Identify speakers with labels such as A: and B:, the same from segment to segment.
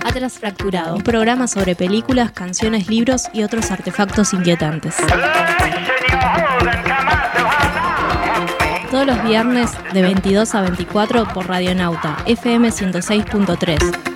A: Atlas Fracturado, un programa sobre películas, canciones, libros y otros artefactos inquietantes. Todos los viernes de 22 a 24 por Radionauta, FM 106.3.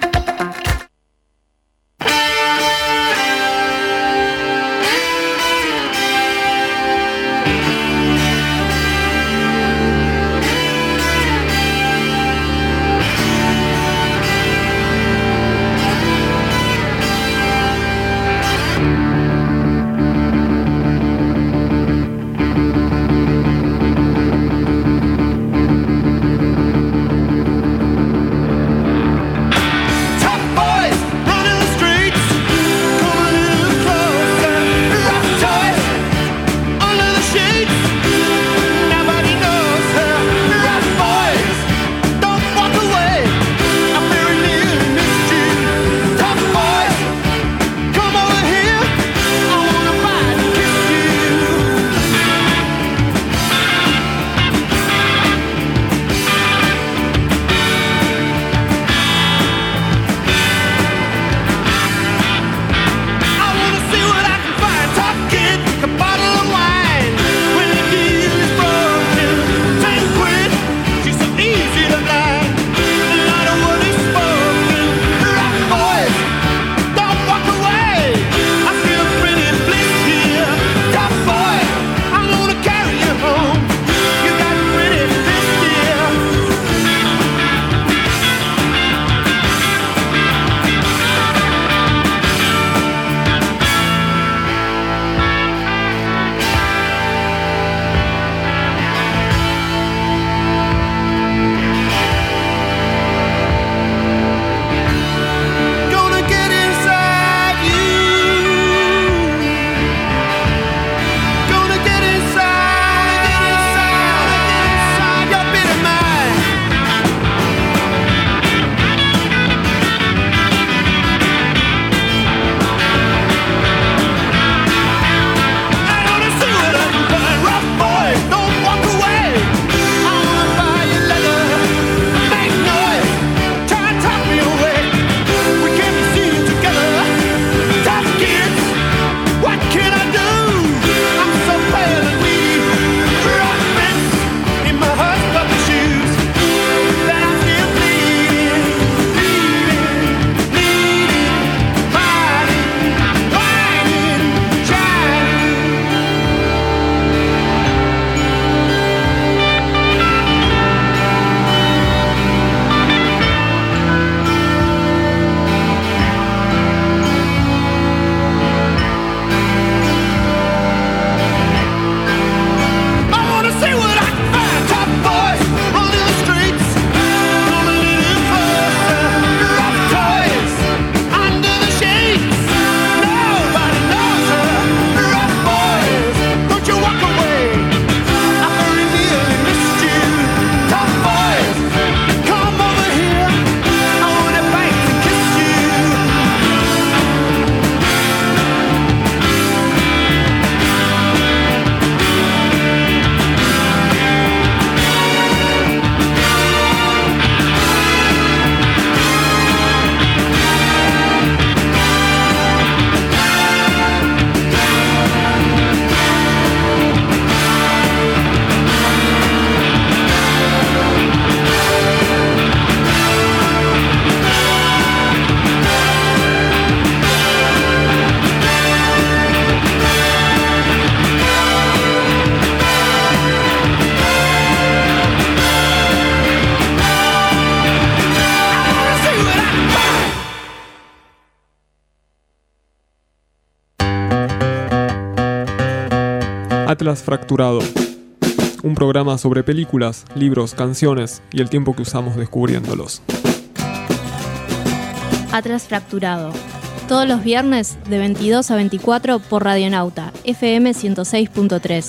B: Atlas Fracturado, un programa sobre películas, libros, canciones y el tiempo que usamos descubriéndolos.
A: Atlas Fracturado, todos los viernes de 22 a 24 por Radionauta, FM 106.3.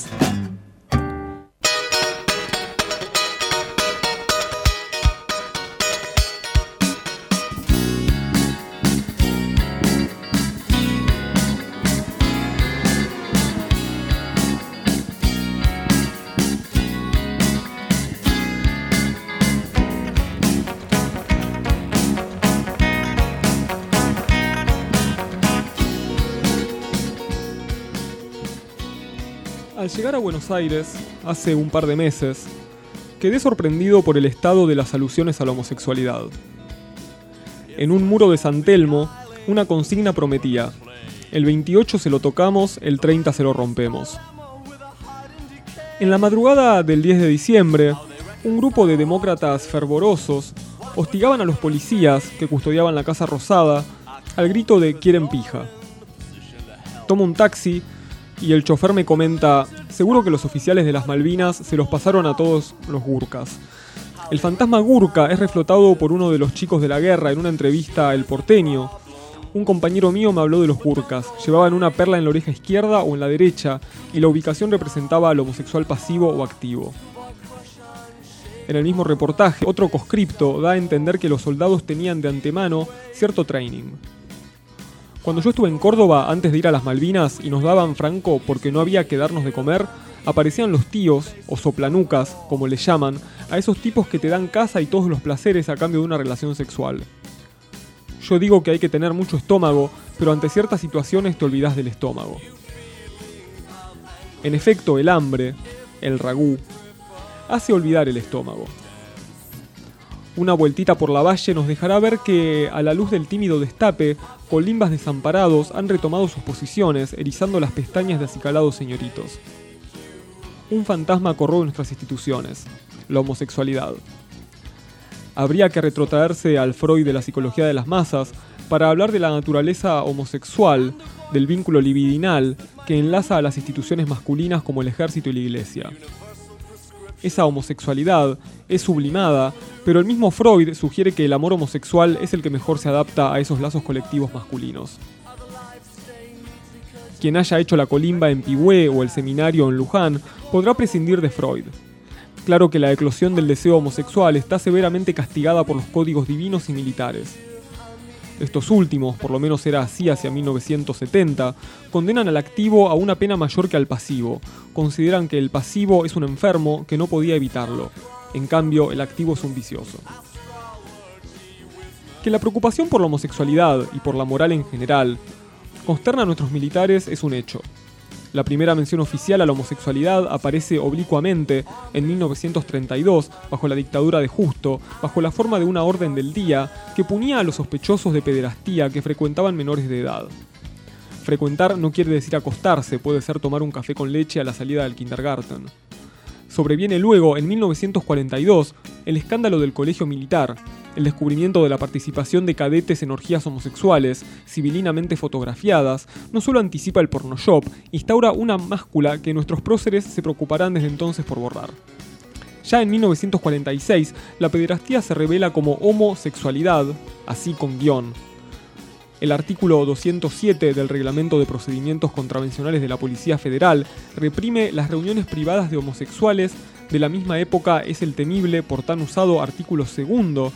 B: Al llegar a Buenos Aires, hace un par de meses, quedé sorprendido por el estado de las alusiones a la homosexualidad. En un muro de San Telmo, una consigna prometía: el 28 se lo tocamos, el 30 se lo rompemos. En la madrugada del 10 de diciembre, un grupo de demócratas fervorosos hostigaban a los policías que custodiaban la Casa Rosada al grito de "quieren pija". Tomo un taxi y el chofer me comenta: seguro que los oficiales de las Malvinas se los pasaron a todos los gurkas. El fantasma gurka es reflotado por uno de los chicos de la guerra en una entrevista a El Porteño. Un compañero mío me habló de los gurkas. Llevaban una perla en la oreja izquierda o en la derecha y la ubicación representaba al homosexual pasivo o activo. En el mismo reportaje, otro conscripto da a entender que los soldados tenían de antemano cierto training. Cuando yo estuve en Córdoba antes de ir a las Malvinas y nos daban franco porque no había que darnos de comer, aparecían los tíos, o soplanucas, como les llaman, a esos tipos que te dan casa y todos los placeres a cambio de una relación sexual. Yo digo que hay que tener mucho estómago, pero ante ciertas situaciones te olvidás del estómago. En efecto, el hambre, el ragú, hace olvidar el estómago. Una vueltita por la valle nos dejará ver que, a la luz del tímido destape, colimbas desamparados han retomado sus posiciones, erizando las pestañas de acicalados señoritos. Un fantasma corroe nuestras instituciones: la homosexualidad. Habría que retrotraerse al Freud de la psicología de las masas para hablar de la naturaleza homosexual, del vínculo libidinal que enlaza a las instituciones masculinas como el ejército y la iglesia. Esa homosexualidad es sublimada, pero el mismo Freud sugiere que el amor homosexual es el que mejor se adapta a esos lazos colectivos masculinos. Quien haya hecho la colimba en Pigüé o el seminario en Luján podrá prescindir de Freud. Claro que la eclosión del deseo homosexual está severamente castigada por los códigos divinos y militares. Estos últimos, por lo menos era así hacia 1970, condenan al activo a una pena mayor que al pasivo. Consideran que el pasivo es un enfermo que no podía evitarlo. En cambio, el activo es un vicioso. Que la preocupación por la homosexualidad y por la moral en general consterna a nuestros militares es un hecho. La primera mención oficial a la homosexualidad aparece oblicuamente en 1932, bajo la dictadura de Justo, bajo la forma de una orden del día que punía a los sospechosos de pederastía que frecuentaban menores de edad. Frecuentar no quiere decir acostarse, puede ser tomar un café con leche a la salida del kindergarten. Sobreviene luego, en 1942, el escándalo del colegio militar, el descubrimiento de la participación de cadetes en orgías homosexuales, civilinamente fotografiadas, no solo anticipa el pornoshop, instaura una máscula que nuestros próceres se preocuparán desde entonces por borrar. Ya en 1946, la pederastía se revela como homosexualidad, así con guión. El artículo 207 del Reglamento de Procedimientos Contravencionales de la Policía Federal reprime las reuniones privadas de homosexuales. De la misma época es el temible, por tan usado artículo 2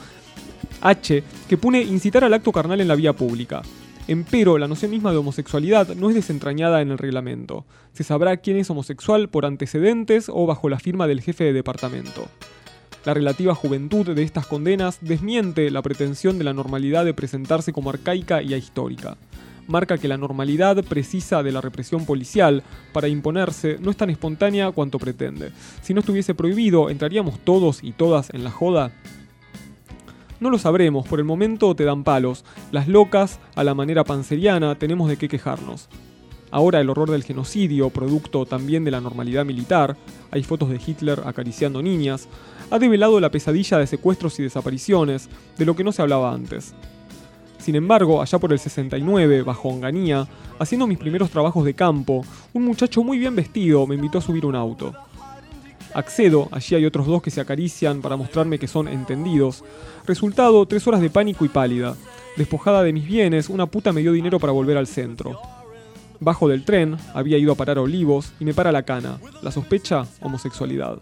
B: H, que pone incitar al acto carnal en la vía pública. Empero, la noción misma de homosexualidad no es desentrañada en el reglamento. Se sabrá quién es homosexual por antecedentes o bajo la firma del jefe de departamento. La relativa juventud de estas condenas desmiente la pretensión de la normalidad de presentarse como arcaica y ahistórica. Marca que la normalidad precisa de la represión policial para imponerse no es tan espontánea cuanto pretende. Si no estuviese prohibido, ¿entraríamos todos y todas en la joda? No lo sabremos, por el momento te dan palos. Las locas, a la manera panseriana, tenemos de qué quejarnos. Ahora el horror del genocidio, producto también de la normalidad militar, hay fotos de Hitler acariciando niñas, ha develado la pesadilla de secuestros y desapariciones, de lo que no se hablaba antes. Sin embargo, allá por el 69, bajo Onganía, haciendo mis primeros trabajos de campo, un muchacho muy bien vestido me invitó a subir un auto. Accedo, allí hay otros dos que se acarician para mostrarme que son entendidos. Resultado, 3 horas de pánico y pálida. Despojada de mis bienes, una puta me dio dinero para volver al centro. Bajo del tren, había ido a parar a Olivos y me para la cana. La sospecha, homosexualidad.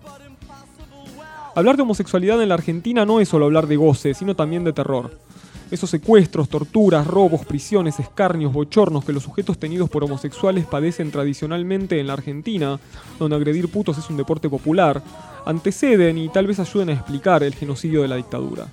B: Hablar de homosexualidad en la Argentina no es solo hablar de goce, sino también de terror. Esos secuestros, torturas, robos, prisiones, escarnios, bochornos que los sujetos tenidos por homosexuales padecen tradicionalmente en la Argentina, donde agredir putos es un deporte popular, anteceden y tal vez ayuden a explicar el genocidio de la dictadura.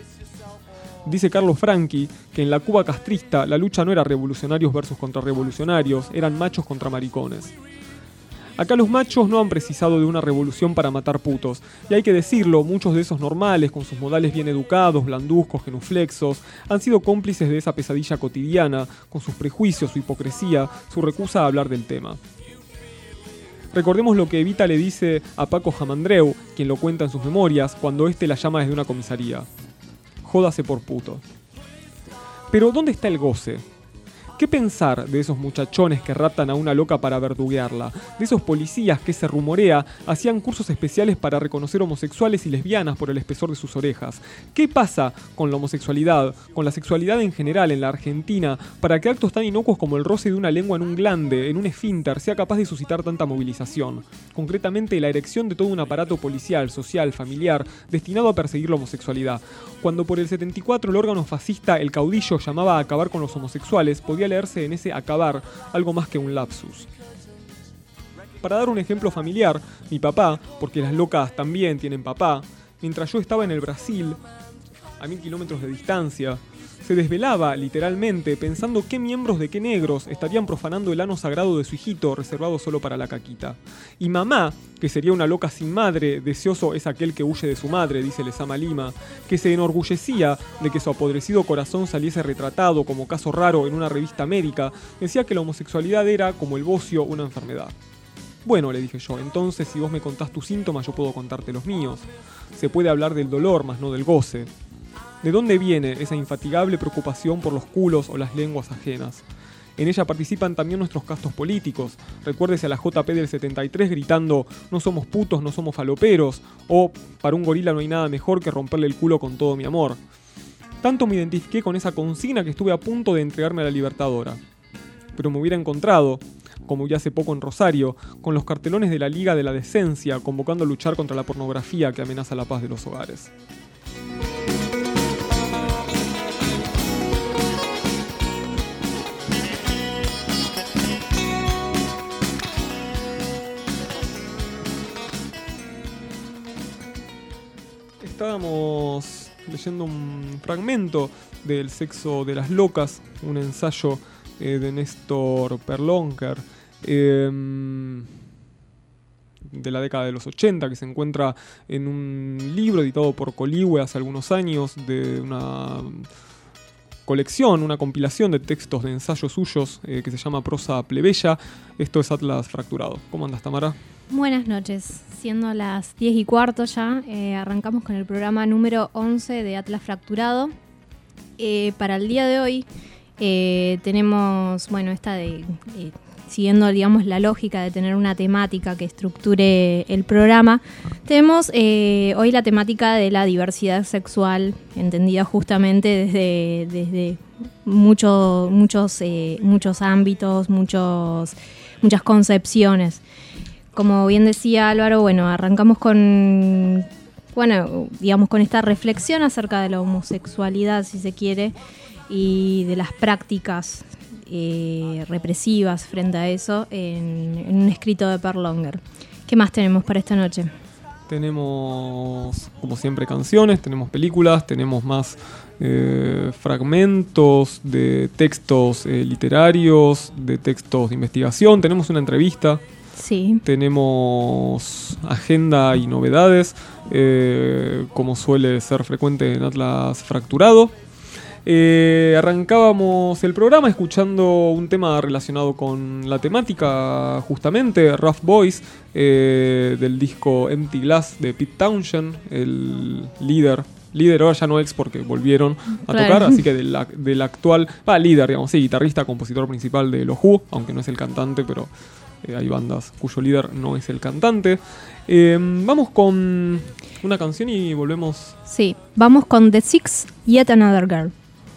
B: Dice Carlos Franchi que en la Cuba castrista la lucha no era revolucionarios versus contrarrevolucionarios, eran machos contra maricones. Acá los machos no han precisado de una revolución para matar putos. Y hay que decirlo, muchos de esos normales, con sus modales bien educados, blanduzcos, genuflexos, han sido cómplices de esa pesadilla cotidiana, con sus prejuicios, su hipocresía, su recusa a hablar del tema. Recordemos lo que Evita le dice a Paco Jamandreu, quien lo cuenta en sus memorias, cuando éste la llama desde una comisaría. Jódase por puto. Pero ¿dónde está el goce? ¿Qué pensar de esos muchachones que raptan a una loca para verduguearla? De esos policías que, se rumorea, hacían cursos especiales para reconocer homosexuales y lesbianas por el espesor de sus orejas. ¿Qué pasa con la homosexualidad, con la sexualidad en general en la Argentina, para que actos tan inocuos como el roce de una lengua en un glande, en un esfínter, sea capaz de suscitar tanta movilización? Concretamente, la erección de todo un aparato policial, social, familiar, destinado a perseguir la homosexualidad. Cuando por el 74 el órgano fascista El Caudillo llamaba a acabar con los homosexuales, podía leerse en ese acabar algo más que un lapsus. Para dar un ejemplo familiar, mi papá, porque las locas también tienen papá, mientras yo estaba en el Brasil, a 1000 kilómetros de distancia, se desvelaba, literalmente, pensando qué miembros de qué negros estarían profanando el ano sagrado de su hijito, reservado solo para la caquita. Y mamá, que sería una loca sin madre, deseoso es aquel que huye de su madre, dice Lezama Lima, que se enorgullecía de que su apodrecido corazón saliese retratado como caso raro en una revista médica, decía que la homosexualidad era, como el bocio, una enfermedad. Bueno, le dije yo, entonces si vos me contás tus síntomas, yo puedo contarte los míos. Se puede hablar del dolor, mas no del goce. ¿De dónde viene esa infatigable preocupación por los culos o las lenguas ajenas? En ella participan también nuestros castos políticos. Recuérdese a la JP del 73 gritando "no somos putos, no somos faloperos", o "para un gorila no hay nada mejor que romperle el culo con todo mi amor". Tanto me identifiqué con esa consigna que estuve a punto de entregarme a la Libertadora. Pero me hubiera encontrado, como vi hace poco en Rosario, con los cartelones de la Liga de la Decencia convocando a luchar contra la pornografía que amenaza la paz de los hogares. Estábamos leyendo un fragmento del Sexo de las Locas, un ensayo de Néstor Perlonker de la década de los 80, que se encuentra en un libro editado por Coligüe hace algunos años, de una colección, una compilación de textos de ensayos suyos que se llama Prosa Plebeya. Esto es Atlas Fracturado. ¿Cómo andas, Tamara?
A: Buenas noches, siendo las 10:15 ya, arrancamos con el programa número 11 de Atlas Fracturado. Para el día de hoy tenemos, siguiendo, digamos, la lógica de tener una temática que estructure el programa, tenemos hoy la temática de la diversidad sexual, entendida justamente desde muchos ámbitos, muchas concepciones. Como bien decía Álvaro, arrancamos con esta reflexión acerca de la homosexualidad, si se quiere, y de las prácticas represivas frente a eso en un escrito de Perlonker. ¿Qué más tenemos para esta noche?
B: Tenemos, como siempre, canciones, tenemos películas, tenemos más fragmentos de textos literarios, de textos de investigación, tenemos una entrevista.
A: Sí.
B: Tenemos agenda y novedades, como suele ser frecuente en Atlas Fracturado. Arrancábamos el programa escuchando un tema relacionado con la temática, justamente, Rough Boys, del disco Empty Glass de Pete Townshend, el líder ahora ya no ex porque volvieron a tocar, así que del actual, líder, digamos, sí, guitarrista, compositor principal de los Who, aunque no es el cantante, pero hay bandas cuyo líder no es el cantante. Vamos con una canción y volvemos.
A: Sí, vamos con The Six, Yet Another Girl.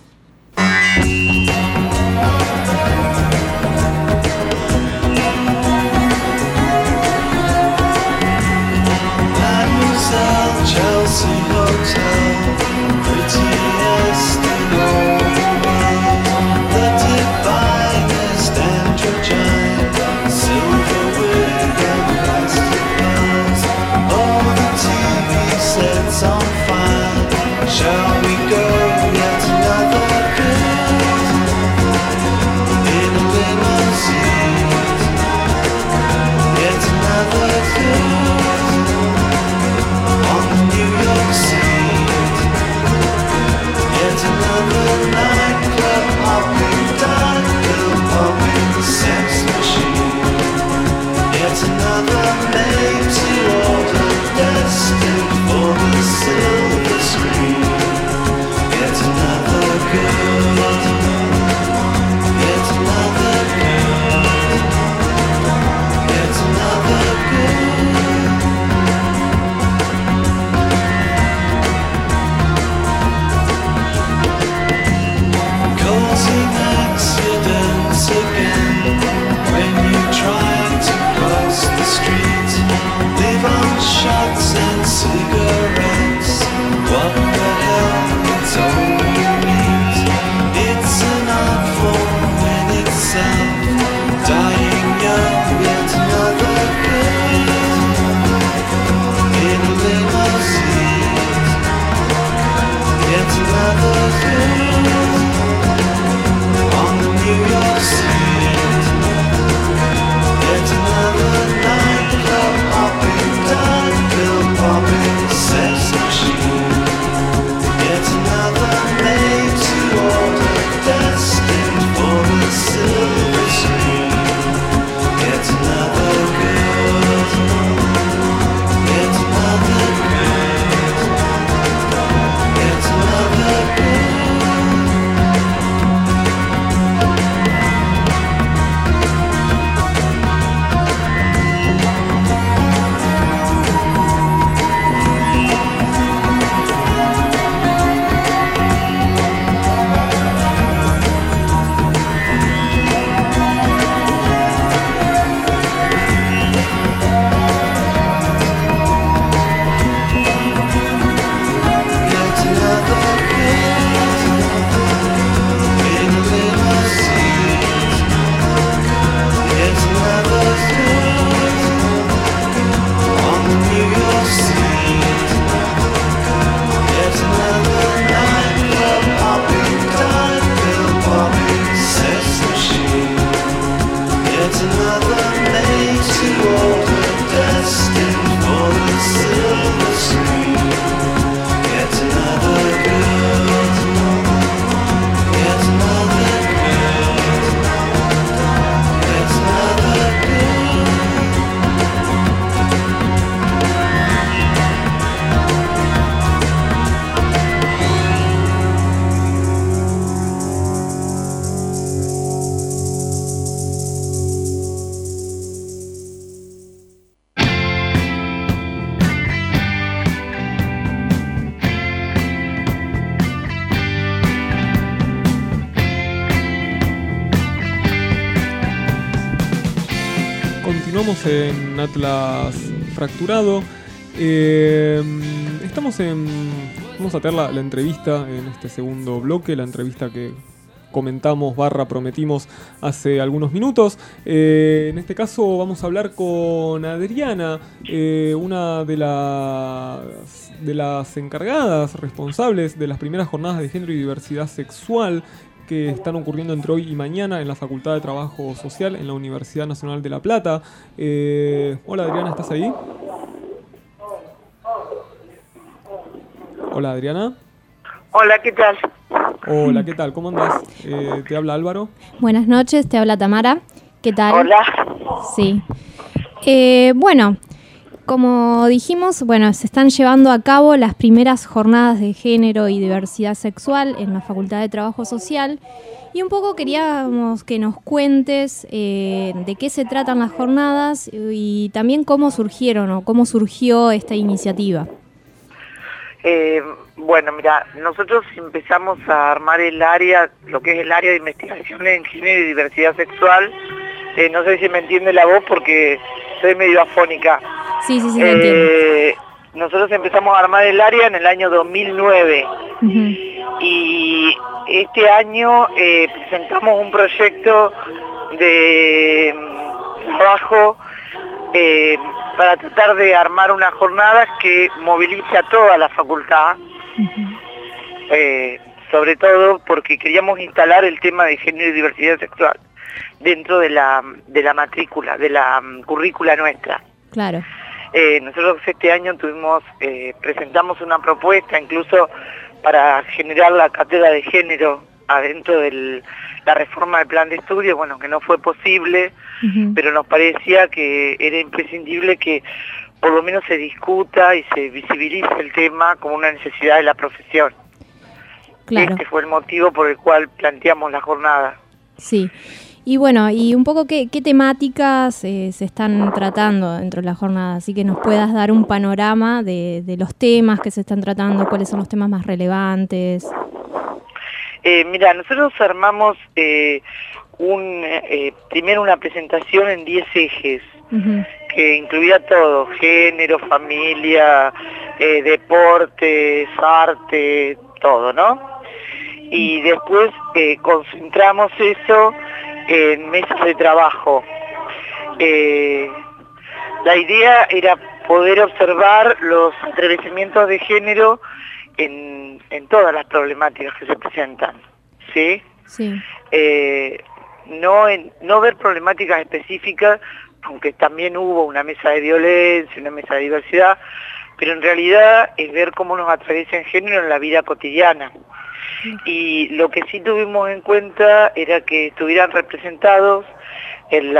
C: Chelsea Hotel, prettiest in all the world, the divinest androgyne, silver wig and plastic bells, all the TV sets on fire. Shall we go yet another cruise?
B: Continuamos en Atlas Fracturado. Vamos a tener la entrevista en este segundo bloque, la entrevista que comentamos / prometimos hace algunos minutos. En este caso vamos a hablar con Adriana, una de las encargadas, responsables de las primeras jornadas de género y diversidad sexual que están ocurriendo entre hoy y mañana en la Facultad de Trabajo Social en la Universidad Nacional de La Plata. Hola Adriana, ¿estás ahí? Hola Adriana.
D: Hola, ¿qué tal?
B: Hola, ¿qué tal? ¿Cómo andás? Te habla Álvaro.
A: Buenas noches, te habla Tamara. ¿Qué tal?
D: Hola.
A: Sí. Bueno, como dijimos, se están llevando a cabo las primeras jornadas de género y diversidad sexual en la Facultad de Trabajo Social. Y un poco queríamos que nos cuentes de qué se tratan las jornadas y también cómo surgieron o cómo surgió esta iniciativa.
D: Bueno, mira, nosotros empezamos a armar el área, lo que es el área de investigación en género y diversidad sexual. No sé si me entiende la voz porque soy medio afónica.
A: Sí, me entiendo.
D: Nosotros empezamos a armar el área en el año 2009.
A: Uh-huh.
D: Y este año presentamos un proyecto de trabajo para tratar de armar una jornada que movilice a toda la facultad, sobre todo porque queríamos instalar el tema de género y diversidad sexual dentro de la matrícula, de la currícula nuestra.
A: Claro.
D: Nosotros este año presentamos una propuesta incluso para generar la cátedra de género adentro de la reforma del plan de estudio, bueno, que no fue posible, pero nos parecía que era imprescindible que por lo menos se discuta y se visibilice el tema como una necesidad de la profesión.
A: Claro.
D: Este fue el motivo por el cual planteamos la jornada.
A: Sí. Y bueno, y un poco qué temáticas se están tratando dentro de la jornada, así que nos puedas dar un panorama de los temas que se están tratando, cuáles son los temas más relevantes.
D: Mira, nosotros armamos primero una presentación en 10 ejes, que incluía todo: género, familia, deportes, arte, todo, ¿no? Y después concentramos eso en mesas de trabajo. La idea era poder observar los atravesamientos de género en todas las problemáticas que se presentan, ¿sí?
A: Sí.
D: No ver problemáticas específicas, aunque también hubo una mesa de violencia, una mesa de diversidad, pero en realidad es ver cómo nos atraviesa el género en la vida cotidiana. Y lo que sí tuvimos en cuenta era que estuvieran representados en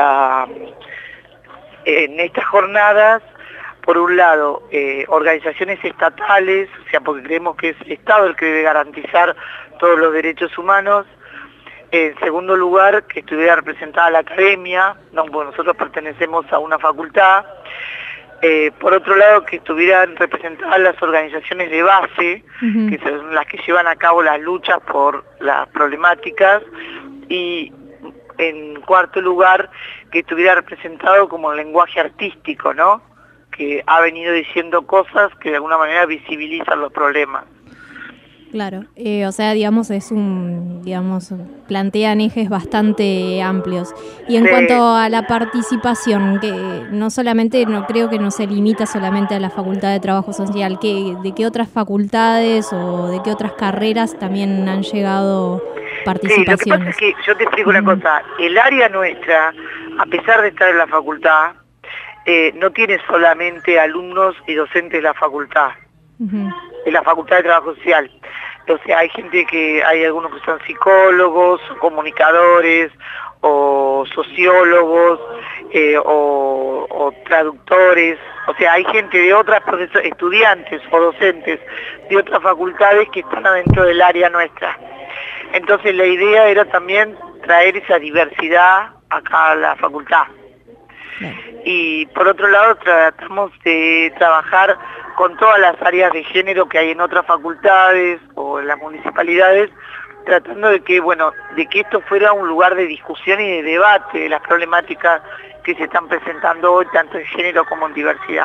D: estas jornadas, por un lado, organizaciones estatales, o sea, porque creemos que es el Estado el que debe garantizar todos los derechos humanos. En segundo lugar, que estuviera representada la academia, no, bueno, nosotros pertenecemos a una facultad. Por otro lado, que estuvieran representadas las organizaciones de base, que son las que llevan a cabo las luchas por las problemáticas. Y en cuarto lugar, que estuviera representado como el lenguaje artístico, ¿no? Que ha venido diciendo cosas que de alguna manera visibilizan los problemas.
A: Claro, o sea, digamos, plantean ejes bastante amplios. Y en cuanto a la participación, que no creo que no se limita solamente a la Facultad de Trabajo Social, ¿de qué otras facultades o de qué otras carreras también han llegado participaciones?
D: Sí, lo que pasa es que yo te explico una cosa, el área nuestra, a pesar de estar en la facultad, no tiene solamente alumnos y docentes de la facultad, de la Facultad de Trabajo Social. O sea, hay algunos que son psicólogos, comunicadores, o sociólogos, o traductores. O sea, hay gente de otras estudiantes o docentes de otras facultades que están adentro del área nuestra. Entonces la idea era también traer esa diversidad acá a la facultad. Y por otro lado tratamos de trabajar con todas las áreas de género que hay en otras facultades o en las municipalidades, tratando de que esto fuera un lugar de discusión y de debate de las problemáticas que se están presentando hoy, tanto en género como en diversidad.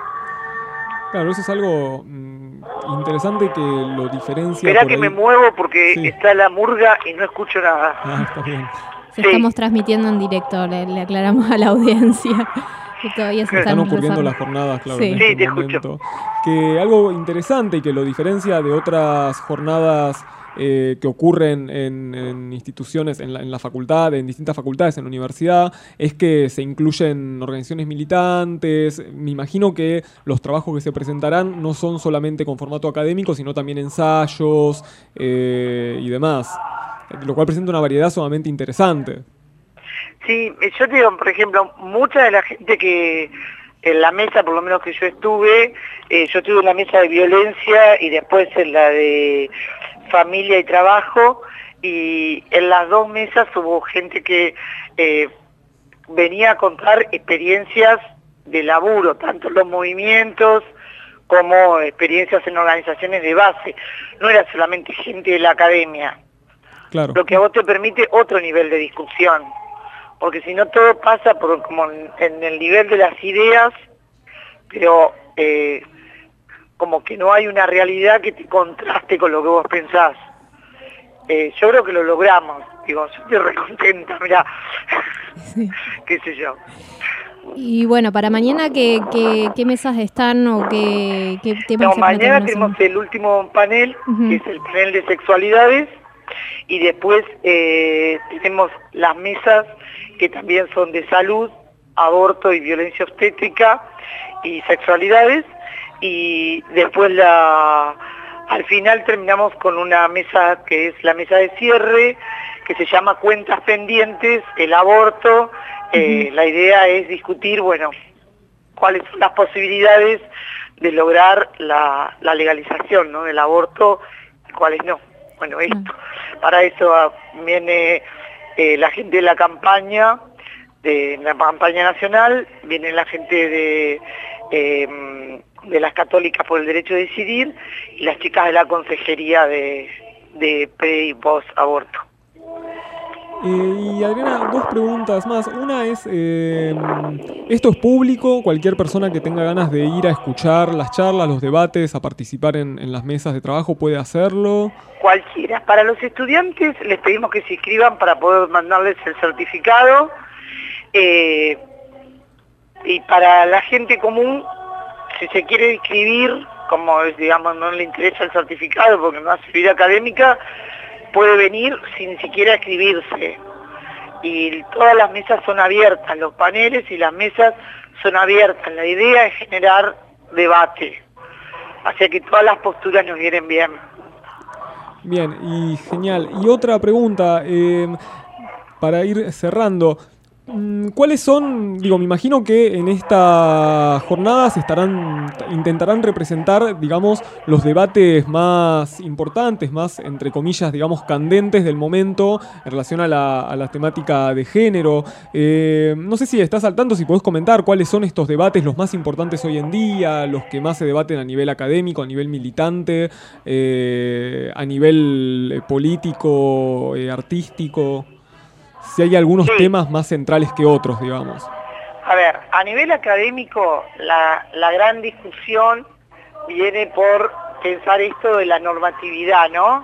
B: Claro, eso es algo interesante que lo diferencia.
D: Esperá
B: por
D: que
B: ahí.
D: me muevo porque
B: Sí.
D: está la murga y no escucho nada.
B: Ah, está bien.
A: Se
D: Sí.
A: estamos transmitiendo en directo, le aclaramos a la audiencia que todavía se
B: Están
A: están
B: ocurriendo
A: desarrollando.
B: las jornadas, claro,
A: Sí.
B: en
D: Sí,
B: este
D: te
B: momento. Que algo interesante y que lo diferencia de otras jornadas que ocurren en instituciones, en la facultad, en distintas facultades, en la universidad, es que se incluyen organizaciones militantes. Me imagino que los trabajos que se presentarán no son solamente con formato académico, sino también ensayos y demás, lo cual presenta una variedad sumamente interesante.
D: Sí, yo te digo, por ejemplo, mucha de la gente que en la mesa, por lo menos que yo estuve en la mesa de violencia y después en la de familia y trabajo, y en las dos mesas hubo gente que venía a contar experiencias de laburo, tanto en los movimientos como experiencias en organizaciones de base. No era solamente gente de la academia,
B: Claro.
D: lo que a vos te permite otro nivel de discusión, porque si no todo pasa por como en el nivel de las ideas, pero como que no hay una realidad que te contraste con lo que vos pensás. Yo creo que lo logramos, digo, yo estoy recontenta, mirá, qué sé yo.
A: Y bueno, para mañana, ¿qué mesas están o qué temas
D: No,
A: se
D: mañana
A: plantean?
D: tenemos el último panel,
A: Ujú.
D: que es el panel de sexualidades, y después tenemos las mesas que también son de salud, aborto y violencia obstétrica y sexualidades, y después al final terminamos con una mesa que es la mesa de cierre, que se llama Cuentas Pendientes, el aborto. La idea es discutir, bueno, cuáles son las posibilidades de lograr la legalización, ¿no?, del aborto y cuáles no. Bueno, esto. Para eso viene la gente de la campaña nacional, viene la gente de las católicas por el derecho a decidir y las chicas de la consejería de pre y post aborto.
B: Y Adriana, dos preguntas más. Una es, ¿esto es público? ¿Cualquier persona que tenga ganas de ir a escuchar las charlas, los debates, a participar en las mesas de trabajo puede hacerlo?
D: Cualquiera. Para los estudiantes les pedimos que se inscriban para poder mandarles el certificado. Y para la gente común, si se quiere inscribir, como digamos no le interesa el certificado porque no hace vida académica, puede venir sin siquiera inscribirse. Y todas las mesas son abiertas, los paneles y las mesas son abiertas. La idea es generar debate, así que todas las posturas nos vienen bien.
B: Bien, y genial. Y otra pregunta, para ir cerrando. ¿Cuáles son, digo, me imagino que en estas jornadas intentarán representar, digamos, los debates más importantes, más, entre comillas, digamos, candentes del momento en relación a la temática de género? No sé si estás al tanto, si podés comentar cuáles son estos debates los más importantes hoy en día, los que más se debaten a nivel académico, a nivel militante, a nivel político, artístico. Si hay algunos temas más centrales que otros, digamos.
D: A ver, a nivel académico, la gran discusión viene por pensar esto de la normatividad, ¿no?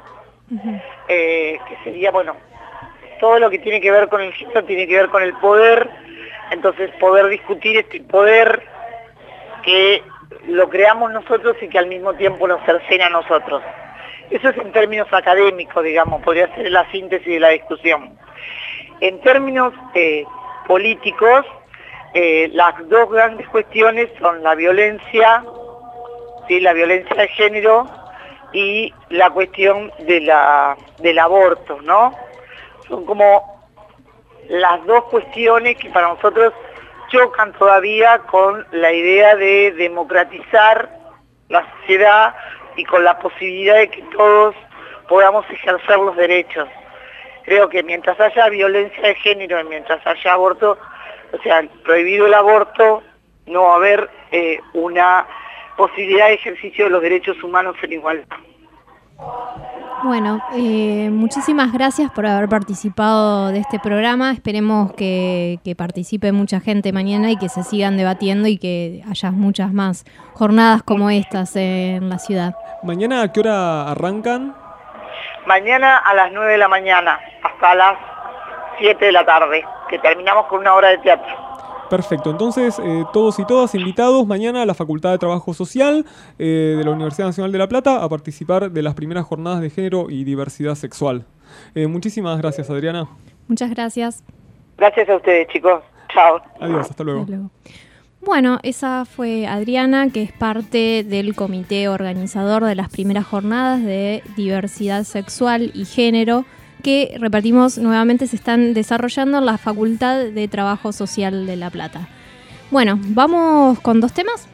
D: Que sería, bueno, todo lo que tiene que ver con el género tiene que ver con el poder, entonces poder discutir este poder que lo creamos nosotros y que al mismo tiempo nos cercena a nosotros. Eso es en términos académicos, digamos, podría ser la síntesis de la discusión. En términos políticos, las dos grandes cuestiones son la violencia, ¿sí?, la violencia de género y la cuestión del aborto, ¿no? Son como las dos cuestiones que para nosotros chocan todavía con la idea de democratizar la sociedad y con la posibilidad de que todos podamos ejercer los derechos. Creo que mientras haya violencia de género y mientras haya aborto, o sea, prohibido el aborto, no va a haber una posibilidad de ejercicio de los derechos humanos en igualdad.
A: Bueno, muchísimas gracias por haber participado de este programa. Esperemos que participe mucha gente mañana y que se sigan debatiendo y que haya muchas más jornadas como estas en la ciudad.
B: ¿Mañana a qué hora arrancan?
D: Mañana a las 9 de la mañana hasta las 7 de la tarde, que terminamos con una obra de teatro.
B: Perfecto, entonces todos y todas invitados mañana a la Facultad de Trabajo Social de la Universidad Nacional de La Plata a participar de las primeras jornadas de género y diversidad sexual. Muchísimas gracias, Adriana.
A: Muchas gracias.
D: Gracias a ustedes, chicos. Chao.
B: Adiós, hasta luego.
A: Hasta luego. Bueno, esa fue Adriana, que es parte del comité organizador de las primeras jornadas de diversidad sexual y género, que, repetimos nuevamente, se están desarrollando en la Facultad de Trabajo Social de La Plata. Bueno, vamos con 2 temas.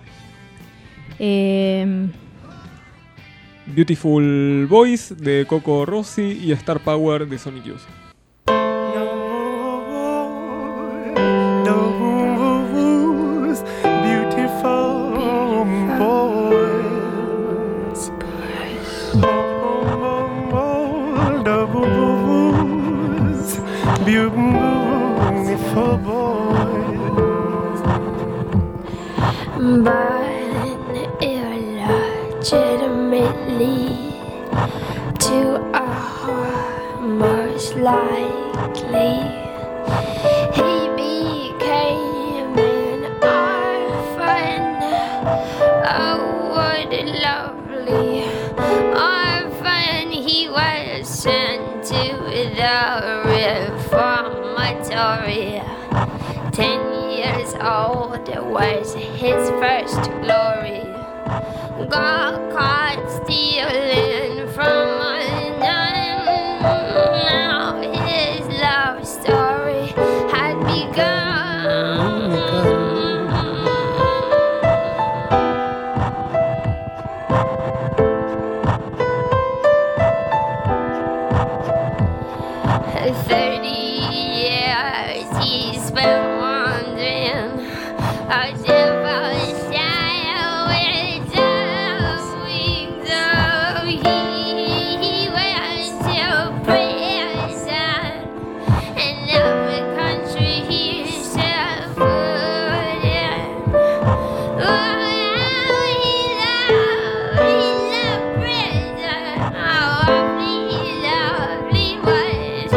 B: Beautiful Boys de Coco Rossi y Star Power de Sonic Youth.
C: Beautiful boys, but illegitimately to a heart most likely he became an orphan. Oh, what a lovely orphan he was sent to the reformatory. 10 years old was his first glory. Got caught stealing from a nun. Now his love story had begun. 30 years he spent wandering a different style with the wings of he went to prison in every country he set foot in. Oh, he loved prison. Oh, he was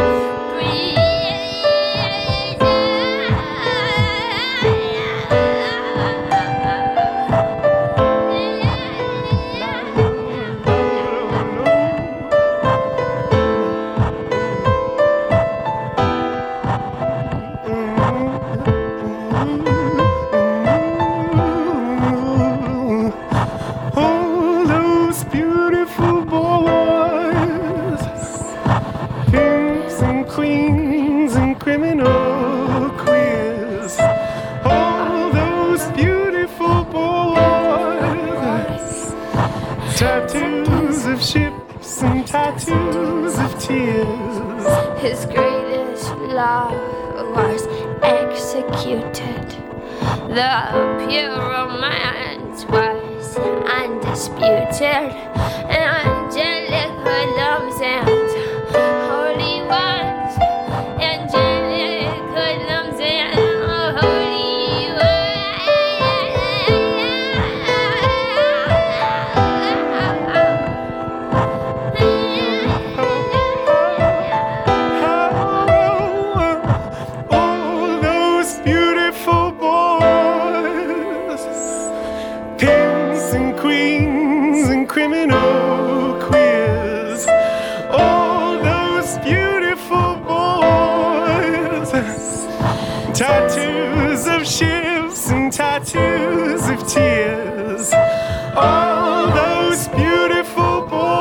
C: all those beautiful boys, kings and queens and criminal queers. All those beautiful boys, tattoos of ships and tattoos of tears. His greatest love was executed. The pure romance was undisputed. Angelic hoodlums and holy ones. Angelic hoodlums and holy all those beautiful boys, kings and queens and criminal queers. All those beautiful boys, tattoos of ships and tattoos of tears. All those beautiful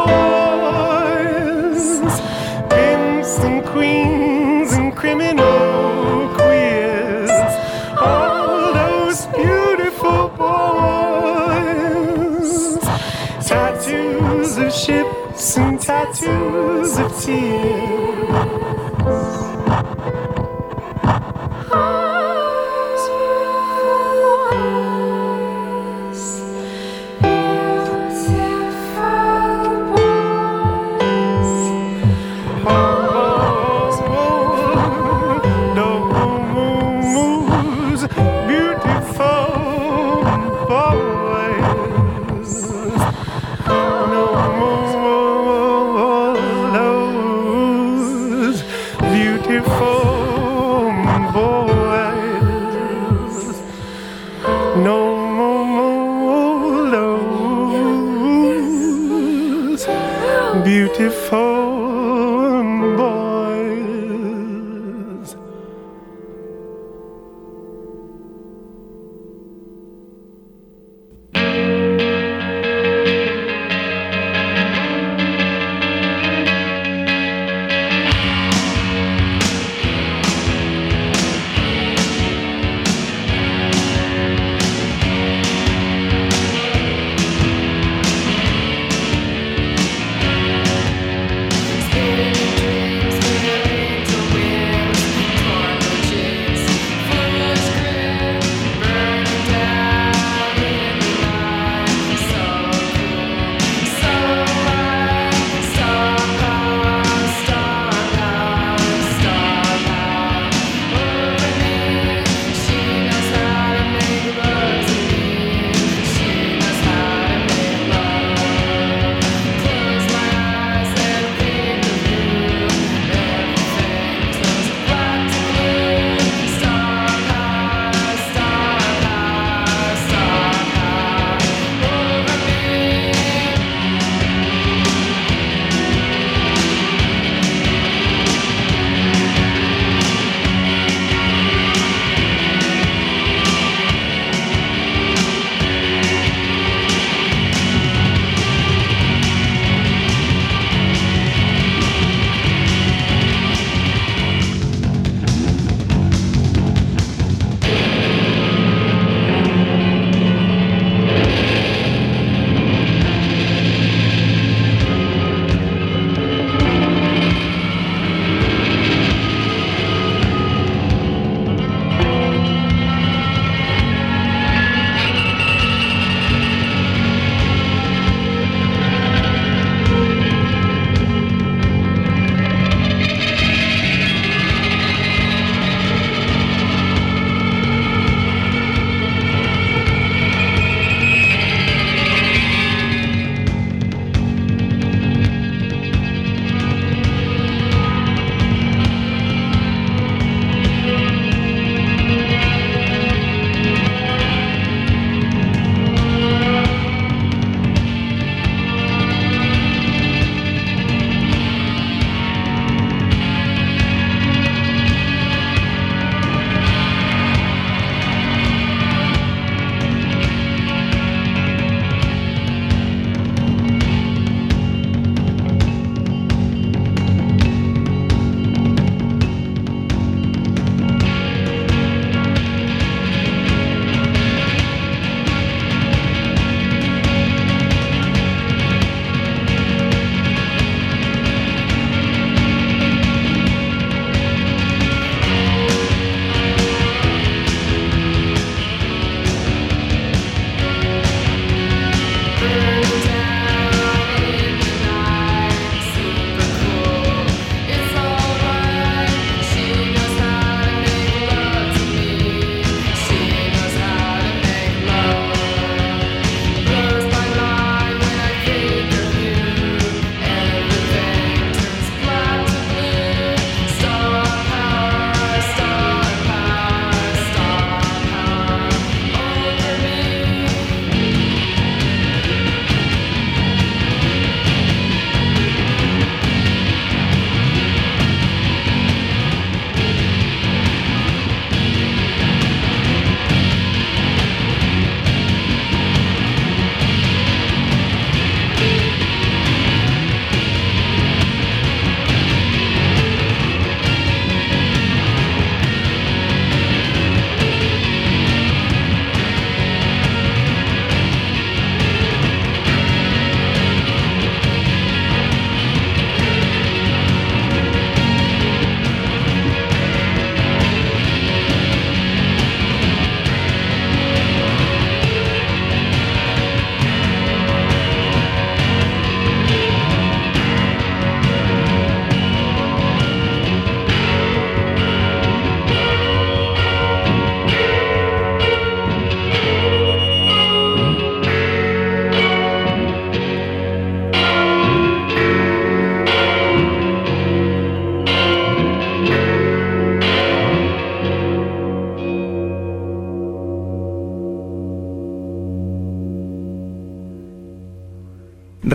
C: boys, pimps and queens and criminal queers. All those beautiful boys, tattoos of ships and tattoos of tears. Beautiful boys.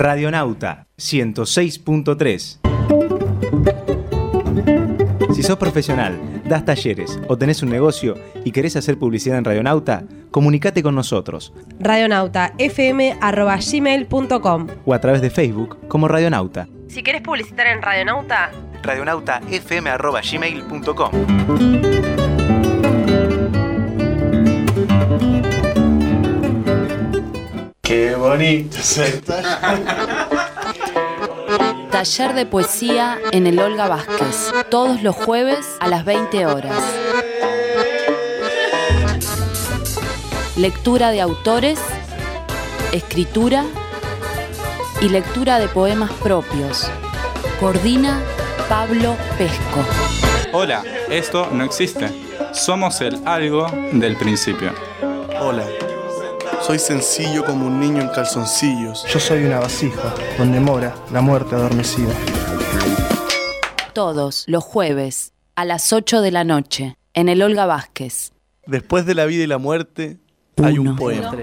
E: Radionauta 106.3. Si sos profesional, das talleres o tenés un negocio y querés hacer publicidad en Radionauta, comunicate con nosotros.
F: radionautafm@gmail.com
E: o a través de Facebook como Radionauta.
F: Si querés publicitar en Radionauta,
E: radionautafm@gmail.com.
C: Qué bonito ser.
G: Taller de poesía en el Olga Vázquez, todos los jueves a las 20 horas. Lectura de autores, escritura y lectura de poemas propios. Coordina Pablo Pesco.
H: Hola, esto no existe. Somos el algo del principio.
I: Hola, soy sencillo como un niño en calzoncillos.
J: Yo soy una vasija donde mora la muerte adormecida.
G: Todos los jueves a las 8 de la noche en el Olga Vázquez.
I: Después de la vida y la muerte, hay un poema.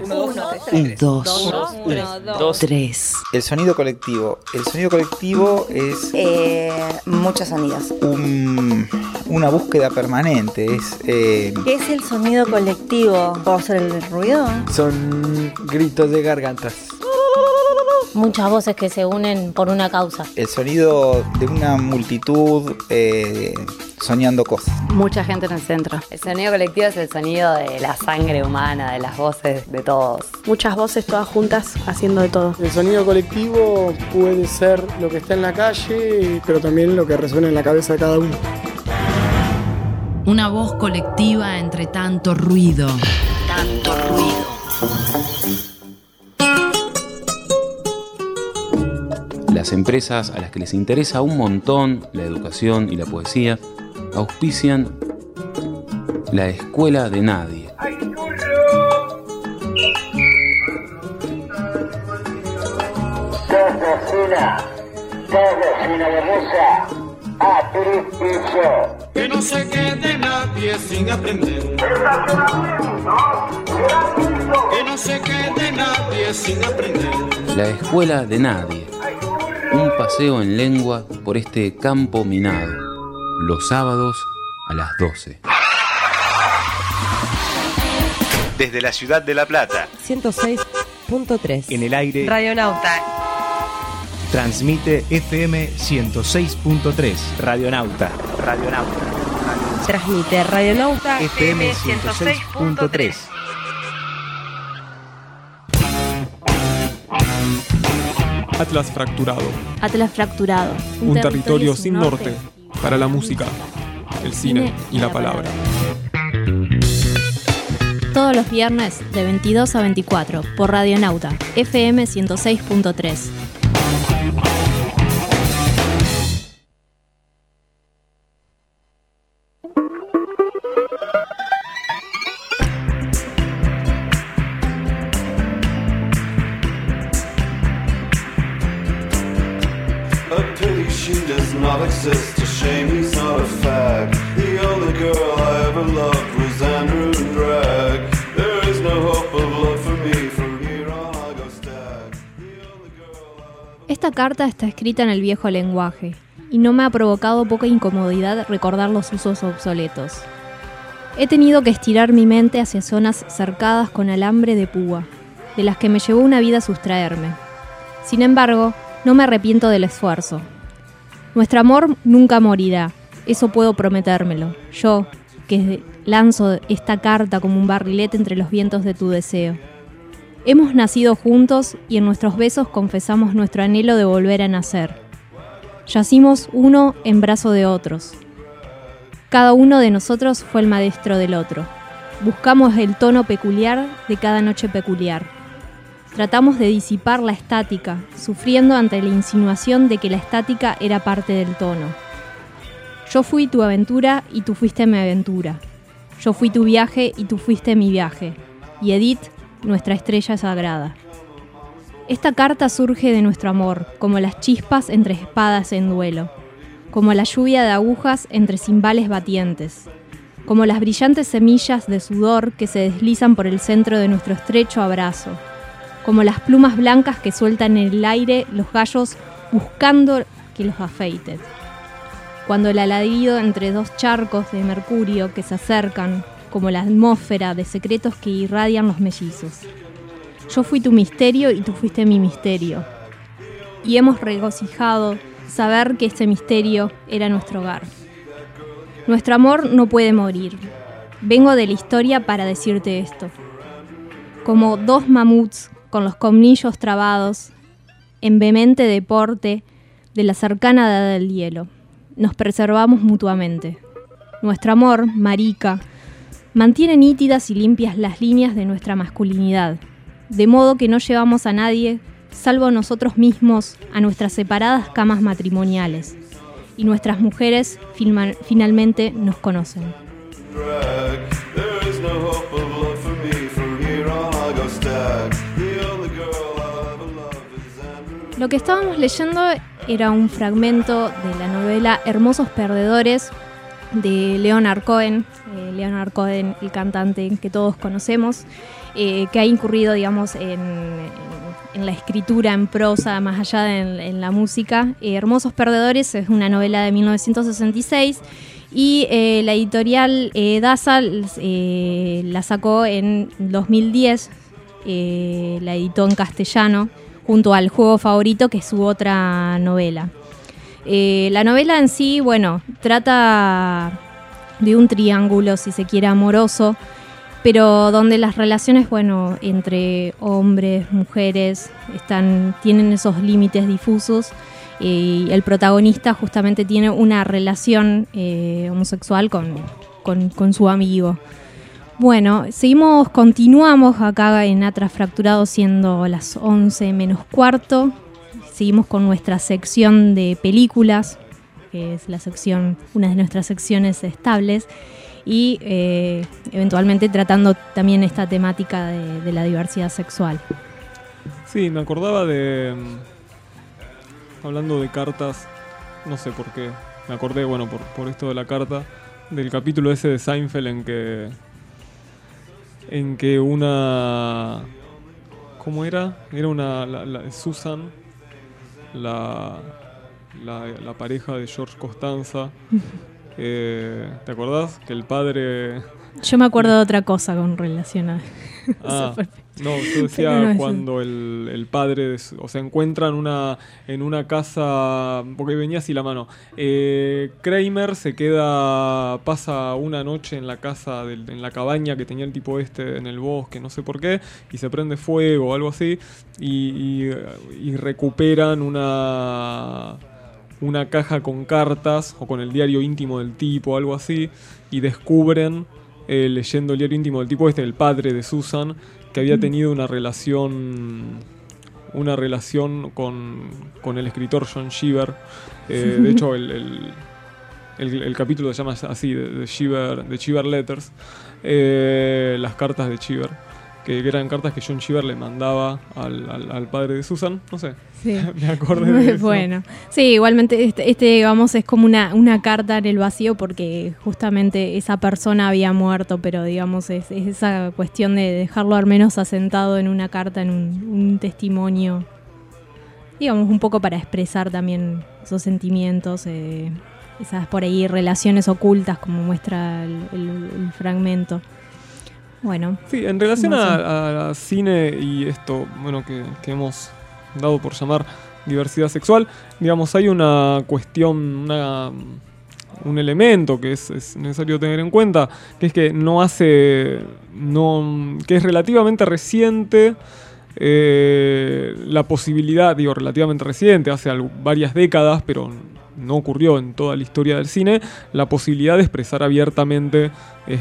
G: 2, 3.
K: El sonido colectivo. El sonido colectivo es
L: muchos sonidos.
K: Una búsqueda permanente.
L: ¿Qué es el sonido colectivo? ¿Puedo hacer el ruido?
K: Son gritos de gargantas.
M: Muchas voces que se unen por una causa.
K: El sonido de una multitud soñando cosas.
N: Mucha gente en el centro. El sonido colectivo es el sonido de la sangre humana, de las voces de todos.
O: Muchas voces todas juntas haciendo de todo.
P: El sonido colectivo puede ser lo que está en la calle, pero también lo que resuena en la cabeza de cada uno.
Q: Una voz colectiva entre tanto ruido.
G: Tanto ruido.
R: Las empresas a las que les interesa un montón la educación y la poesía auspician la Escuela de Nadie.
S: Cocina de mesa, a piso.
C: Que no se quede nadie sin aprender. Que no se quede nadie sin aprender.
R: La Escuela de Nadie. Un paseo en lengua por este campo minado. Los sábados a las 12.
E: Desde la ciudad de La Plata.
F: 106.3.
E: En el aire.
F: Radionauta.
E: Transmite FM 106.3. Radionauta. Radionauta.
F: Transmite Radionauta FM 106.3.
B: Atlas Fracturado.
A: Atlas Fracturado.
B: Un territorio sin norte para la música, el cine y la palabra.
A: Todos los viernes de 22 a 24 por Radionauta FM 106.3.
C: She does not exist, a shame he's not a fact. The only girl I ever loved was Andrew Drag. There is no hope of love for me, from here on I go stag.
A: Esta carta está escrita en el viejo lenguaje, y no me ha provocado poca incomodidad recordar los usos obsoletos. He tenido que estirar mi mente hacia zonas cercadas con alambre de púa, de las que me llevó una vida sustraerme. Sin embargo, no me arrepiento del esfuerzo. Nuestro amor nunca morirá, eso puedo prometérmelo. Yo, que lanzo esta carta como un barrilete entre los vientos de tu deseo. Hemos nacido juntos y en nuestros besos confesamos nuestro anhelo de volver a nacer. Yacimos uno en brazo de otros. Cada uno de nosotros fue el maestro del otro. Buscamos el tono peculiar de cada noche peculiar. Tratamos de disipar la estática, sufriendo ante la insinuación de que la estática era parte del tono. Yo fui tu aventura y tú fuiste mi aventura. Yo fui tu viaje y tú fuiste mi viaje. Y Edith, nuestra estrella sagrada. Esta carta surge de nuestro amor, como las chispas entre espadas en duelo, como la lluvia de agujas entre cimbales batientes, como las brillantes semillas de sudor que se deslizan por el centro de nuestro estrecho abrazo, como las plumas blancas que sueltan en el aire los gallos buscando que los afeiten. Cuando el alarido entre dos charcos de mercurio que se acercan, como la atmósfera de secretos que irradian los mellizos. Yo fui tu misterio y tú fuiste mi misterio. Y hemos regocijado saber que este misterio era nuestro hogar. Nuestro amor no puede morir. Vengo de la historia para decirte esto. Como dos mamuts con los colmillos trabados, en vehemente deporte de la cercana edad del hielo, nos preservamos mutuamente. Nuestro amor, marica, mantiene nítidas y limpias las líneas de nuestra masculinidad, de modo que no llevamos a nadie, salvo nosotros mismos, a nuestras separadas camas matrimoniales, y nuestras mujeres finalmente nos conocen. Lo que estábamos leyendo era un fragmento de la novela Hermosos Perdedores de Leonard Cohen. Leonard Cohen, el cantante que todos conocemos, que ha incurrido, digamos, en la escritura en prosa, más allá de en la música. Hermosos Perdedores es una novela de 1966 y la editorial Daza la sacó en 2010, la editó en castellano, junto al Juego Favorito, que es su otra novela. La novela en sí, bueno, trata de un triángulo, si se quiere, amoroso, pero donde las relaciones, bueno, entre hombres, mujeres, tienen esos límites difusos, y el protagonista justamente tiene una relación homosexual con su amigo. Bueno, continuamos acá en Atlas Fracturado, siendo las 11 menos cuarto. Seguimos con nuestra sección de películas, que es una de nuestras secciones estables, y eventualmente tratando también esta temática de la diversidad sexual.
B: Sí, me acordaba hablando de cartas, no sé por qué, me acordé, bueno, por esto de la carta, del capítulo ese de Seinfeld en que una... ¿Cómo era? Era Susan, la pareja de George Costanza. ¿Te acordás? Que el padre...
A: Yo me acuerdo de otra cosa con relación a...
B: No, yo decía cuando el padre, encuentran en una casa, porque venía así la mano. Kramer pasa una noche en la casa, en la cabaña que tenía el tipo en el bosque, no sé por qué, y se prende fuego o algo así, y recuperan una caja con cartas, o con el diario íntimo del tipo, algo así, y descubren, leyendo el diario íntimo del tipo el padre de Susan, que había tenido una relación con el escritor John Cheever. De hecho, el capítulo se llama así, de Cheever Letters, las cartas de Cheever, que eran cartas que John Cheever le mandaba al padre de Susan. No sé, sí. Me acordé de eso.
A: Bueno, sí, igualmente digamos, es como una carta en el vacío, porque justamente esa persona había muerto, pero digamos es esa cuestión de dejarlo al menos asentado en una carta, en un testimonio, digamos, un poco para expresar también esos sentimientos, esas por ahí relaciones ocultas, como muestra el fragmento. Bueno.
B: Sí, en relación a cine y esto, bueno, que hemos dado por llamar diversidad sexual, digamos, hay una cuestión, un elemento que es necesario tener en cuenta, que es que que es relativamente reciente la posibilidad, relativamente reciente, hace varias décadas, pero no ocurrió en toda la historia del cine, la posibilidad de expresar abiertamente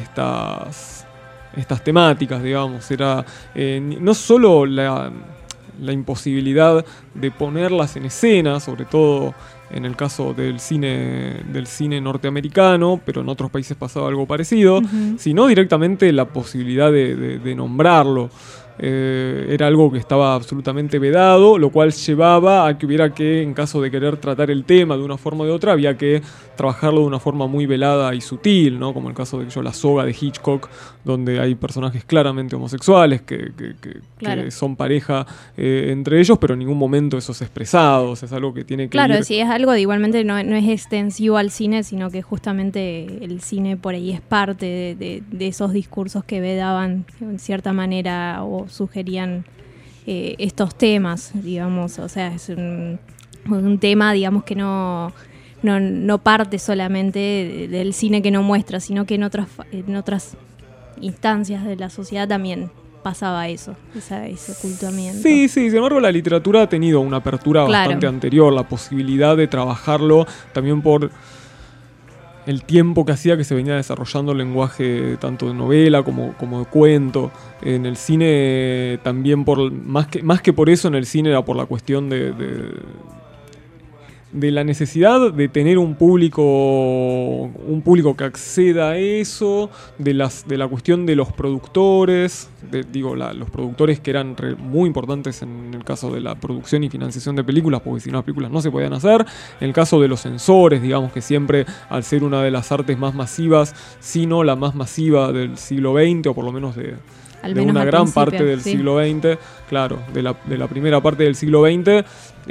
B: estas temáticas, digamos. Era no solo la imposibilidad de ponerlas en escena, sobre todo en el caso del cine norteamericano, pero en otros países pasaba algo parecido, sino directamente la posibilidad de nombrarlo. era algo que estaba absolutamente vedado, lo cual llevaba a que hubiera que, en caso de querer tratar el tema de una forma o de otra, había que trabajarlo de una forma muy velada y sutil, ¿no? Como el caso de La soga de Hitchcock, donde hay personajes claramente homosexuales que son pareja entre ellos, pero en ningún momento eso es expresado, o sea, es algo que tiene que ir...
A: sí, es algo de igualmente no es extensivo al cine, sino que justamente el cine por ahí es parte de esos discursos que vedaban en cierta manera o sugerían estos temas, digamos, o sea, es un tema, digamos, que no parte solamente del cine que no muestra, sino que en otras instancias de la sociedad también pasaba eso, ese ocultamiento.
B: Sí, sin embargo la literatura ha tenido una apertura bastante anterior, la posibilidad de trabajarlo también por el tiempo que hacía que se venía desarrollando el lenguaje tanto de novela como de cuento. En el cine también, más que por eso, en el cine era por la cuestión de la necesidad de tener un público que acceda a eso, de la cuestión de los productores, los productores que eran muy importantes en el caso de la producción y financiación de películas, porque si no las películas no se podían hacer. En el caso de los censores, digamos que siempre, al ser una de las artes más masivas, si no la más masiva del siglo XX, o por lo menos de una gran parte del siglo XX, claro, de la primera parte del siglo XX,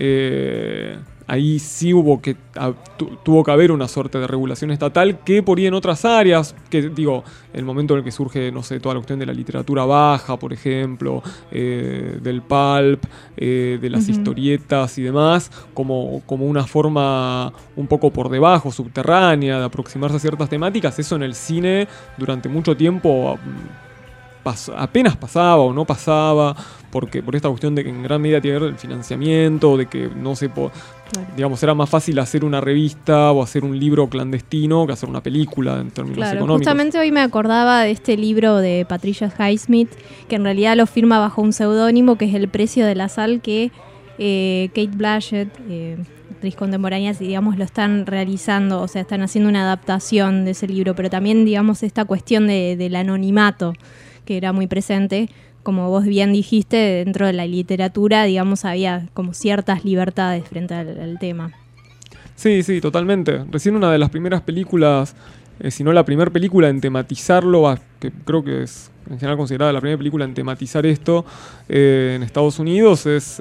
B: ahí sí tuvo que haber una suerte de regulación estatal que por ahí en otras áreas, el momento en el que surge, no sé, toda la cuestión de la literatura baja, por ejemplo, del pulp, de las historietas y demás, como una forma un poco por debajo, subterránea, de aproximarse a ciertas temáticas. Eso en el cine durante mucho tiempo apenas pasaba o no pasaba, por esta cuestión de que en gran medida tiene que ver el financiamiento, de que no se digamos, era más fácil hacer una revista o hacer un libro clandestino que hacer una película en términos económicos. Justamente
A: hoy me acordaba de este libro de Patricia Highsmith, que en realidad lo firma bajo un seudónimo, que es El precio de la sal, que Kate Blanchett, actriz contemporánea, digamos, lo están realizando, o sea, están haciendo una adaptación de ese libro, pero también, digamos, esta cuestión del anonimato, que era muy presente, como vos bien dijiste, dentro de la literatura, digamos, había como ciertas libertades frente al tema.
B: Sí, totalmente. Recién una de las primeras películas, si no la primera película en tematizarlo, que creo que es en general considerada la primera película en tematizar esto en Estados Unidos, es...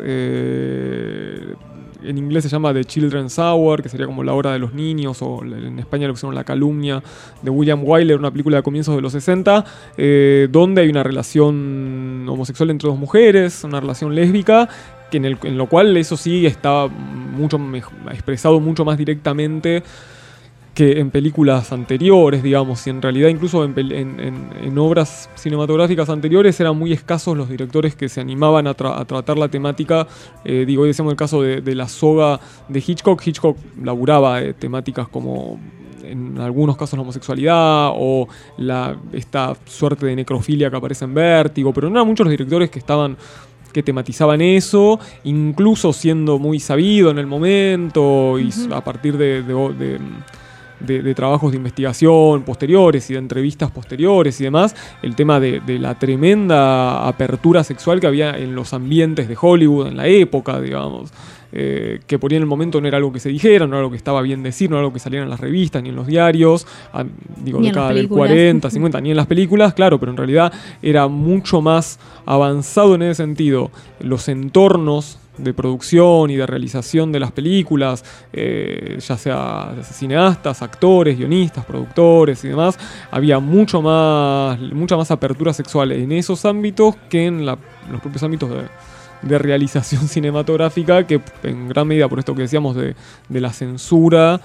B: en inglés se llama The Children's Hour, que sería como la hora de los niños, o en España lo pusieron La calumnia, de William Wyler, una película de comienzos de los 60, donde hay una relación homosexual entre dos mujeres, una relación lésbica, que en lo cual eso sí está expresado mucho más directamente que en películas anteriores, digamos, y en realidad incluso en obras cinematográficas anteriores eran muy escasos los directores que se animaban a tratar la temática. Hoy decíamos el caso de La soga de Hitchcock. Hitchcock laburaba temáticas como, en algunos casos, la homosexualidad o esta suerte de necrofilia que aparece en Vértigo, pero no eran muchos los directores que tematizaban eso, incluso siendo muy sabido en el momento y a partir de trabajos de investigación posteriores y de entrevistas posteriores y demás, el tema de la tremenda apertura sexual que había en los ambientes de Hollywood en la época, digamos, que por ahí en el momento no era algo que se dijera, no era algo que estaba bien decir, no era algo que saliera en las revistas ni en los diarios, década del 40, 50, ni en las películas, claro, pero en realidad era mucho más avanzado en ese sentido. Los entornos de producción y de realización de las películas, ya sea cineastas, actores, guionistas, productores y demás, había mucha más apertura sexual en esos ámbitos que en los propios ámbitos de realización cinematográfica, que en gran medida, por esto que decíamos de la censura,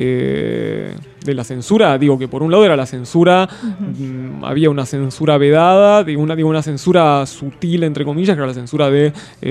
B: digo que por un lado era la censura, había una censura vedada, una censura sutil, entre comillas, que era la censura de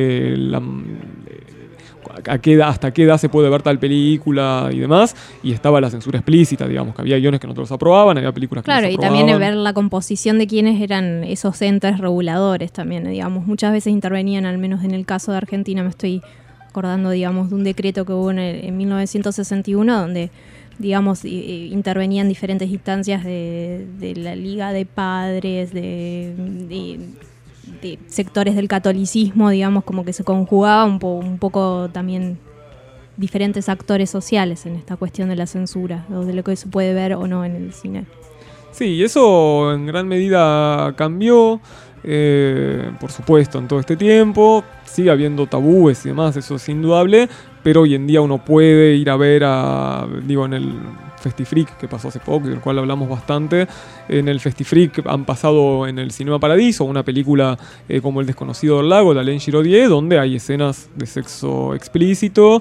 B: hasta qué edad se puede ver tal película y demás, y estaba la censura explícita, digamos, que había guiones que no los aprobaban, había películas que no se aprobaban.
A: Claro, y también ver la composición de quiénes eran esos entes reguladores también, digamos, muchas veces intervenían, al menos en el caso de Argentina, me estoy acordando, digamos, de un decreto que hubo en 1961, donde, digamos, intervenían diferentes instancias de la Liga de Padres, sectores del catolicismo, digamos, como que se conjugaba un poco también diferentes actores sociales en esta cuestión de la censura, o de lo que se puede ver o no en el cine.
B: Sí, y eso en gran medida cambió, por supuesto, en todo este tiempo. Sigue habiendo tabúes y demás, eso es indudable, pero hoy en día uno puede ir a ver en el Festifreak, que pasó hace poco, del cual hablamos bastante. En el Festifreak han pasado en el Cinema Paradiso una película como El desconocido del lago, de Alain Giraudier, donde hay escenas de sexo explícito.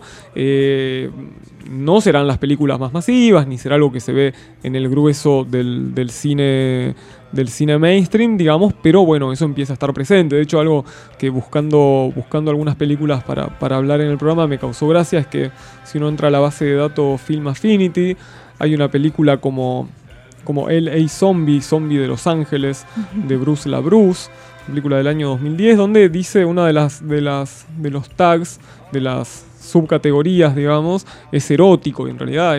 B: No serán las películas más masivas, ni será algo que se ve en el grueso del cine mainstream, digamos, pero bueno, eso empieza a estar presente. De hecho, algo que buscando algunas películas para hablar en el programa me causó gracia es que si uno entra a la base de datos Film Affinity, hay una película como L.A. Zombie de Los Ángeles, de Bruce LaBruce, película del año 2010, donde dice una de los tags, de las subcategorías, digamos, es erótico, y en realidad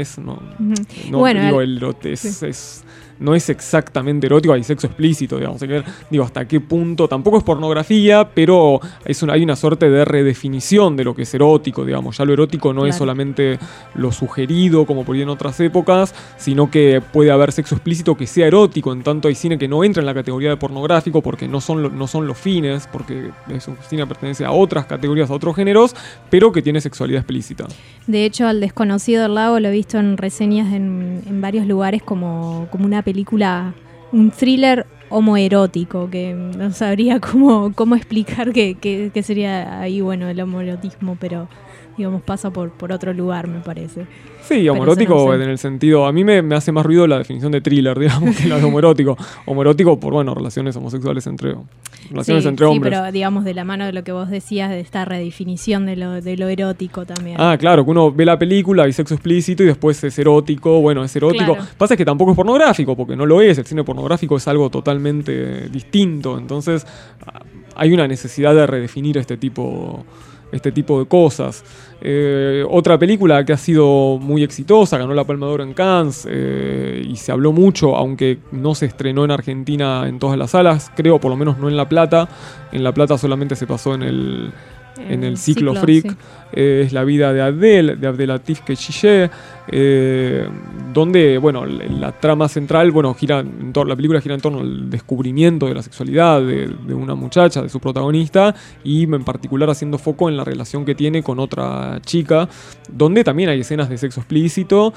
B: no es exactamente erótico, hay sexo explícito, digamos. Hasta qué punto, tampoco es pornografía, pero hay una suerte de redefinición de lo que es erótico, digamos. Ya lo erótico no es solamente lo sugerido, como por ahí en otras épocas, sino que puede haber sexo explícito que sea erótico. En tanto hay cine que no entra en la categoría de pornográfico porque no son los fines, porque es un cine que pertenece a otras categorías, a otros géneros, pero que tiene sexualidad explícita.
A: De hecho, al desconocido del lago lo he visto en reseñas en varios lugares como una película, un thriller homoerótico, que no sabría cómo explicar qué sería ahí, bueno, el homoerotismo, pero digamos pasa por otro lugar, me parece.
B: Sí, homoerótico no sé. En el sentido, a mí me hace más ruido la definición de thriller, digamos, que la de homoerótico. Homoerótico por, relaciones homosexuales entre hombres.
A: Sí, pero digamos de la mano de lo que vos decías, de esta redefinición de lo erótico también.
B: Ah, claro, que uno ve la película, hay sexo explícito y después es erótico, es erótico. Claro. Pasa que tampoco es pornográfico, porque no lo es, el cine pornográfico es algo totalmente distinto, entonces hay una necesidad de redefinir este tipo de cosas. Otra película que ha sido muy exitosa, ganó la Palma de Oro en Cannes, y se habló mucho, aunque no se estrenó en Argentina en todas las salas, creo, por lo menos no en La Plata. En La Plata solamente se pasó en el ciclo Freak, sí. Es La vida de Adele, de Abdelatif Kechiche, donde, la trama central, la película gira en torno al descubrimiento de la sexualidad de una muchacha, de su protagonista, y en particular haciendo foco en la relación que tiene con otra chica, donde también hay escenas de sexo explícito,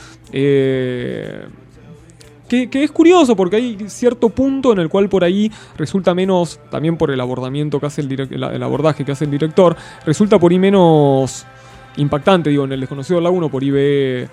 B: que es curioso porque hay cierto punto en el cual por ahí resulta menos, también por el abordamiento que hace el abordaje que hace el director, resulta por ahí menos impactante. En El desconocido del lago uno por ahí ve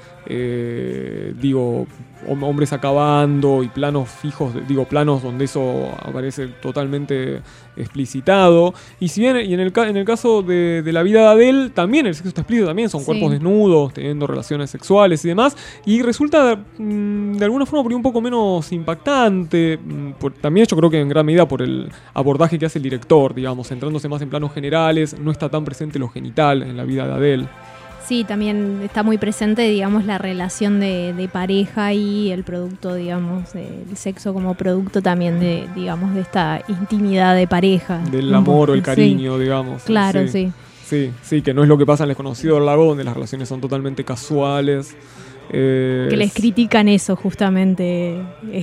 B: hombres acabando y planos fijos, planos donde eso aparece totalmente explicitado. Y si bien en el caso de La vida de Adele, también el sexo está explícito, también son cuerpos desnudos, teniendo relaciones sexuales y demás, y resulta de alguna forma por ahí un poco menos impactante, también yo creo que en gran medida por el abordaje que hace el director, digamos, centrándose más en planos generales, no está tan presente lo genital en La vida de Adele.
A: Sí, también está muy presente, digamos, la relación de pareja y el producto, digamos, el sexo como producto también de esta intimidad de pareja. Del
B: amor o el cariño, digamos.
A: Claro, sí.
B: Sí, que no es lo que pasa en El desconocido del lago, donde las relaciones son totalmente casuales.
A: Que les critican eso, justamente.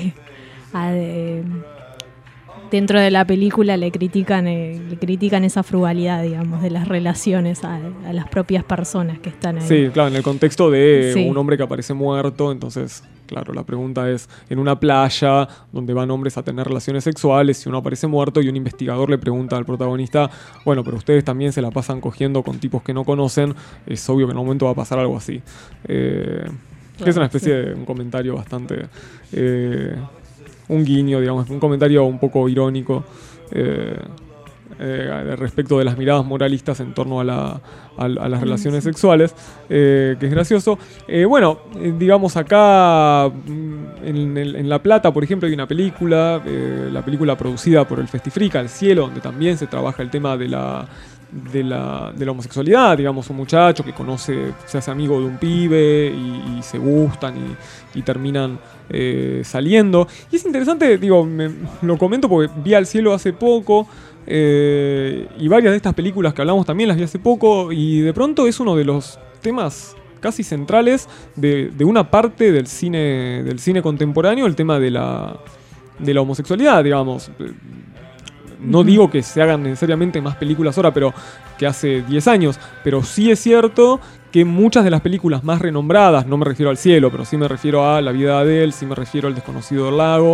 A: Dentro de la película le critican esa frugalidad, digamos, de las relaciones a las propias personas que están ahí.
B: Sí, claro, en el contexto de un hombre que aparece muerto, entonces, claro, la pregunta es, en una playa donde van hombres a tener relaciones sexuales, si uno aparece muerto y un investigador le pregunta al protagonista, pero ustedes también se la pasan cogiendo con tipos que no conocen, es obvio que en un momento va a pasar algo así. Es una especie de un comentario bastante... un guiño, digamos, un comentario un poco irónico respecto de las miradas moralistas en torno a las relaciones sexuales, que es gracioso. Digamos acá en La Plata, por ejemplo, hay una película, la película producida por el Festifreak, Al cielo, donde también se trabaja el tema de la homosexualidad, digamos, un muchacho que se hace amigo de un pibe y se gustan y terminan saliendo. Y es interesante, lo comento porque vi Al cielo hace poco, y varias de estas películas que hablamos también las vi hace poco, y de pronto es uno de los temas casi centrales de una parte del cine contemporáneo, el tema de la homosexualidad, digamos. No digo que se hagan necesariamente más películas ahora, pero que hace 10 años, pero sí es cierto que muchas de las películas más renombradas, no me refiero al Cielo, pero sí me refiero a La vida de Adele, sí me refiero al Desconocido del lago,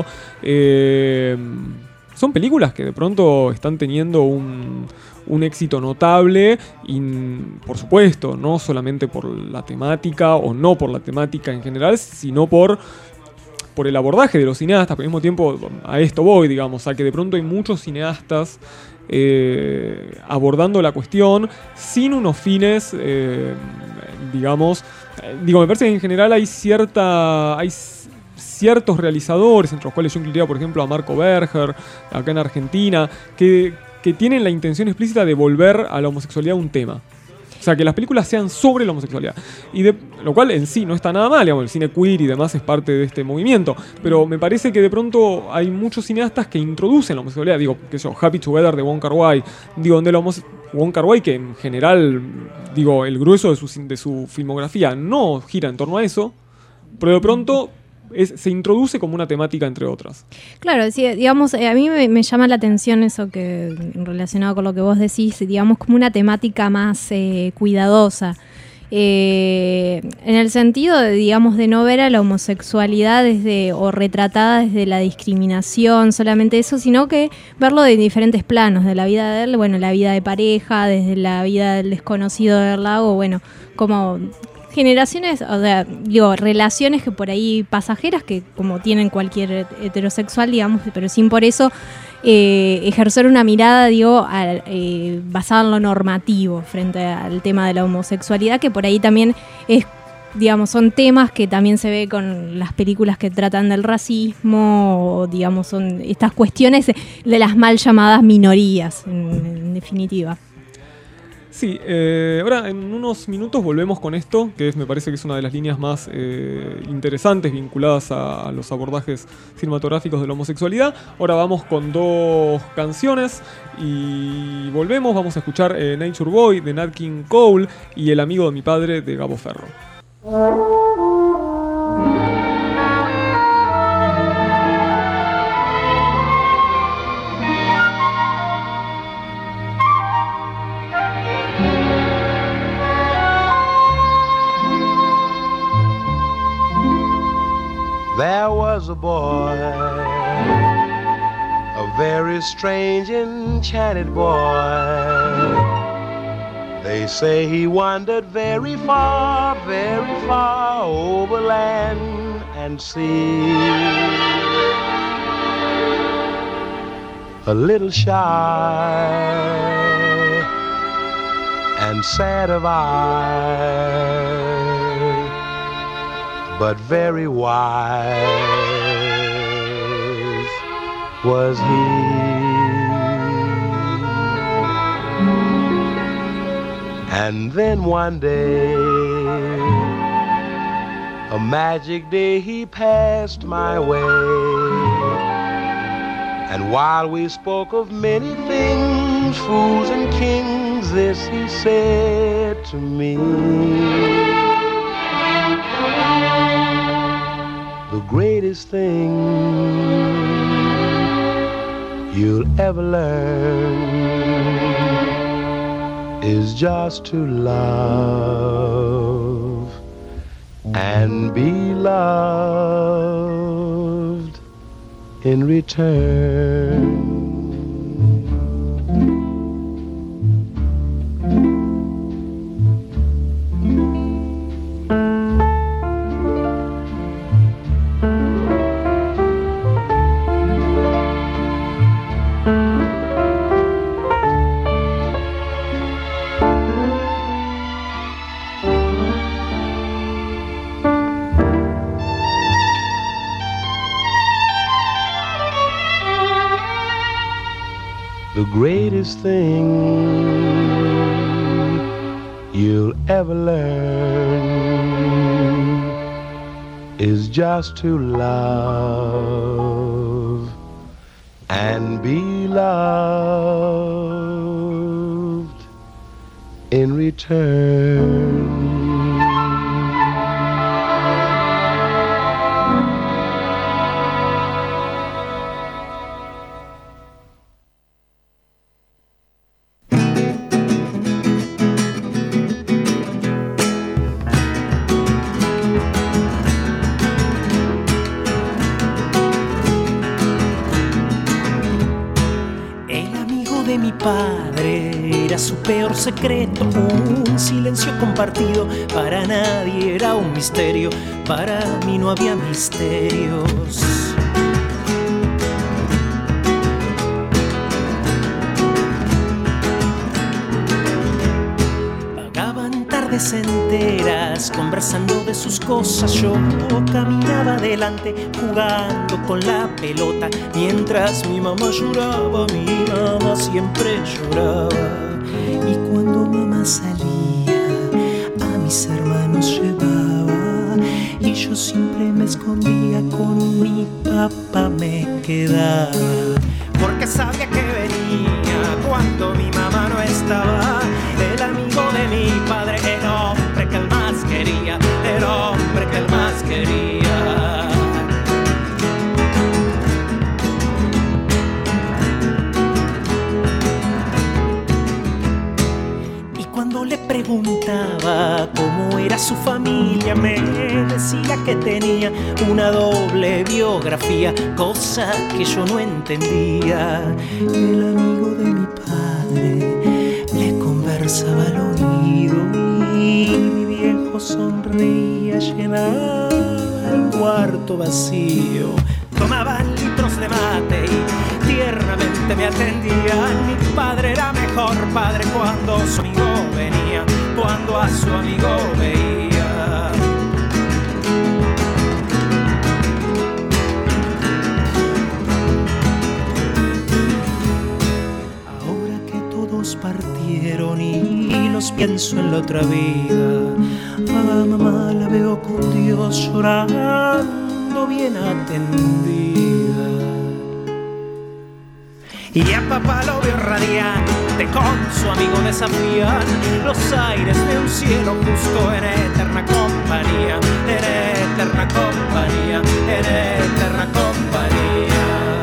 B: son películas que de pronto están teniendo un éxito notable, y por supuesto, no solamente por la temática, o no por la temática en general, sino por el abordaje de los cineastas. Pero al mismo tiempo, a esto voy, digamos, a que de pronto hay muchos cineastas abordando la cuestión sin unos fines, digamos, me parece que en general hay ciertos realizadores, entre los cuales yo incluiría, por ejemplo, a Marco Berger, acá en Argentina, que tienen la intención explícita de volver a la homosexualidad un tema. O sea, que las películas sean sobre la homosexualidad. Lo cual en sí no está nada mal, digamos, el cine queer y demás es parte de este movimiento. Pero me parece que de pronto hay muchos cineastas que introducen la homosexualidad. Happy Together de Wong Kar-wai. Wong Kar-wai, que en general, el grueso de su filmografía no gira en torno a eso, pero de pronto se introduce como una temática entre otras.
A: Claro, sí, digamos, a mí me llama la atención eso que, relacionado con lo que vos decís, digamos, como una temática más cuidadosa. En el sentido de no ver a la homosexualidad o retratada desde la discriminación, solamente eso, sino que verlo de diferentes planos, de la vida de él, la vida de pareja, desde la vida del desconocido del lago, como generaciones, relaciones que por ahí pasajeras, que como tienen cualquier heterosexual, digamos, pero sin por eso ejercer una mirada, basada en lo normativo frente al tema de la homosexualidad, que por ahí también son temas que también se ve con las películas que tratan del racismo, o son estas cuestiones de las mal llamadas minorías, en definitiva.
B: Sí, ahora en unos minutos volvemos con esto, que me parece que es una de las líneas más interesantes vinculadas a los abordajes cinematográficos de la homosexualidad. Ahora vamos con 2 canciones y volvemos. Vamos a escuchar Nature Boy de Nat King Cole y El amigo de mi padre de Gabo Ferro.
T: There was a boy, a very strange, enchanted boy. They say he wandered very far over land and sea. A little shy and sad of eye, but very wise was he. And then one day, a magic day, he passed my way. And while we spoke of many things, fools and kings, this he said to me: the greatest thing you'll ever learn is just to love and be loved in return. The greatest thing you'll ever learn is just to love and be loved in return.
U: Padre era su peor secreto, un silencio compartido, para nadie era un misterio, para mí no había misterios. Vagaban tardes enteras conversando de sus cosas, yo caminaba adelante jugando con la pelota, mientras mi mamá lloraba, mi mamá siempre lloraba. Y cuando mamá salía, a mis hermanos llevaba, y yo siempre me escondía, con mi papá me quedaba, porque sabía que venía cuando mi mamá no estaba, el amigo de mi padre, el hombre que él más quería, el hombre que él más quería. Le preguntaba cómo era su familia, me decía que tenía una doble biografía, cosa que yo no entendía. El amigo de mi padre le conversaba al oído y mi viejo sonreía, llenaba el cuarto vacío. Tomaban litros de mate y tiernamente me atendían. Mi padre era mejor padre cuando su amigo venía, cuando a su amigo veía. Ahora que todos partieron y los pienso en la otra vida, a mamá la veo con Dios llorando, bien atendida. Y a papá lo veo radiante, con su amigo desafían los aires de un cielo justo, en eterna compañía, en eterna compañía, en eterna compañía.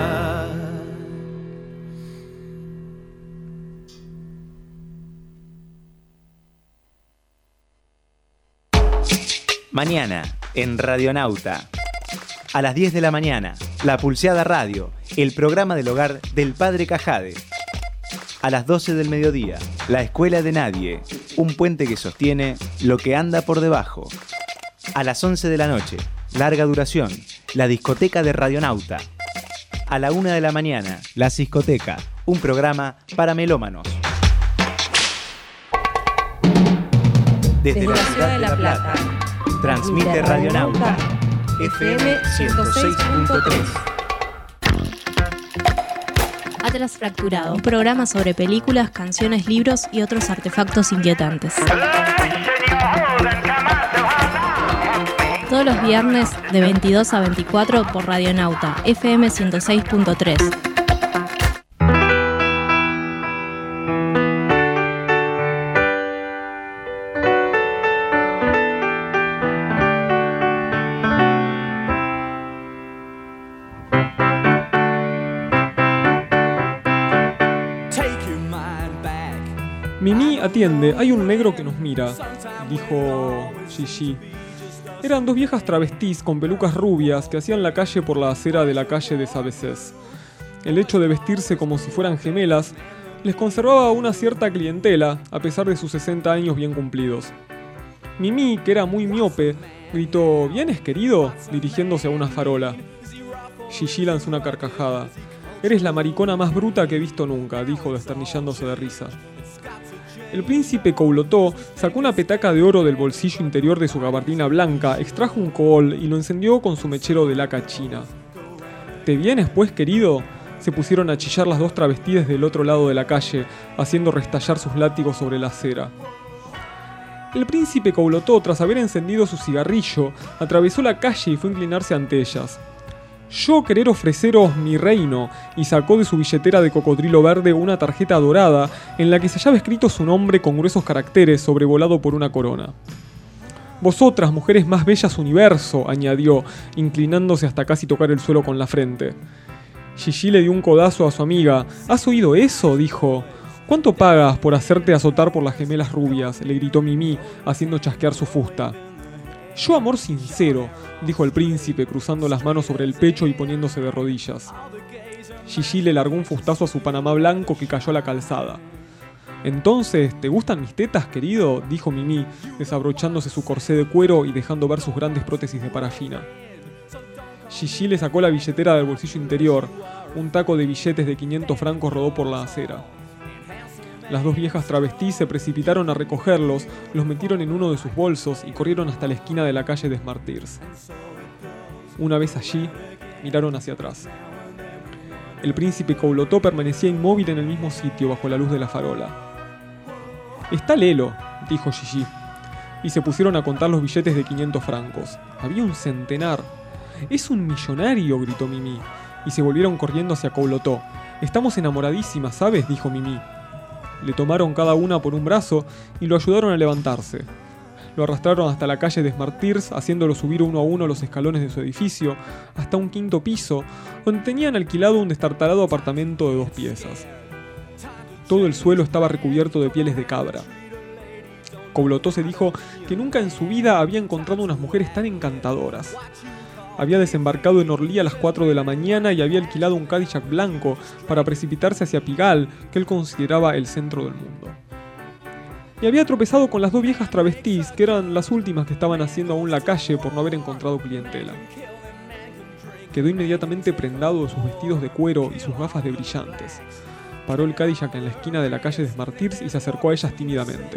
E: Mañana, en Radionauta. A las 10 de la mañana, La Pulseada Radio, el programa del hogar del Padre Cajade. A las 12 del mediodía, La Escuela de Nadie, un puente que sostiene lo que anda por debajo. A las 11 de la noche, larga duración, La Discoteca de Radionauta. A la 1 de la mañana, La Ciscoteca, un programa para melómanos. Desde la ciudad de La Plata, transmite Radionauta, FM 106.3.
A: Atlas Fracturado, un programa sobre películas, canciones, libros y otros artefactos inquietantes. Todos los viernes de 22 a 24 por Radionauta, FM 106.3.
B: Mimi atiende, hay un negro que nos mira, dijo Gigi. Eran dos viejas travestís con pelucas rubias que hacían la calle por la acera de la calle de Sabecés. El hecho de vestirse como si fueran gemelas les conservaba una cierta clientela, a pesar de sus 60 años bien cumplidos. Mimi, que era muy miope, gritó «¿Vienes, querido?», dirigiéndose a una farola. Gigi lanzó una carcajada. «Eres la maricona más bruta que he visto nunca», dijo desternillándose de risa. El príncipe Coulotó sacó una petaca de oro del bolsillo interior de su gabardina blanca, extrajo un cohol y lo encendió con su mechero de laca china. «¿Te vienes, pues, querido?», se pusieron a chillar las dos travestides del otro lado de la calle, haciendo restallar sus látigos sobre la acera. El príncipe Coulotó, tras haber encendido su cigarrillo, atravesó la calle y fue a inclinarse ante ellas. yo querer ofreceros mi reino, y sacó de su billetera de cocodrilo verde una tarjeta dorada en la que se hallaba escrito su nombre con gruesos caracteres sobrevolado por una corona. Vosotras, mujeres más bellas universo, añadió, inclinándose hasta casi tocar el suelo con la frente. Gigi le dio un codazo a su amiga. ¿Has oído eso?, dijo. ¿Cuánto pagas por hacerte azotar por las gemelas rubias?, le gritó Mimi, haciendo chasquear su fusta. Yo amor sincero, dijo el príncipe, cruzando las manos sobre el pecho y poniéndose de rodillas. Gigi le largó un fustazo a su panamá blanco que cayó a la calzada. Entonces, ¿te gustan mis tetas, querido?, dijo Mimi, desabrochándose su corsé de cuero y dejando ver sus grandes prótesis de parafina. Gigi le sacó la billetera del bolsillo interior. Un taco de billetes de 500 francos rodó por la acera. Las dos viejas travestis se precipitaron a recogerlos, los metieron en uno de sus bolsos y corrieron hasta la esquina de la calle des Martyrs. Una vez allí, miraron hacia atrás. El príncipe Couloteau permanecía inmóvil en el mismo sitio bajo la luz de la farola. «Está Lelo», dijo Gigi, y se pusieron a contar los billetes de 500 francos. Había un centenar. «Es un millonario», gritó Mimi, y se volvieron corriendo hacia Couloteau. «Estamos enamoradísimas, ¿sabes?», dijo Mimi. Le tomaron cada una por un brazo y lo ayudaron a levantarse. Lo arrastraron hasta la calle des Martyrs, haciéndolo subir uno a uno los escalones de su edificio, hasta un quinto piso, donde tenían alquilado un destartalado apartamento de 2 piezas. Todo el suelo estaba recubierto de pieles de cabra. Couloteau se dijo que nunca en su vida había encontrado unas mujeres tan encantadoras. Había desembarcado en Orly a las 4 de la mañana y había alquilado un Cadillac blanco para precipitarse hacia Pigalle, que él consideraba el centro del mundo. Y había tropezado con las 2 viejas travestis, que eran las últimas que estaban haciendo aún la calle por no haber encontrado clientela. Quedó inmediatamente prendado de sus vestidos de cuero y sus gafas de brillantes. Paró el Cadillac en la esquina de la calle des Martyrs y se acercó a ellas tímidamente.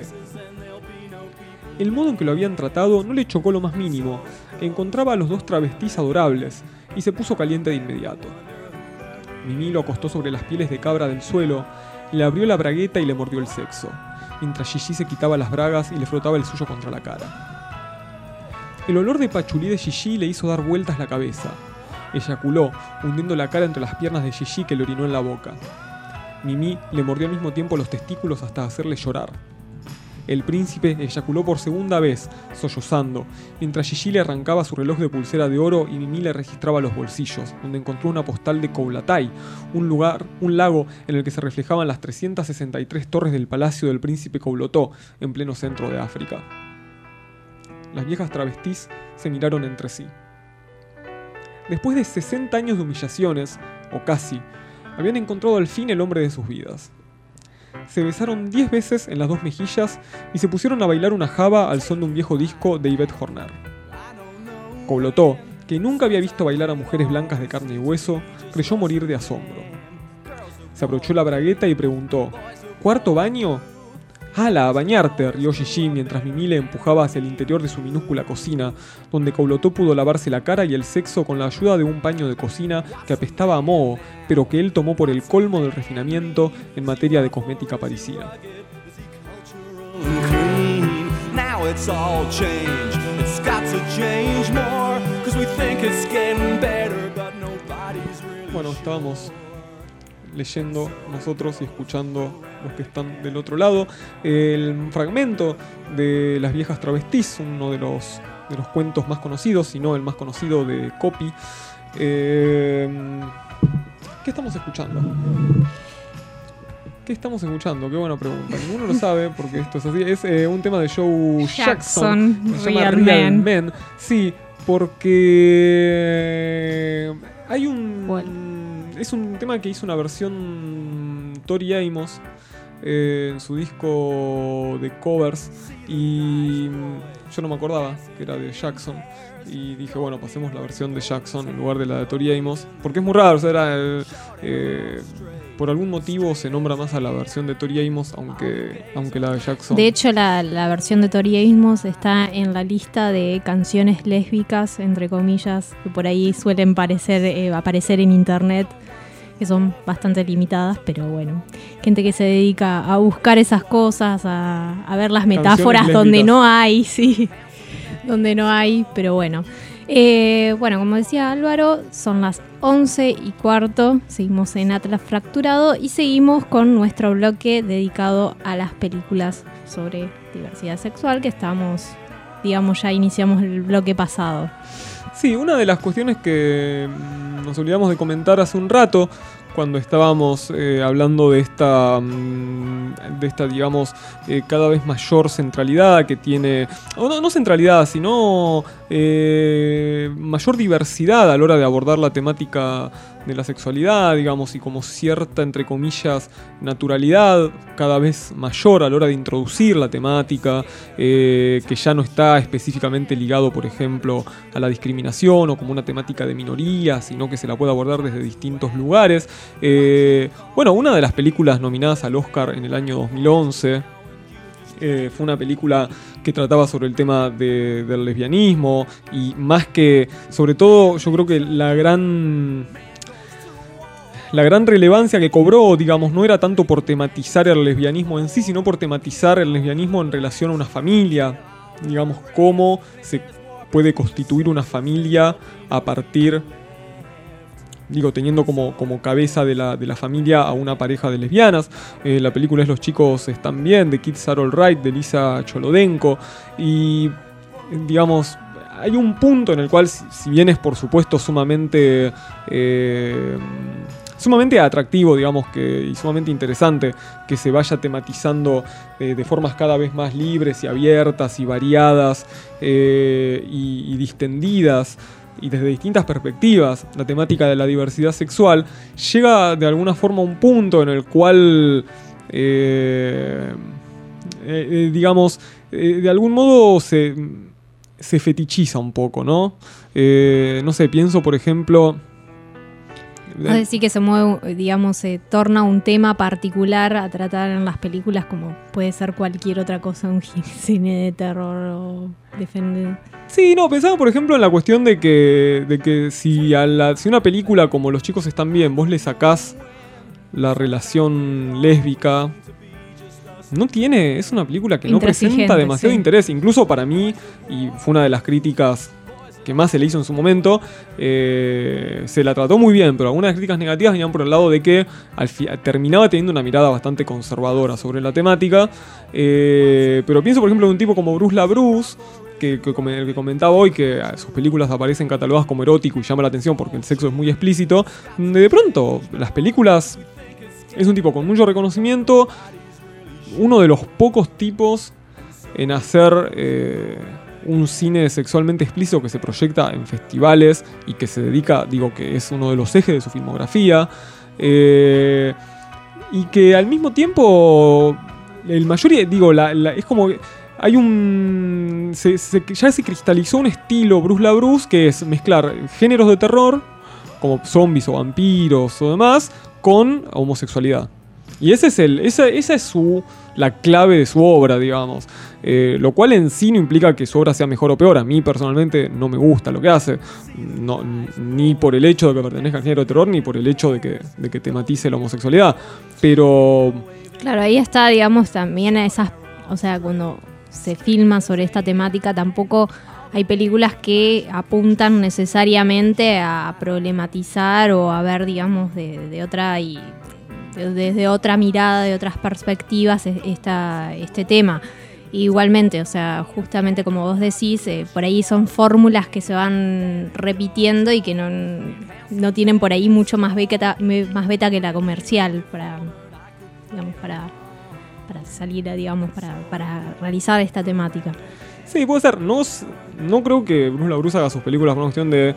B: El modo en que lo habían tratado no le chocó lo más mínimo. Encontraba a los 2 travestis adorables y se puso caliente de inmediato. Mimi lo acostó sobre las pieles de cabra del suelo, le abrió la bragueta y le mordió el sexo, mientras Gigi se quitaba las bragas y le frotaba el suyo contra la cara. El olor de pachulí de Gigi le hizo dar vueltas la cabeza. Eyaculó, hundiendo la cara entre las piernas de Gigi que le orinó en la boca. Mimi le mordió al mismo tiempo los testículos hasta hacerle llorar. El príncipe eyaculó por segunda vez, sollozando, mientras Gigi le arrancaba su reloj de pulsera de oro y Mimi le registraba los bolsillos, donde encontró una postal de Koulatai, un lago en el que se reflejaban las 363 torres del palacio del príncipe Couloteau, en pleno centro de África. Las viejas travestis se miraron entre sí. Después de 60 años de humillaciones, o casi, habían encontrado al fin el hombre de sus vidas. Se besaron 10 veces en las 2 mejillas y se pusieron a bailar una java al son de un viejo disco de Yvette Horner. Couloteau, que nunca había visto bailar a mujeres blancas de carne y hueso, creyó morir de asombro. Se abrochó la bragueta y preguntó: ¿Cuarto baño? ¡Hala, a bañarte!, rió Gigi mientras Mimi le empujaba hacia el interior de su minúscula cocina, donde Couloteau pudo lavarse la cara y el sexo con la ayuda de un paño de cocina que apestaba a moho, pero que él tomó por el colmo del refinamiento en materia de cosmética parisina. Bueno, estábamos leyendo nosotros y escuchando los que están del otro lado el fragmento de Las viejas travestis, uno de los cuentos más conocidos, si no el más conocido de Copy. ¿Qué estamos escuchando? ¿Qué estamos escuchando? Qué buena pregunta. Ninguno lo sabe porque esto es así. Es un tema de Joe Jackson. Se llama Real Men. Sí, porque hay es un tema que hizo una versión Tori Amos en su disco de covers y yo no me acordaba que era de Jackson y dije, bueno, pasemos la versión de Jackson en lugar de la de Tori Amos, porque es muy raro, o sea, era por algún motivo se nombra más a la versión de Tori Amos aunque la de Jackson. De hecho, la versión de Tori Amos está en la lista de canciones lésbicas, entre comillas, que por ahí suelen aparecer en internet, que son bastante limitadas, pero bueno, gente que se dedica a buscar esas cosas, a ver las metáforas donde no hay, sí, donde no hay, pero bueno.
A: Bueno, como decía Álvaro, son las 11:15, seguimos en Atlas Fracturado y seguimos con nuestro bloque dedicado a las películas sobre diversidad sexual que estamos, digamos, ya iniciamos el bloque pasado.
B: Sí, una de las cuestiones que nos olvidamos de comentar hace un rato, cuando estábamos hablando de esta digamos, cada vez mayor centralidad que tiene, o no centralidad, sino mayor diversidad a la hora de abordar la temática de la sexualidad, digamos, y como cierta, entre comillas, naturalidad cada vez mayor a la hora de introducir la temática, que ya no está específicamente ligado, por ejemplo, a la discriminación o como una temática de minorías, sino que se la puede abordar desde distintos lugares. Bueno, una de las películas nominadas al Oscar en el año 2011 fue una película que trataba sobre el tema del lesbianismo y más que, sobre todo, yo creo que la gran relevancia que cobró, digamos, no era tanto por tematizar el lesbianismo en sí, sino por tematizar el lesbianismo en relación a una familia, digamos, cómo se puede constituir una familia a partir, digo, teniendo como cabeza de la familia a una pareja de lesbianas. La película es Los chicos están bien, de Kids Are All Right, de Lisa Cholodenko, y digamos, hay un punto en el cual, si bien es por supuesto sumamente atractivo, digamos, y sumamente interesante que se vaya tematizando de formas cada vez más libres y abiertas y variadas y distendidas y desde distintas perspectivas la temática de la diversidad sexual, llega de alguna forma a un punto en el cual digamos, de algún modo se fetichiza un poco, ¿no? No sé, pienso por ejemplo...
A: Es decir, que se mueve, digamos, se torna un tema particular a tratar en las películas como puede ser cualquier otra cosa, un cine de terror o defender.
B: Sí, no, pensaba por ejemplo en la cuestión de que si una película como Los chicos están bien, vos le sacás la relación lésbica, es una película que no presenta demasiado interés, incluso para mí, y fue una de las críticas que más se le hizo en su momento, se la trató muy bien, pero algunas críticas negativas venían por el lado de que terminaba teniendo una mirada bastante conservadora sobre la temática, pero pienso por ejemplo en un tipo como Bruce LaBruce, el que comentaba hoy, que sus películas aparecen catalogadas como erótico y llama la atención porque el sexo es muy explícito. De pronto, las películas, es un tipo con mucho reconocimiento, uno de los pocos tipos en hacer un cine sexualmente explícito que se proyecta en festivales y que se dedica, digo, que es uno de los ejes de su filmografía, y que al mismo tiempo el mayor, digo, es como que hay ya se cristalizó un estilo Bruce LaBruce que es mezclar géneros de terror como zombies o vampiros o demás con homosexualidad. Y esa es la clave de su obra, digamos. Lo cual en sí no implica que su obra sea mejor o peor. A mí personalmente no me gusta lo que hace. No, ni por el hecho de que pertenezca al género de terror, ni por el hecho de que tematice la homosexualidad. Pero...
A: Claro, ahí está, digamos, también esas... O sea, cuando se filma sobre esta temática, tampoco hay películas que apuntan necesariamente a problematizar o a ver, digamos, de otra... y desde otra mirada, de otras perspectivas, este tema. Igualmente, o sea, justamente como vos decís, por ahí son fórmulas que se van repitiendo y que no tienen por ahí mucho más beta que la comercial para salir, digamos, para realizar esta temática.
B: Sí, puede ser. No creo que Bruce LaBruce haga sus películas por una cuestión de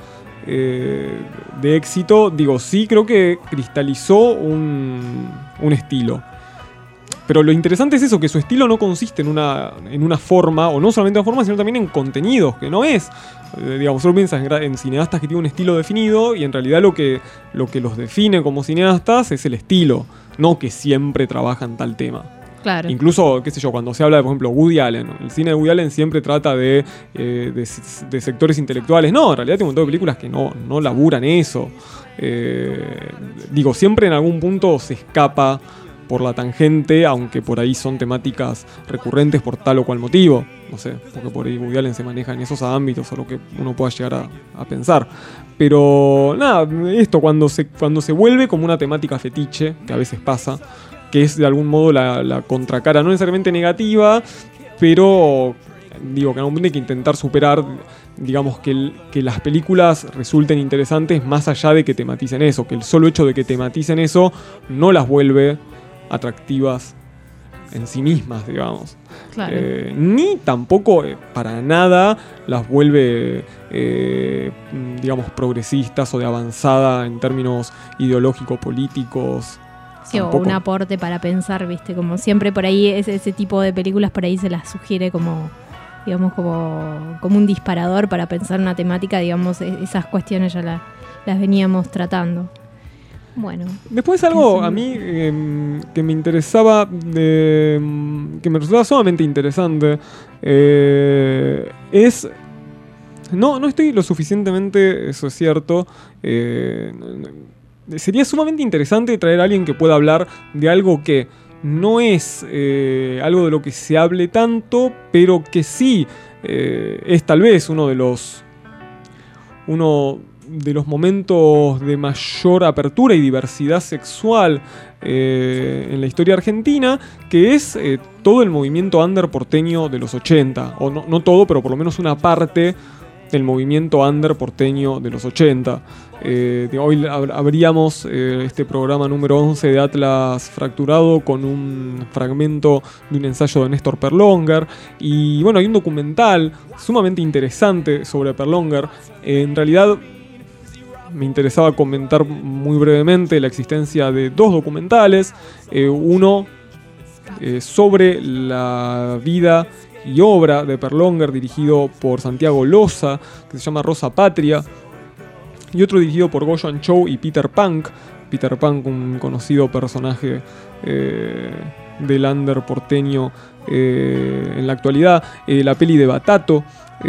B: éxito. Digo, sí creo que cristalizó un estilo. Pero lo interesante es eso, que su estilo no consiste en una forma, o no solamente en forma, sino también en contenidos, que no es, digamos, solo piensas en cineastas que tienen un estilo definido, y en realidad lo que los define como cineastas es el estilo, no que siempre trabajan tal tema.
A: Claro.
B: Incluso, qué sé yo, cuando se habla de, por ejemplo, Woody Allen, el cine de Woody Allen siempre trata de sectores intelectuales. No, en realidad tiene un montón de películas que no laburan eso. Digo, siempre en algún punto se escapa por la tangente, aunque por ahí son temáticas recurrentes por tal o cual motivo. no sé, porque por ahí Woody Allen se maneja en esos ámbitos o lo que uno pueda llegar a pensar. Pero nada, esto cuando se vuelve como una temática fetiche, que a veces pasa, que es de algún modo la contracara, no necesariamente negativa, pero digo que en algún momento hay que intentar superar, digamos, que las películas resulten interesantes más allá de que tematicen eso, que el solo hecho de que tematicen eso no las vuelve atractivas en sí mismas, digamos.
A: Claro.
B: Ni tampoco para nada las vuelve, digamos, progresistas o de avanzada en términos ideológico-políticos.
A: Sí, o un aporte para pensar, ¿viste? Como siempre por ahí ese tipo de películas por ahí se las sugiere como, digamos, como un disparador para pensar una temática, digamos, esas cuestiones ya las veníamos tratando. Bueno. Después
B: algo a mí que me interesaba, que me resultaba sumamente interesante, es... No estoy lo suficientemente, eso es cierto, sería sumamente interesante traer a alguien que pueda hablar de algo que no es algo de lo que se hable tanto, pero que sí es tal vez uno de los momentos de mayor apertura y diversidad sexual en la historia argentina, que es todo el movimiento under porteño de los 80, o no todo, pero por lo menos una parte del movimiento under porteño de los 80. Hoy abríamos este programa número 11 de Atlas Fracturado con un fragmento de un ensayo de Néstor Perlonger, y bueno, hay un documental sumamente interesante sobre Perlonger. En realidad me interesaba comentar muy brevemente la existencia de dos documentales, uno sobre la vida y obra de Perlonger, dirigido por Santiago Loza, que se llama Rosa Patria, y otro dirigido por Goyo Anchou y Peter Punk. Peter Punk, un conocido personaje del under porteño en la actualidad. La peli de Batato.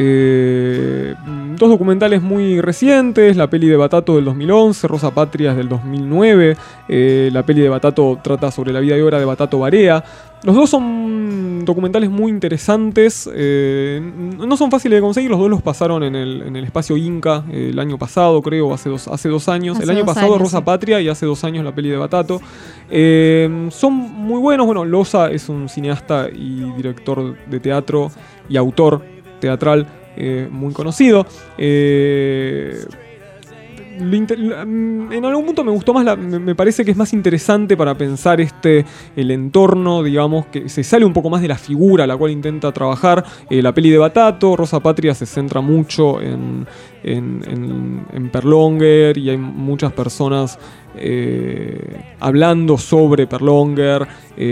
B: Dos documentales muy recientes, la peli de Batato del 2011, Rosa Patria del 2009. La peli de Batato trata sobre la vida y obra de Batato Barea. Los dos son documentales muy interesantes, no son fáciles de conseguir, los dos los pasaron en el espacio Inca el año pasado, creo, hace dos años. El año pasado Rosa Patria y hace 2 años la peli de Batato. Son muy buenos. Bueno, Loza es un cineasta y director de teatro y autor teatral muy conocido. En algún punto me gustó más, me parece que es más interesante para pensar el entorno, digamos, que se sale un poco más de la figura a la cual intenta trabajar la peli de Batato. Rosa Patria se centra mucho en Perlonger, y hay muchas personas hablando sobre Perlonger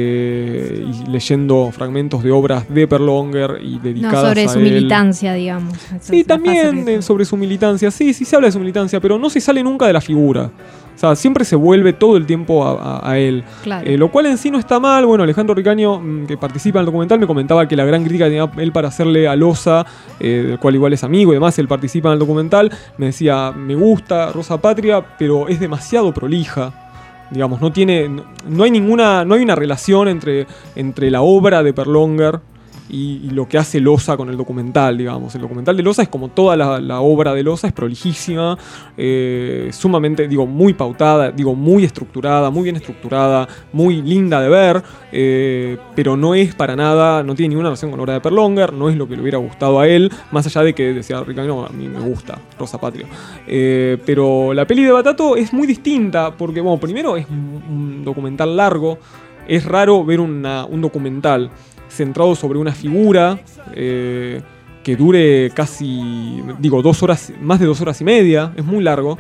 B: y leyendo fragmentos de obras de Perlonger y dedicadas a él.
A: Sobre su militancia, digamos.
B: Sí, también sobre su militancia. Sí, se habla de su militancia, pero no se sale nunca de la figura. O sea, siempre se vuelve todo el tiempo a él.
A: Claro.
B: Lo cual en sí no está mal. Bueno, Alejandro Ricaño, que participa en el documental, me comentaba que la gran crítica que tenía él para hacerle a Loza, del cual igual es amigo y demás, él participa en el documental, me decía, me gusta Rosa Patria, pero es demasiado prolija. Digamos, no hay una relación entre la obra de Perlonger y lo que hace Loza con el documental, digamos. El documental de Loza es como toda la obra de Loza, es prolijísima, sumamente, muy pautada, muy estructurada, muy bien estructurada, muy linda de ver, pero no es para nada, no tiene ninguna relación con la obra de Perlonger, no es lo que le hubiera gustado a él, más allá de que decía Ricardo, a mí me gusta Rosa Patria. Pero la peli de Batato es muy distinta, porque, bueno, primero es un documental largo, es raro ver un documental centrado sobre una figura que dure casi, 2 horas, más de 2 horas y media, es muy largo.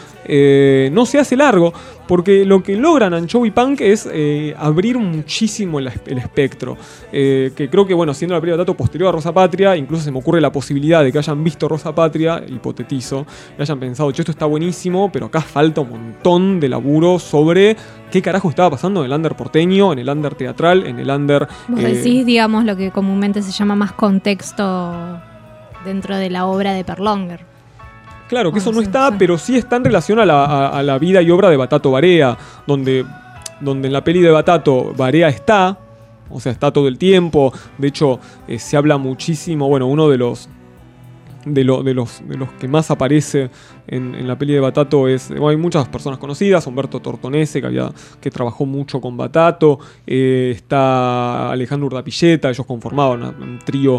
B: No se hace largo, porque lo que logran Anchou y Punk es abrir muchísimo el espectro. Que creo que, bueno, siendo la película de Batato posterior a Rosa Patria, incluso se me ocurre la posibilidad de que hayan visto Rosa Patria, hipotetizo, y hayan pensado, che, esto está buenísimo, pero acá falta un montón de laburo sobre qué carajo estaba pasando en el under porteño, en el under teatral, en el under...
A: Vos decís, digamos, lo que comúnmente se llama más contexto dentro de la obra de Perlonger.
B: Claro, que eso no está, pero sí está en relación a la vida y obra de Batato Barea, donde en la peli de Batato Barea está, O sea, está todo el tiempo. De hecho, se habla muchísimo. Bueno, uno de los que más aparece en la peli de Batato es... Bueno, hay muchas personas conocidas. Humberto Tortonese, que trabajó mucho con Batato. Está Alejandro Urdapilleta. Ellos conformaban un trío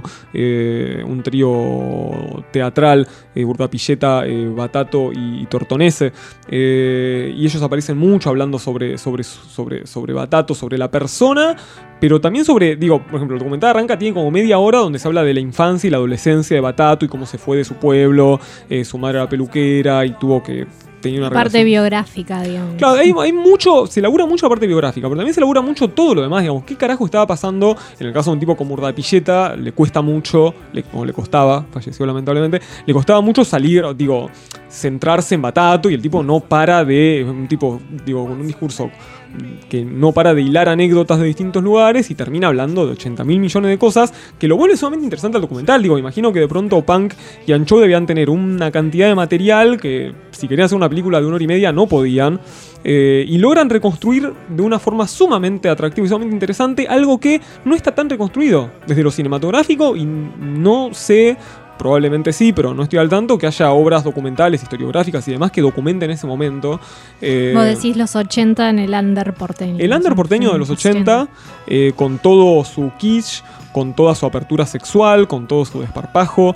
B: teatral. Urdapilleta, Batato y Tortonese. Y ellos aparecen mucho hablando sobre Batato, sobre la persona, pero también sobre, por ejemplo, el documental arranca, tiene como media hora donde se habla de la infancia y la adolescencia de Batato y cómo se fue de su pueblo, su madre era peluquera y tuvo que tener una
A: parte
B: relación
A: biográfica, digamos.
B: Claro, hay mucho, se labura mucho la parte biográfica, pero también se labura mucho todo lo demás, digamos, qué carajo estaba pasando. En el caso de un tipo como Urdapilleta, le cuesta mucho, como le costaba, falleció lamentablemente, le costaba mucho salir, centrarse en Batato, y el tipo no para de, un tipo, con un discurso que no para de hilar anécdotas de distintos lugares y termina hablando de 80.000 millones de cosas, que lo vuelve sumamente interesante al documental. Imagino que de pronto Punk y Ancho debían tener una cantidad de material que, si querían hacer una película de 1 hora y media, no podían. Y logran reconstruir de una forma sumamente atractiva y sumamente interesante algo que no está tan reconstruido desde lo cinematográfico, y no sé... Probablemente sí, pero no estoy al tanto que haya obras documentales, historiográficas y demás que documenten ese momento.
A: Vos decís los 80 en el under porteño.
B: El under porteño de los 80, con todo su kitsch, con toda su apertura sexual, con todo su desparpajo.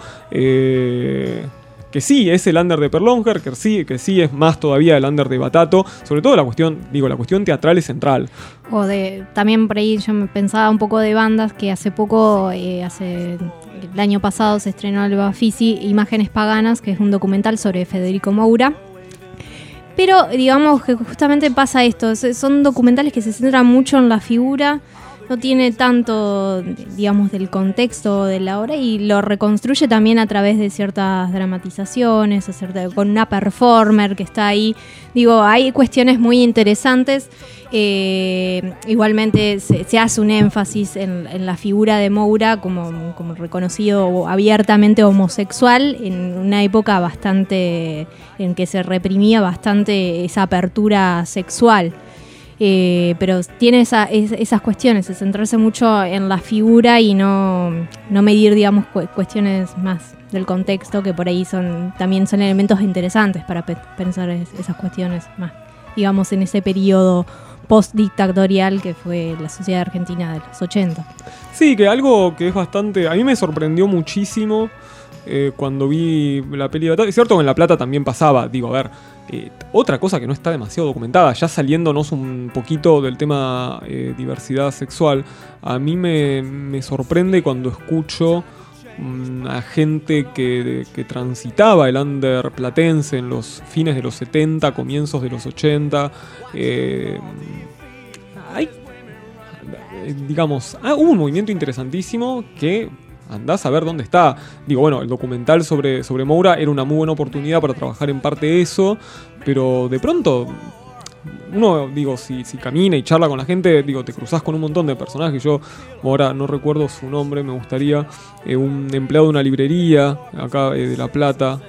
B: Que sí es el under de Perlonger, que sí es más todavía el under de Batato. Sobre todo la cuestión teatral es central.
A: O también por ahí yo me pensaba un poco de bandas que hace poco, el año pasado se estrenó el Bafisi Imágenes Paganas, que es un documental sobre Federico Moura. Pero digamos que justamente pasa esto, son documentales que se centran mucho en la figura, no tiene tanto, digamos, del contexto de la obra, y lo reconstruye también a través de ciertas dramatizaciones, con una performer que está ahí. Hay cuestiones muy interesantes. Igualmente se hace un énfasis en la figura de Moura como reconocido abiertamente homosexual en una época bastante en que se reprimía bastante esa apertura sexual. Pero tiene esas cuestiones, de centrarse mucho en la figura y no medir, digamos, cuestiones más del contexto, que por ahí también son elementos interesantes para pensar esas cuestiones más, digamos, en ese periodo post-dictatorial que fue la sociedad argentina de los 80.
B: Sí, que algo que es bastante... A mí me sorprendió muchísimo cuando vi la peli de Batato. Es cierto que en La Plata también pasaba, otra cosa que no está demasiado documentada, ya saliéndonos un poquito del tema diversidad sexual, a mí me sorprende cuando escucho a gente que transitaba el under platense en los fines de los 70, comienzos de los 80. Hubo un movimiento interesantísimo que andás a ver dónde está. El documental sobre Moura era una muy buena oportunidad para trabajar en parte de eso, pero de pronto uno, si camina y charla con la gente, te cruzás con un montón de personajes. Yo ahora no recuerdo su nombre, me gustaría, un empleado de una librería acá de La Plata,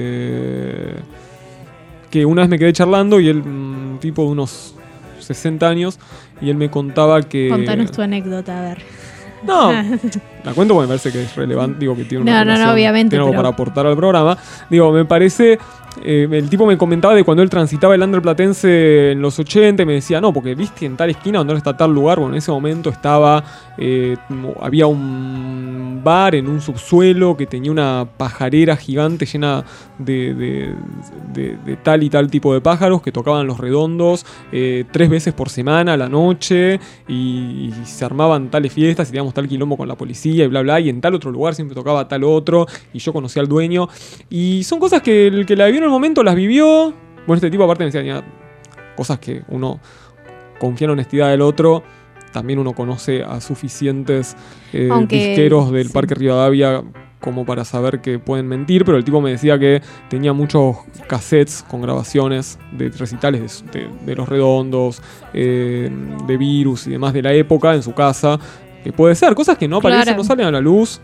B: que una vez me quedé charlando y él, un tipo de unos 60 años, y él me contaba que...
A: Contanos tu anécdota, a ver.
B: No, la cuento porque me parece que es relevante, que tiene una
A: relación, obviamente,
B: tiene algo para aportar al programa. Me parece, el tipo me comentaba de cuando él transitaba el under platense en los 80 y me decía, no, porque viste en tal esquina donde está tal lugar. Bueno, en ese momento había un bar en un subsuelo que tenía una pajarera gigante llena de tal y tal tipo de pájaros que tocaban Los Redondos 3 veces por semana a la noche, y se armaban tales fiestas y teníamos tal quilombo con la policía y bla bla, y en tal otro lugar siempre tocaba tal otro, y yo conocía al dueño, y son cosas que el que la vivió en el momento las vivió. Bueno, este tipo aparte me decía cosas que uno confía en la honestidad del otro. También uno conoce a suficientes disqueros del Parque Rivadavia como para saber que pueden mentir, pero el tipo me decía que tenía muchos cassettes con grabaciones de recitales de Los Redondos, de Virus y demás de la época en su casa, que puede ser, cosas que no aparecen, no salen a la luz,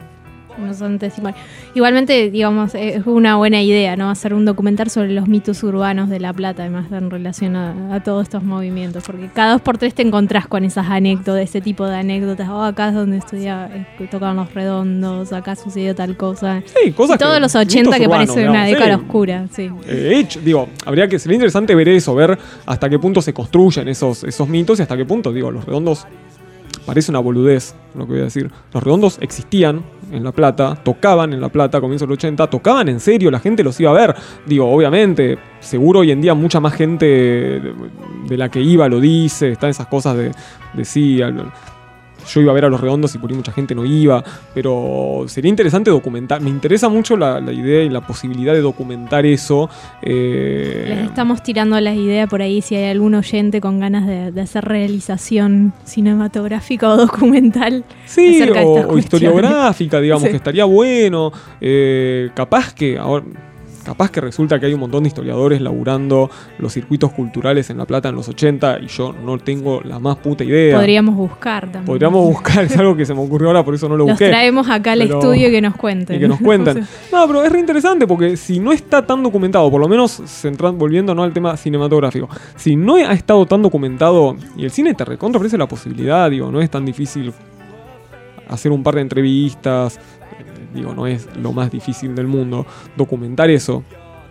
A: no son testimonios. Igualmente, digamos, es una buena idea, ¿no? Hacer un documental sobre los mitos urbanos de La Plata, además en relación a todos estos movimientos, porque cada 2x3 te encontrás con esas anécdotas, ese tipo de anécdotas. Acá es donde tocaban los redondos, acá sucedió tal cosa.
B: Sí, cosas
A: y todos los 80 que
B: urbanos,
A: parece una década oscura, sí.
B: Sería interesante ver eso, ver hasta qué punto se construyen esos mitos y hasta qué punto, los redondos, parece una boludez lo que voy a decir. Los redondos existían en La Plata, tocaban en La Plata a comienzos del 80, tocaban en serio, la gente los iba a ver. Obviamente, seguro hoy en día mucha más gente de la que iba lo dice, están esas cosas de sí, yo iba a ver a los redondos y por ahí mucha gente no iba, pero sería interesante documentar. Me interesa mucho la idea y la posibilidad de documentar eso.
A: Les estamos tirando las ideas por ahí si hay algún oyente con ganas de hacer realización cinematográfica o documental.
B: Sí, o historiográfica, digamos, sí, que estaría bueno. Capaz que resulta que hay un montón de historiadores laburando los circuitos culturales en La Plata en los 80 y yo no tengo la más puta idea.
A: Podríamos buscar también.
B: Es algo que se me ocurrió ahora, por eso no lo busqué.
A: Los traemos acá al estudio y que nos cuenten.
B: No, pero es re interesante porque si no está tan documentado, por lo menos volviendo al tema cinematográfico, si no ha estado tan documentado y el cine te recontra ofrece la posibilidad, no es tan difícil hacer un par de entrevistas. No es lo más difícil del mundo documentar eso.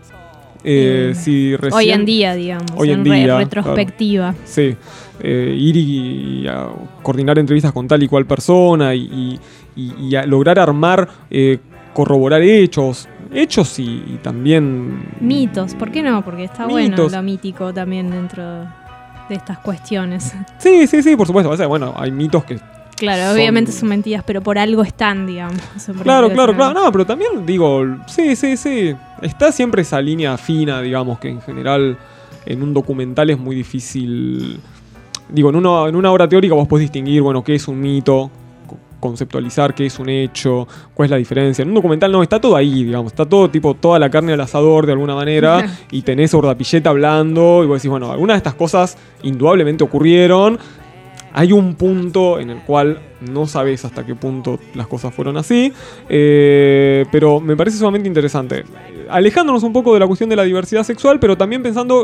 A: Hoy en día, digamos, retrospectiva.
B: Claro. Sí, ir y a coordinar entrevistas con tal y cual persona y a lograr armar, corroborar hechos y también...
A: mitos, ¿por qué no? Porque está bueno lo mítico también dentro de estas cuestiones.
B: Sí, por supuesto. Hay mitos que...
A: Claro, obviamente son mentiras, pero por algo están, digamos.
B: Claro. No, pero también sí. Está siempre esa línea fina, digamos, que en general en un documental es muy difícil. En una obra teórica vos podés distinguir, qué es un mito, conceptualizar qué es un hecho, cuál es la diferencia. En un documental no, está todo ahí, digamos. Está todo, toda la carne al asador de alguna manera y tenés a Urdapilleta hablando y vos decís, algunas de estas cosas indudablemente ocurrieron. Hay un punto en el cual no sabes hasta qué punto las cosas fueron así, pero me parece sumamente interesante. Alejándonos un poco de la cuestión de la diversidad sexual, pero también pensando,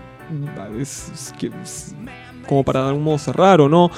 B: como para de algún modo cerrar o no,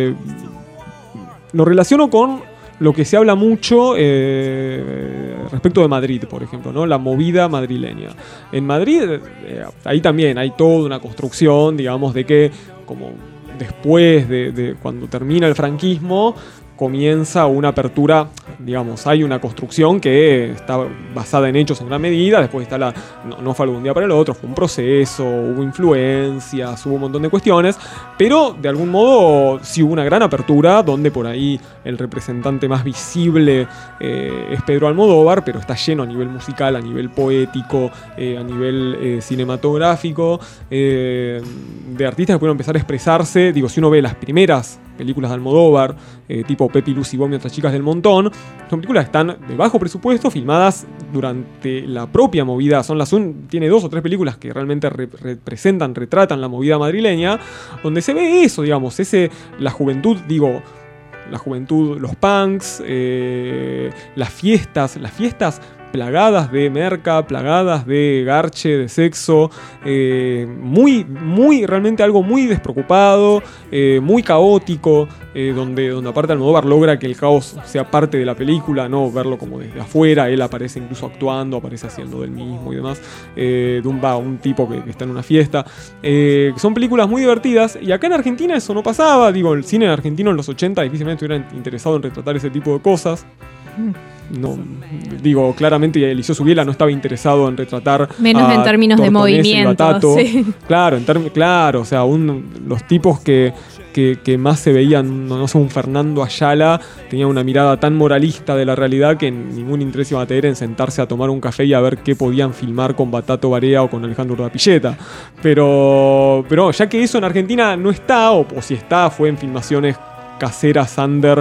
B: lo relaciono con lo que se habla mucho respecto de Madrid, por ejemplo, ¿no? La movida madrileña. En Madrid, ahí también hay toda una construcción, digamos, de que como después de cuando termina el franquismo, comienza una apertura, digamos, hay una construcción que está basada en hechos en gran medida, después está no fue algo de un día para el otro, fue un proceso, hubo influencias, hubo un montón de cuestiones, pero de algún modo sí hubo una gran apertura, donde por ahí el representante más visible es Pedro Almodóvar, pero está lleno a nivel musical, a nivel poético, a nivel cinematográfico, de artistas que pudieron empezar a expresarse. Si uno ve las primeras películas de Almodóvar, tipo Pepi, Lucy, Bombi y otras chicas del montón, son películas que están de bajo presupuesto, filmadas durante la propia movida. Tiene 2 o 3 películas que realmente retratan la movida madrileña, donde se ve eso, digamos, la juventud, los punks, las fiestas plagadas de merca, plagadas de garche, de sexo, realmente algo muy despreocupado, muy caótico, donde aparte Almodóvar logra que el caos sea parte de la película, no verlo como desde afuera. Él aparece incluso actuando, aparece haciendo del mismo y demás, de un tipo que está en una fiesta. Son películas muy divertidas, y acá en Argentina eso no pasaba. El cine argentino en los 80 difícilmente estuviera interesado en retratar ese tipo de cosas. No, claramente Eliseo Subiela no estaba interesado en retratar
A: menos en términos de movimiento, sí.
B: Claro, o sea, los tipos que más se veían, no sé, un Fernando Ayala tenía una mirada tan moralista de la realidad que ningún interés iba a tener en sentarse a tomar un café y a ver qué podían filmar con Batato Barea o con Alejandro Urdapilleta. Pero ya que eso en Argentina no está, o si está, fue en filmaciones caseras under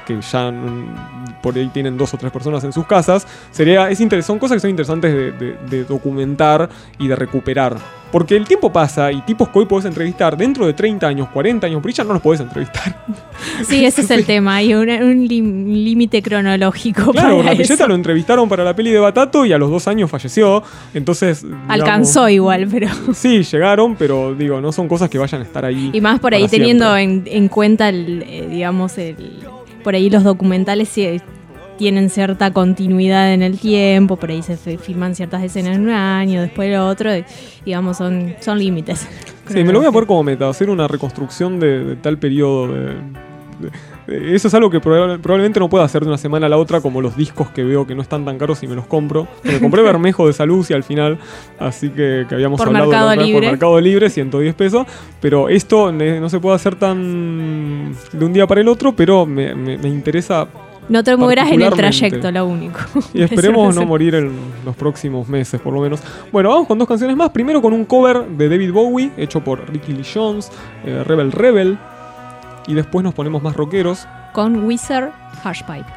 B: que ya por ahí tienen 2 o 3 personas en sus casas, son cosas que son interesantes de documentar y de recuperar. Porque el tiempo pasa y tipos que hoy podés entrevistar, dentro de 30 años, 40 años, por ahí ya no los podés entrevistar.
A: Sí, ese es el tema. Hay un límite cronológico.
B: Claro,
A: para
B: Rapilleta
A: eso.
B: lo entrevistaron para la peli de Batato y a los 2 años falleció. Entonces,
A: alcanzó igual, pero...
B: Sí, llegaron, pero digo, no son cosas que vayan a estar ahí.
A: Y más por ahí teniendo en cuenta, por ahí los documentales tienen cierta continuidad en el tiempo, por ahí se filman ciertas escenas en un año, después lo otro, digamos, son límites.
B: Sí, me lo voy a poner como meta, hacer una reconstrucción de tal periodo. Eso es algo que probablemente no pueda hacer de una semana a la otra, como los discos que veo que no están tan caros y me los compro. Me compré Bermejo de Salud y al final, así que habíamos
A: por
B: hablado
A: Mercado
B: de
A: Libre.
B: Por Mercado Libre, 110 pesos. Pero esto no se puede hacer tan de un día para el otro, pero me interesa.
A: No te mueras en el trayecto, lo único.
B: Y esperemos no morir en los próximos meses, por lo menos. Bueno, vamos con 2 canciones más. Primero con un cover de David Bowie, hecho por Ricky Lee Jones, Rebel. Y después nos ponemos más rockeros.
A: Con Weezer, Hashpipe.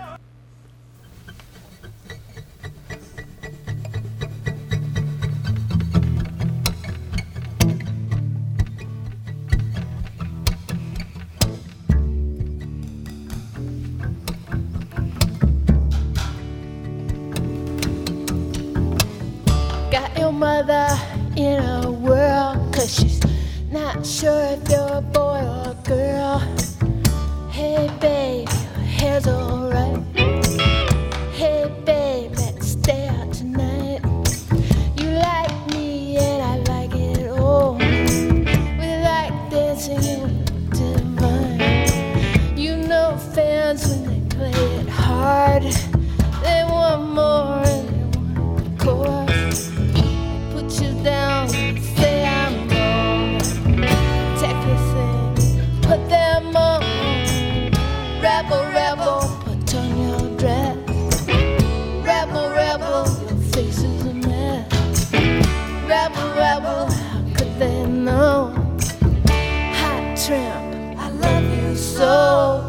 D: Got your mother in a whirl, 'cause she's not sure if you're a boy or a girl. Hey babe, your hair's alright. Hey babe, let's stay out tonight. You like me and I like it all. We like dancing and divine. You know fans when they play it hard, they want more and they want a chorus. Put you down, say I'm wrong. Take your thing, put them on. Rebel, rebel, put on your dress. Rebel, rebel, your face is a mess. Rebel, rebel, how could they know? Hot tramp, I love you so.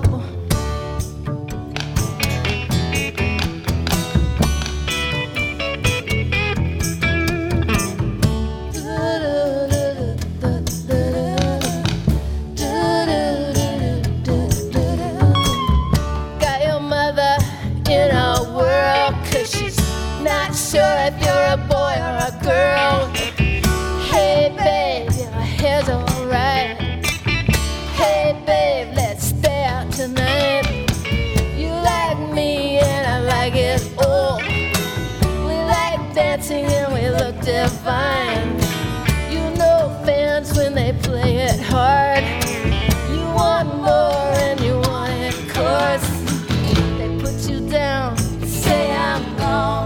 D: Sure if you're a boy or a girl. Hey babe, your hair's alright. Hey babe, let's stay out tonight. You like me and I like it all. We like dancing and we look divine. You know fans when they play it hard. You want more and you want it coarse. They put you down, say I'm wrong.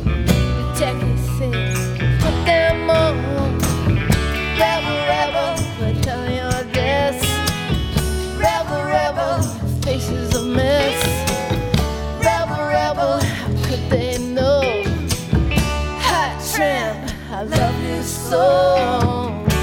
D: Put them on. Rebel, rebel, put on your dress. Rebel, rebel, your face is a mess. Rebel, rebel, how could they know? Hot tramp, I love you so.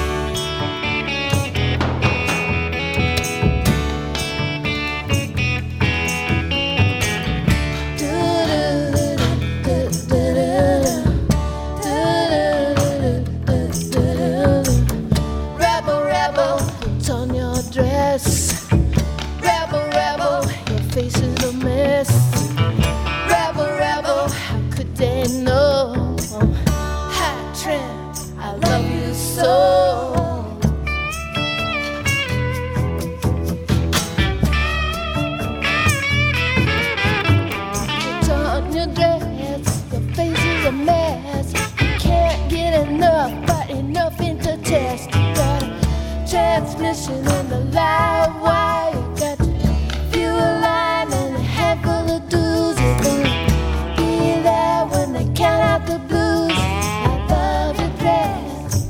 D: Rebel, rebel, your face is a mess. Rebel, rebel, how could they know? Hot tramp, I love you so. Put on your dress, your face is a mess. You can't get enough, but enough into test. You got a transmission in the live wire. You got fuel line and a handful of dues. You're gonna be there when they count out the blues. I love your dress.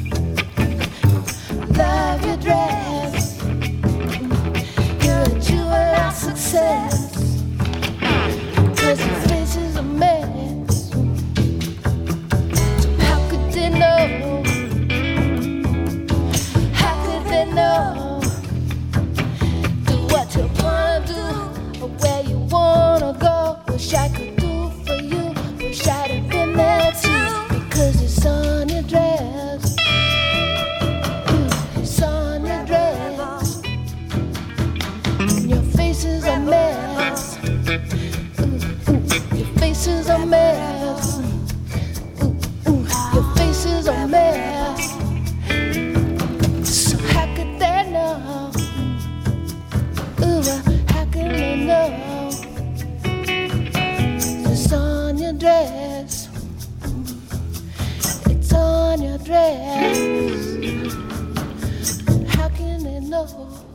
D: Love your dress. You're a juvenile success. 'Cause your face is a mess. So how could they know? How could they know? dress. How can they know?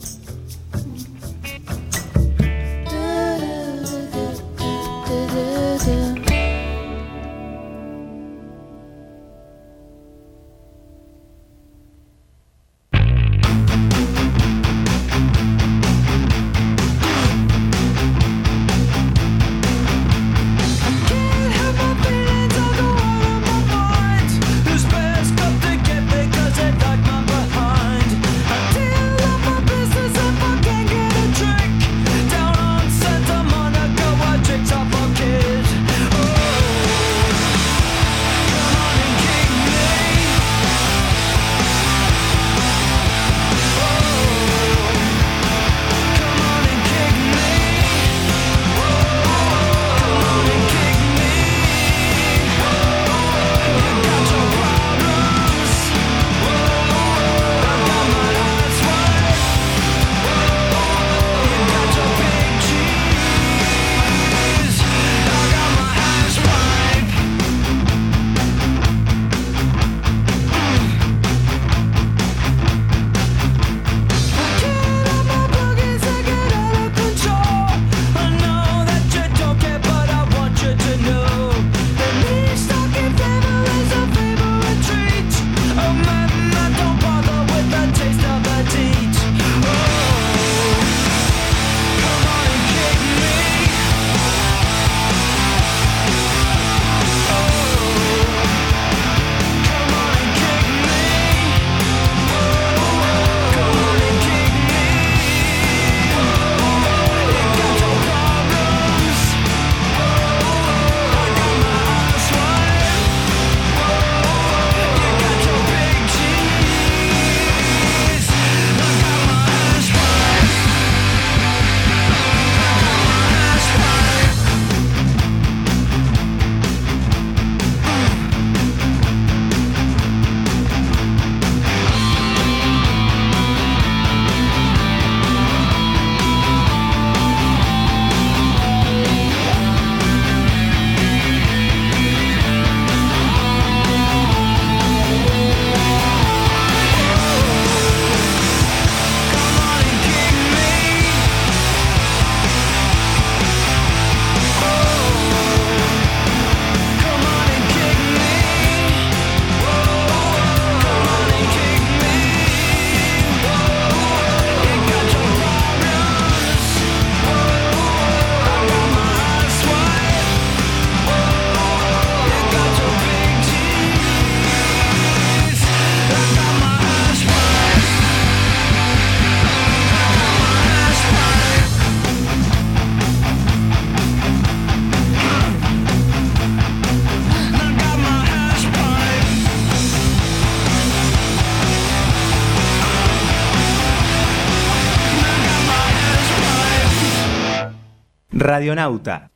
E: Radionauta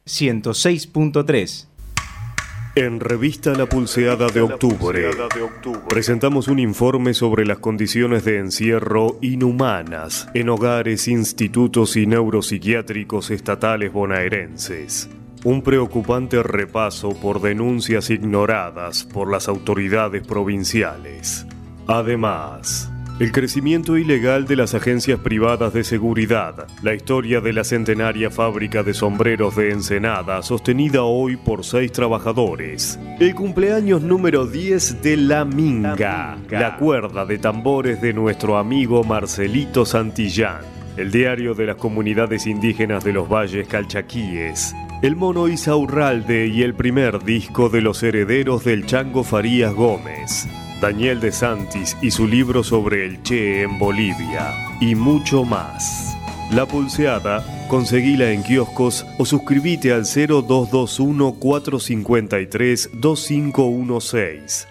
E: 106.3.
H: En Revista La Pulseada de Octubre, presentamos un informe sobre las condiciones de encierro inhumanas en hogares, institutos y neuropsiquiátricos estatales bonaerenses. Un preocupante repaso por denuncias ignoradas por las autoridades provinciales. Además, el crecimiento ilegal de las agencias privadas de seguridad, la historia de la centenaria fábrica de sombreros de Ensenada, sostenida hoy por 6 trabajadores, el cumpleaños número 10 de La Minga, la cuerda de tambores de nuestro amigo Marcelito Santillán, el diario de las comunidades indígenas de los valles calchaquíes, el mono Isaurralde y el primer disco de los herederos del Chango Farías Gómez, Daniel de Santis y su libro sobre el Che en Bolivia, y mucho más. La Pulseada, conseguila en kioscos o suscríbete al 0221-453-2516,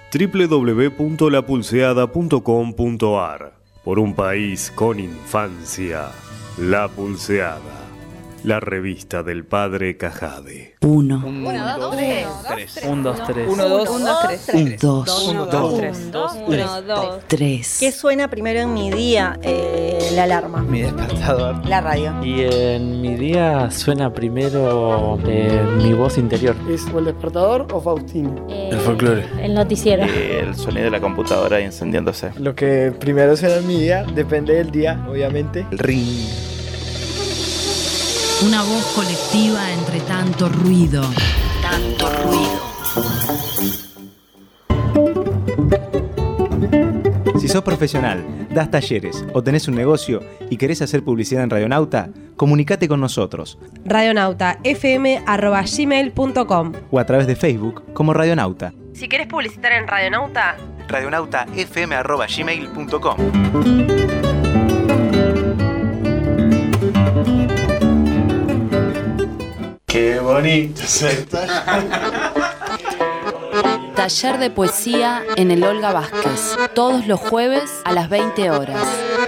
H: www.lapulseada.com.ar. Por un país con infancia, La Pulseada. La revista del padre Cajade.
Q: 1,
N: 1, 2, 3.
Q: 1, 2, 3.
N: 1, 2, 3.
Q: 1, 2, 3.
L: ¿Qué suena primero en mi día? la alarma.
K: Mi despertador.
L: La radio.
J: Y en mi día suena primero mi voz interior.
P: ¿Es o el despertador o Faustino?
J: El folclore.
M: El noticiero.
V: El sonido de la computadora encendiéndose.
W: Lo que primero suena en mi día, depende del día, obviamente.
K: El ring.
Q: Una voz colectiva entre tanto ruido. Tanto ruido.
E: Si sos profesional, das talleres o tenés un negocio y querés hacer publicidad en Radionauta, comunicate con nosotros.
F: radionautafm@gmail.com
E: O a través de Facebook como Radionauta.
F: Si querés publicitar en Radionauta,
E: radionautafm@gmail.com.
I: Qué bonito se
G: Taller de poesía en el Olga Vázquez, todos los jueves a las 20 horas.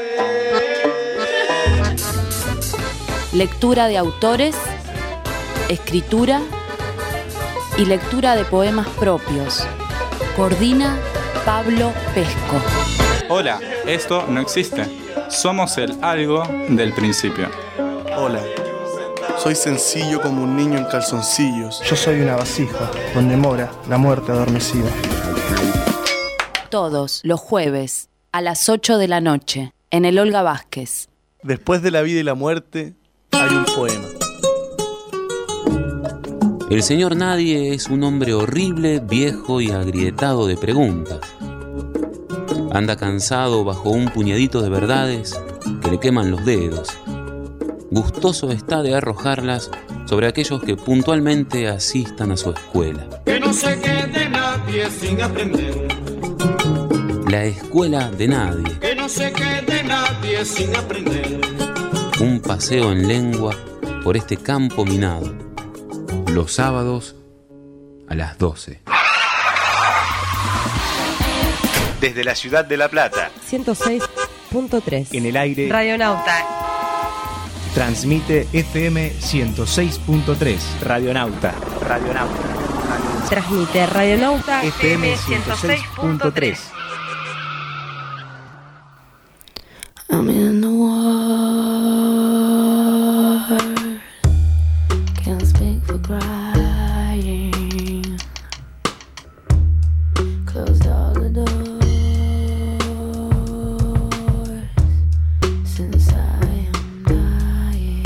G: Lectura de autores, escritura y lectura de poemas propios. Coordina Pablo Pesco.
X: Hola, esto no existe. Somos el algo del principio.
I: Hola, soy sencillo como un niño en calzoncillos.
Y: Yo soy una vasija donde mora la muerte adormecida.
G: Todos los jueves a las 8 de la noche en el Olga Vázquez.
I: Después de la vida y la muerte hay un poema.
R: El señor Nadie es un hombre horrible, viejo y agrietado de preguntas. Anda cansado bajo un puñadito de verdades que le queman los dedos. Gustoso está de arrojarlas sobre aquellos que puntualmente asistan a su escuela.
C: Que no se quede nadie sin aprender.
R: La escuela de nadie.
C: Que no se quede nadie sin aprender.
R: Un paseo en lengua por este campo minado. Los sábados a las 12.
E: Desde la ciudad de La Plata.
F: 106.3.
E: En el aire.
F: Radionauta.
E: Transmite FM 106.3. Radionauta. Radionauta.
F: Transmite Radionauta
E: FM 106.3.
D: I'm in the war. Can't speak for crying. Closed all the doors since I am dying.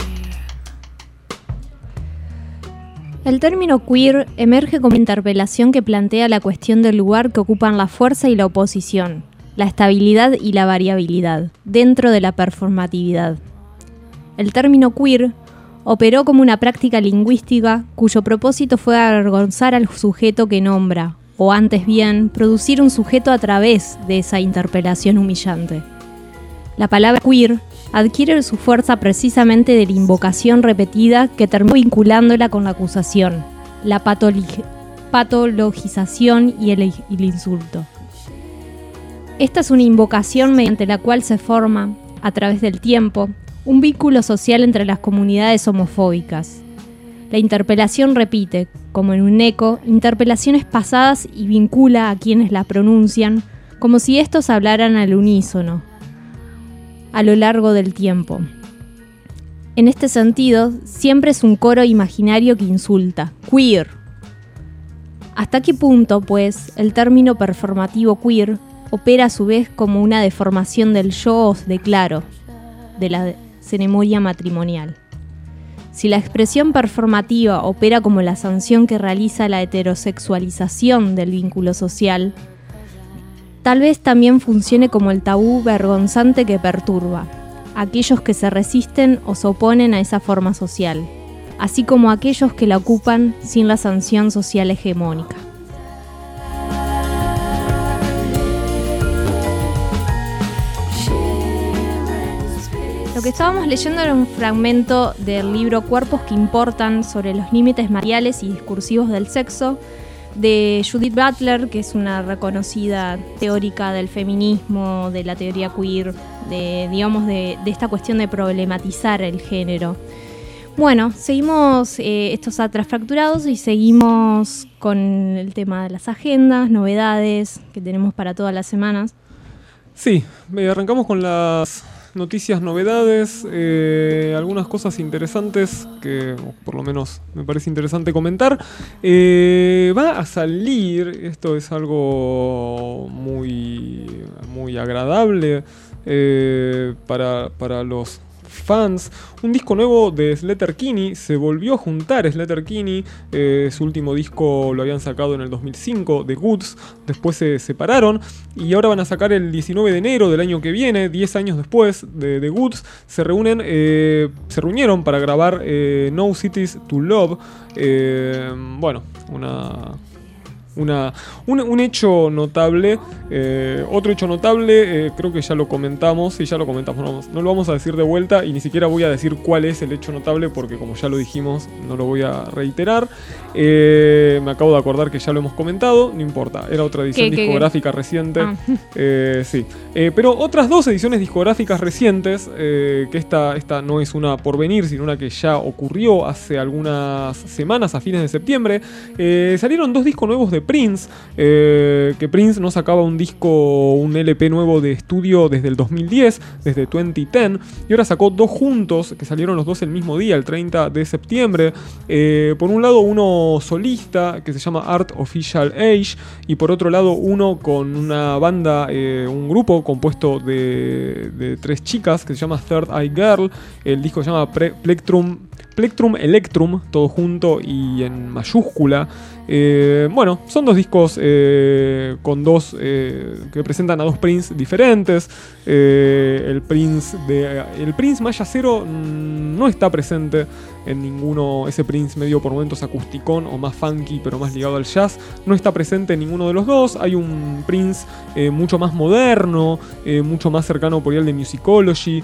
A: El término queer emerge como interpelación que plantea la cuestión del lugar que ocupan la fuerza y la oposición, la estabilidad y la variabilidad, dentro de la performatividad. El término queer operó como una práctica lingüística cuyo propósito fue avergonzar al sujeto que nombra, o antes bien, producir un sujeto a través de esa interpelación humillante. La palabra queer adquiere su fuerza precisamente de la invocación repetida que terminó vinculándola con la acusación, la patologización y el insulto. Esta es una invocación mediante la cual se forma, a través del tiempo, un vínculo social entre las comunidades homofóbicas. La interpelación repite, como en un eco, interpelaciones pasadas y vincula a quienes la pronuncian, como si estos hablaran al unísono, a lo largo del tiempo. En este sentido, siempre es un coro imaginario que insulta, queer. ¿Hasta qué punto, pues, el término performativo queer opera a su vez como una deformación del yo os declaro, de la ceremonia matrimonial? Si la expresión performativa opera como la sanción que realiza la heterosexualización del vínculo social, tal vez también funcione como el tabú vergonzante que perturba a aquellos que se resisten o se oponen a esa forma social, así como a aquellos que la ocupan sin la sanción social hegemónica. Lo que estábamos leyendo era un fragmento del libro Cuerpos que importan, sobre los límites materiales y discursivos del sexo, de Judith Butler, que es una reconocida teórica del feminismo, de la teoría queer, de esta cuestión de problematizar el género. Bueno, seguimos estos Atlas Fracturados y seguimos con el tema de las agendas, novedades que tenemos para todas las semanas.
B: Sí, arrancamos con las noticias, novedades, algunas cosas interesantes que por lo menos me parece interesante comentar. Va a salir, esto es algo muy agradable para los fans, un disco nuevo de Sleater-Kinney. Se volvió a juntar Sleater-Kinney, su último disco lo habían sacado en el 2005, The Goods, después se separaron y ahora van a sacar el 19 de enero del año que viene, 10 años después de The Goods, se reunieron para grabar No Cities to Love. Bueno, un hecho notable. Otro hecho notable, creo que ya lo comentamos, no lo vamos a decir de vuelta y ni siquiera voy a decir cuál es el hecho notable porque como ya lo dijimos no lo voy a reiterar. Me acabo de acordar que ya lo hemos comentado, no importa, era otra edición discográfica reciente. Sí. Pero otras dos ediciones discográficas recientes, que esta no es una por venir, sino una que ya ocurrió hace algunas semanas, a fines de septiembre, salieron dos discos nuevos de Prince, que Prince no sacaba un LP nuevo de estudio desde el 2010, desde 2010, y ahora sacó dos juntos, que salieron los dos el mismo día, el 30 de septiembre. Por un lado uno solista, que se llama Art Official Age, y por otro lado uno con una banda, un grupo compuesto de tres chicas, que se llama Third Eye Girl. El disco se llama Plectrum Electrum, todo junto y en mayúscula. Bueno, son dos discos con que presentan a dos Prince diferentes. El Prince Maya Cero no está presente en ninguno. Ese Prince medio por momentos acusticón o más funky pero más ligado al jazz no está presente en ninguno de los dos. Hay un Prince mucho más moderno, mucho más cercano por ahí al de Musicology,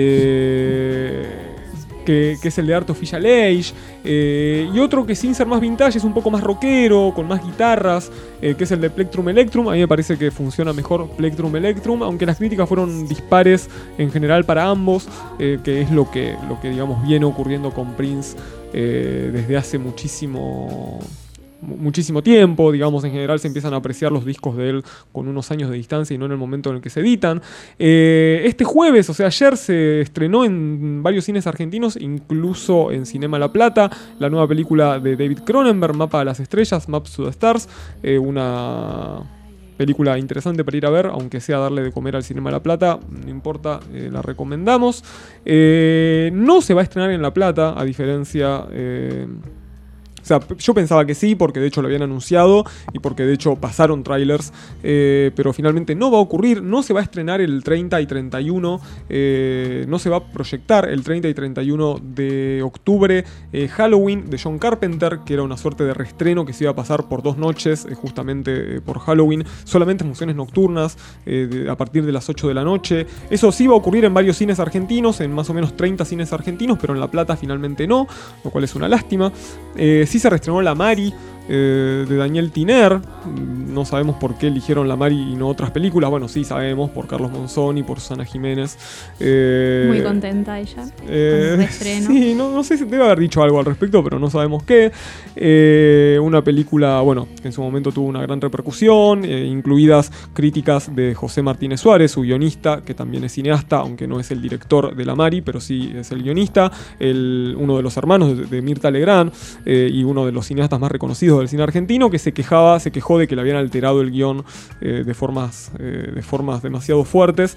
B: que es el de Art Official Age, y otro que sin ser más vintage es un poco más rockero, con más guitarras, que es el de Plectrum Electrum. A mí me parece que funciona mejor Plectrum Electrum, aunque las críticas fueron dispares en general para ambos, que es lo que digamos viene ocurriendo con Prince desde hace muchísimo tiempo. Digamos, en general se empiezan a apreciar los discos de él con unos años de distancia y no en el momento en el que se editan. Este jueves, o sea ayer, se estrenó en varios cines argentinos, incluso en Cinema La Plata, la nueva película de David Cronenberg, Mapa a las Estrellas, Maps to the Stars, una película interesante para ir a ver, aunque sea darle de comer al Cinema La Plata, no importa, la recomendamos. No se va a estrenar en La Plata, a diferencia... O sea, yo pensaba que sí, porque de hecho lo habían anunciado y porque de hecho pasaron trailers, pero finalmente no va a ocurrir. No se va a estrenar el 30 y 31, no se va a proyectar el 30 y 31 de octubre Halloween de John Carpenter, que era una suerte de reestreno que se iba a pasar por 2 noches, justamente por Halloween, solamente funciones nocturnas a partir de las 8 de la noche. Eso sí va a ocurrir en varios cines argentinos, en más o menos 30 cines argentinos, pero en La Plata finalmente no, lo cual es una lástima. Sí se reestrenó La Mari, de Daniel Tiner. No sabemos por qué eligieron La Mari y no otras películas. Bueno, sí sabemos, por Carlos Monzón y por Susana Jiménez.
A: Muy contenta ella con el reestreno.
B: Sí, no sé si debe haber dicho algo al respecto, pero no sabemos qué. Una película, bueno, que en su momento tuvo una gran repercusión, incluidas críticas de José Martínez Suárez, su guionista, que también es cineasta, aunque no es el director de La Mari, pero sí es el guionista, uno de los hermanos de Mirta Legrand, y uno de los cineastas más reconocidos del cine argentino, que se quejó de que le habían alterado el guión de formas demasiado fuertes.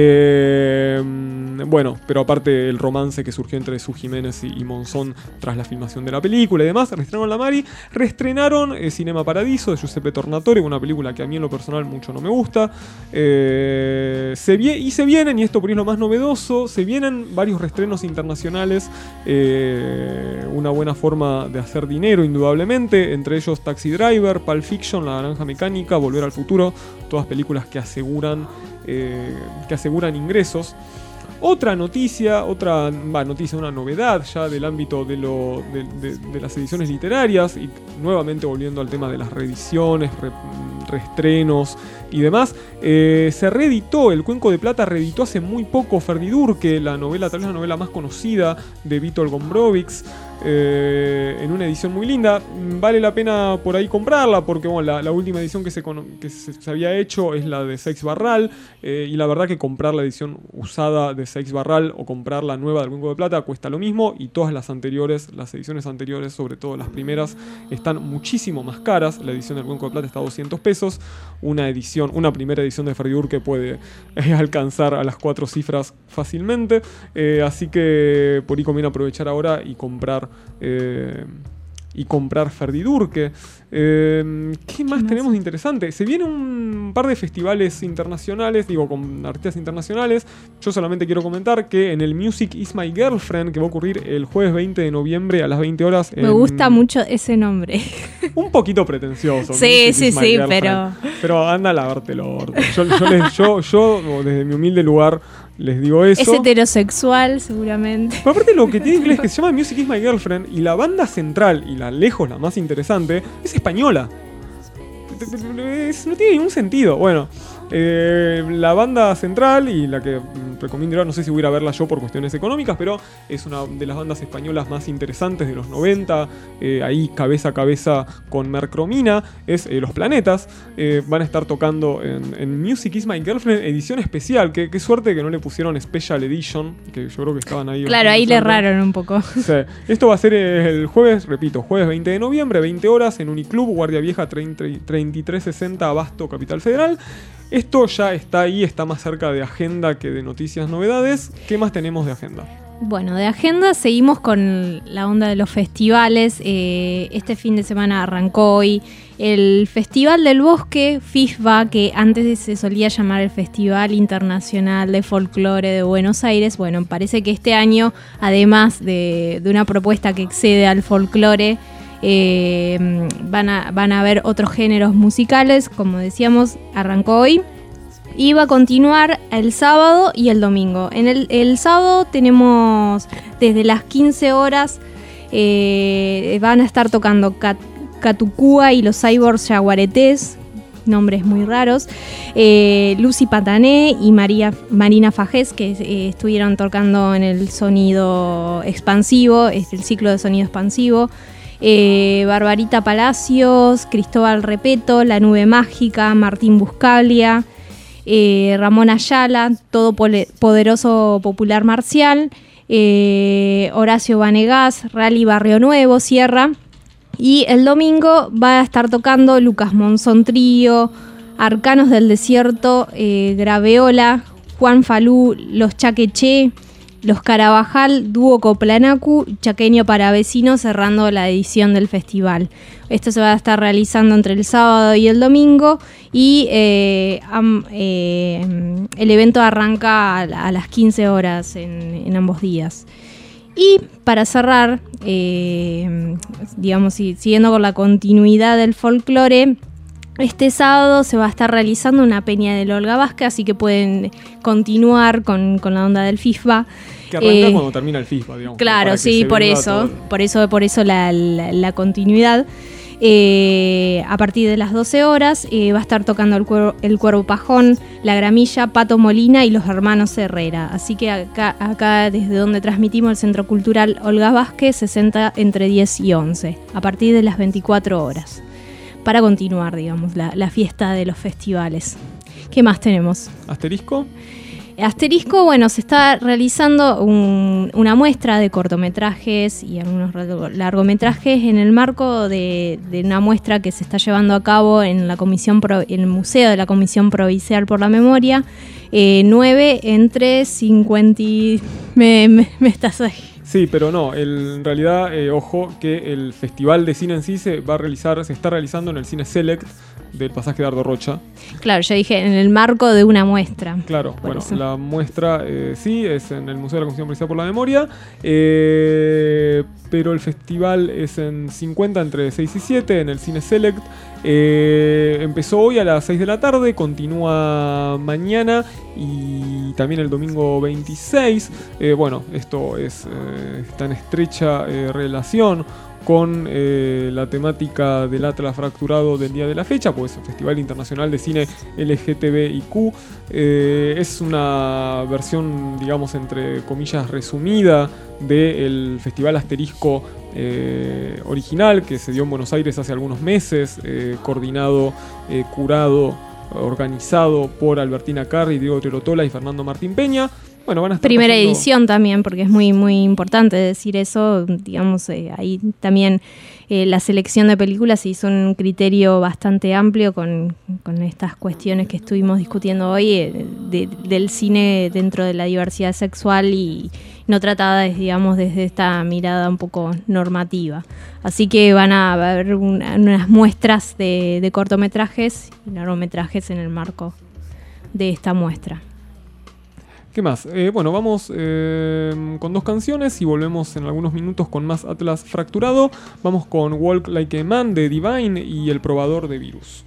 B: Bueno, pero aparte el romance que surgió entre Su Jiménez y Monzón tras la filmación de la película y demás, reestrenaron La Mari, reestrenaron Cinema Paradiso de Giuseppe Tornatore, una película que a mí en lo personal mucho no me gusta. Se vienen, y esto por ahí es lo más novedoso, se vienen varios reestrenos internacionales, una buena forma de hacer dinero indudablemente, entre ellos Taxi Driver, Pulp Fiction, La Naranja Mecánica, Volver al Futuro, todas películas que aseguran ingresos. Otra noticia, una novedad ya del ámbito de las ediciones literarias, y nuevamente volviendo al tema de las reediciones, reestrenos y demás, se reeditó, El Cuenco de Plata reeditó hace muy poco Ferdidurque, tal vez la novela más conocida de Vítor Gombrowicz. en una edición muy linda. Vale la pena por ahí comprarla porque bueno, la última edición que se había hecho es la de Seix Barral, y la verdad que comprar la edición usada de Seix Barral o comprar la nueva del Cuenco de Plata cuesta lo mismo, y todas las ediciones anteriores, sobre todo las primeras, están muchísimo más caras. La edición del Cuenco de Plata está a 200 pesos. Una primera edición de Ferdi Urque puede alcanzar a las 4 cifras fácilmente, así que por ahí conviene aprovechar ahora y comprar Ferdi Urque. ¿Qué más tenemos de interesante? Se viene un par de festivales internacionales, con artistas internacionales. Yo solamente quiero comentar que en el Music Is My Girlfriend, que va a ocurrir el jueves 20 de noviembre a las 20 horas.
A: Me gusta mucho ese nombre.
B: Un poquito pretencioso.
A: Sí,
B: pero anda a lavarte el orto. Yo, desde mi humilde lugar, les digo eso.
A: Es heterosexual, seguramente.
B: Pero aparte, lo que tiene inglés es que se llama Music Is My Girlfriend, y la banda central, y la más interesante, es española. No tiene ningún sentido. Bueno, la banda central, y la que recomiendo ir, no sé si voy a ir a verla yo por cuestiones económicas, pero es una de las bandas españolas más interesantes de los 90, ahí cabeza a cabeza con Mercromina, es Los Planetas. Van a estar tocando en Music Is My Girlfriend edición especial. Qué suerte que no le pusieron Special Edition, que yo creo que estaban ahí.
A: Claro, ahí le erraron un poco.
B: Sí. Esto va a ser el jueves 20 de noviembre, 20 horas, en Uniclub, Guardia Vieja 3360, Abasto, Capital Federal. Esto ya está ahí, está más cerca de agenda que de noticias, novedades. ¿Qué más tenemos de agenda?
A: Bueno, de agenda seguimos con la onda de los festivales. Este fin de semana arrancó hoy el Festival del Bosque, FIFBA, que antes se solía llamar el Festival Internacional de Folclore de Buenos Aires. Bueno, parece que este año, además de una propuesta que excede al folclore, van a haber otros géneros musicales. Como decíamos, arrancó hoy y va a continuar el sábado y el domingo. En el sábado tenemos desde las 15 horas, van a estar tocando Catucúa y los Cyborgs Yaguaretés, nombres muy raros, Lucy Patané y Marina Fajés, que estuvieron tocando en el sonido expansivo, el ciclo de sonido expansivo. Barbarita Palacios, Cristóbal Repeto, La Nube Mágica, Martín Buscaglia, Ramón Ayala, Todopoderoso Popular Marcial, Horacio Vanegas, Rally Barrio Nuevo, Sierra. Y el domingo va a estar tocando Lucas Monzón Trío, Arcanos del Desierto, Graveola, Juan Falú, Los Chaqueché, Los Carabajal, Dúo Coplanacu, Chaqueño para Vecinos, cerrando la edición del festival. Esto se va a estar realizando entre el sábado y el domingo, y el evento arranca a las 15 horas en ambos días. Y para cerrar, siguiendo con la continuidad del folclore, este sábado se va a estar realizando una peña del Olga Vázquez, así que pueden continuar con la onda del FIFBA.
B: Que arranca cuando termina el FIFBA, digamos.
A: Claro, sí, por eso la continuidad. A partir de las 12 horas va a estar tocando el Cuervo Pajón, La Gramilla, Pato Molina y los Hermanos Herrera. Así que acá desde donde transmitimos, el Centro Cultural Olga Vázquez, 60 entre 10 y 11, a partir de las 24 horas. Para continuar, digamos, la fiesta de los festivales. ¿Qué más tenemos?
B: ¿Asterisco?
A: Asterisco, bueno, se está realizando una muestra de cortometrajes y algunos largometrajes en el marco de una muestra que se está llevando a cabo en el Museo de la Comisión Provincial por la Memoria. 9 entre 50 me estás ahí.
B: Sí, pero no, en realidad, ojo, que el Festival de Cine en sí se está realizando en el Cine Select del Pasaje Dardo Rocha.
A: Claro, yo dije en el marco de una muestra.
B: Claro, bueno, eso. La muestra sí es en el Museo de la Comisión Provincial por la Memoria, pero el festival es en 50 entre 6 y 7 en el Cine Select. Empezó hoy a las 6 de la tarde, continúa mañana y también el domingo 26. Bueno, esto está en estrecha relación con la temática del Atlas Fracturado del día de la fecha, pues el Festival Internacional de Cine LGTBIQ. Es una versión, digamos, entre comillas, resumida del Festival Asterisco original, que se dio en Buenos Aires hace algunos meses, coordinado, curado, organizado por Albertina Carri, Diego Terotola y Fernando Martín Peña. Bueno, van a estar
A: primera
B: pasando...
A: edición también, porque es muy, muy importante decir eso. Digamos, ahí también la selección de películas se hizo un criterio bastante amplio con estas cuestiones que estuvimos discutiendo hoy del cine dentro de la diversidad sexual y no tratada, digamos, desde esta mirada un poco normativa. Así que van a haber unas muestras de cortometrajes y largometrajes en el marco de esta muestra.
B: ¿Qué más? Bueno, vamos con 2 canciones y volvemos en algunos minutos con más Atlas Fracturado. Vamos con Walk Like a Man de Divine y El Probador de Virus.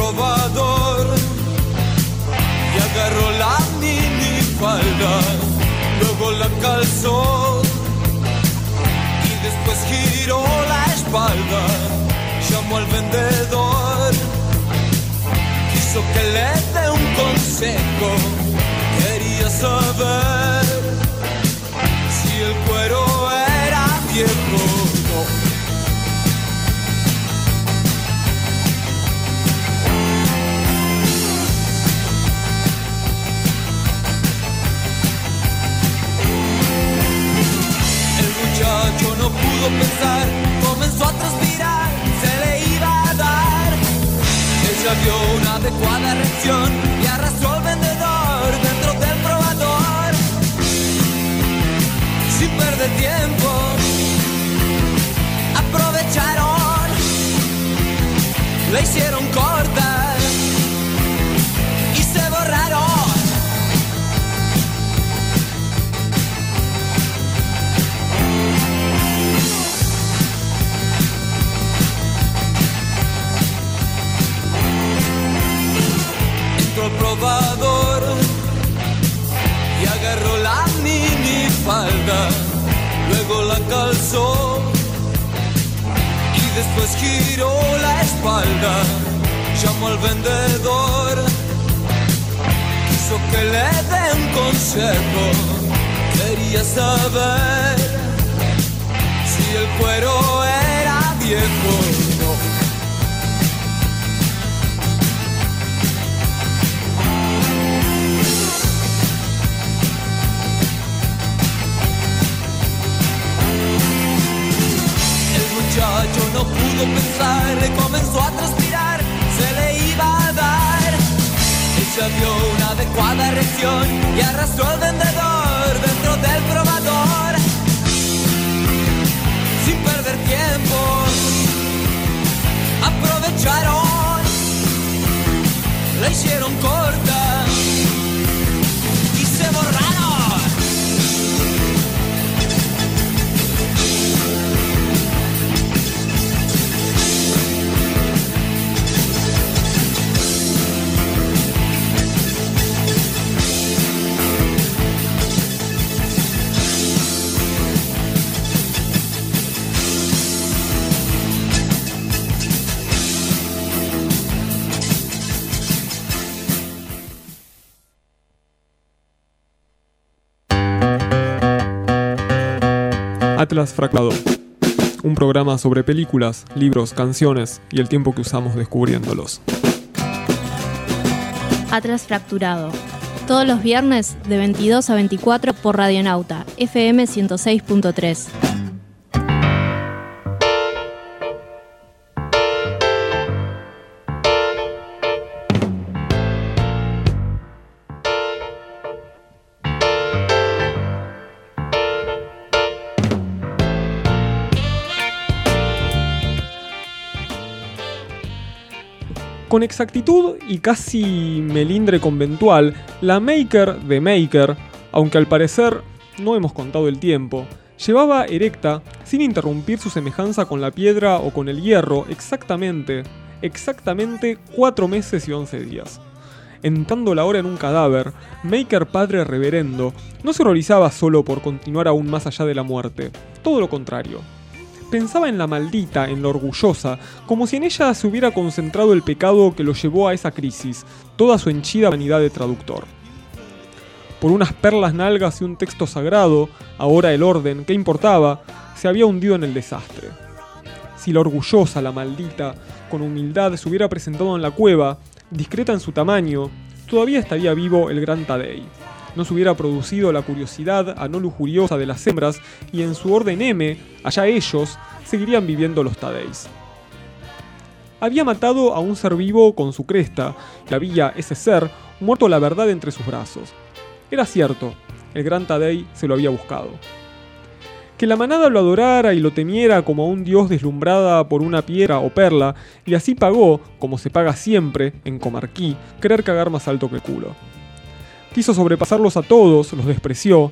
C: probador y agarró la minifalda, luego la calzó y después giró la espalda. Llamó al vendedor, quiso que le dé un consejo, quería saber si el cuero era viejo. No. Muchacho no pudo pensar, comenzó a transpirar, se le iba a dar. Ella vio una adecuada reacción y arrastró al vendedor dentro del probador. Sin perder tiempo, aprovecharon, le hicieron cortar y se borraron. El probador y agarró la minifalda, luego la calzó y después giró la espalda. Llamó al vendedor, quiso que le dé un consejo, quería saber si el cuero era viejo. No. El muchacho no pudo pensar, le comenzó a transpirar, se le iba a dar. Ella vio una adecuada reacción y arrastró al vendedor dentro del probador. Sin perder tiempo, aprovecharon, la hicieron corta y se borraron.
B: Atlas Fracturado, un programa sobre películas, libros, canciones y el tiempo que usamos descubriéndolos.
A: Atlas Fracturado, todos los viernes de 22 a 24 por Radionauta, FM 106.3.
B: Con exactitud y casi melindre conventual, la Maker de Maker, aunque al parecer no hemos contado el tiempo, llevaba erecta, sin interrumpir su semejanza con la piedra o con el hierro, exactamente 4 meses y 11 días. Entrando la hora en un cadáver, Maker padre reverendo no se horrorizaba solo por continuar aún más allá de la muerte, todo lo contrario. Pensaba en la maldita, en la orgullosa, como si en ella se hubiera concentrado el pecado que lo llevó a esa crisis, toda su henchida vanidad de traductor. Por unas perlas nalgas y un texto sagrado, ahora el orden, ¿qué importaba?, se había hundido en el desastre. Si la orgullosa, la maldita, con humildad se hubiera presentado en la cueva, discreta en su tamaño, todavía estaría vivo el gran Tadei. No se hubiera producido la curiosidad a no lujuriosa de las hembras y en su orden M, allá ellos, seguirían viviendo los Tadeis. Había matado a un ser vivo con su cresta y había, ese ser, muerto la verdad entre sus brazos. Era cierto, el gran Tadei se lo había buscado. Que la manada lo adorara y lo temiera como a un dios deslumbrada por una piedra o perla, y así pagó, como se paga siempre, en Comarquí, querer cagar más alto que el culo. Quiso sobrepasarlos a todos, los despreció,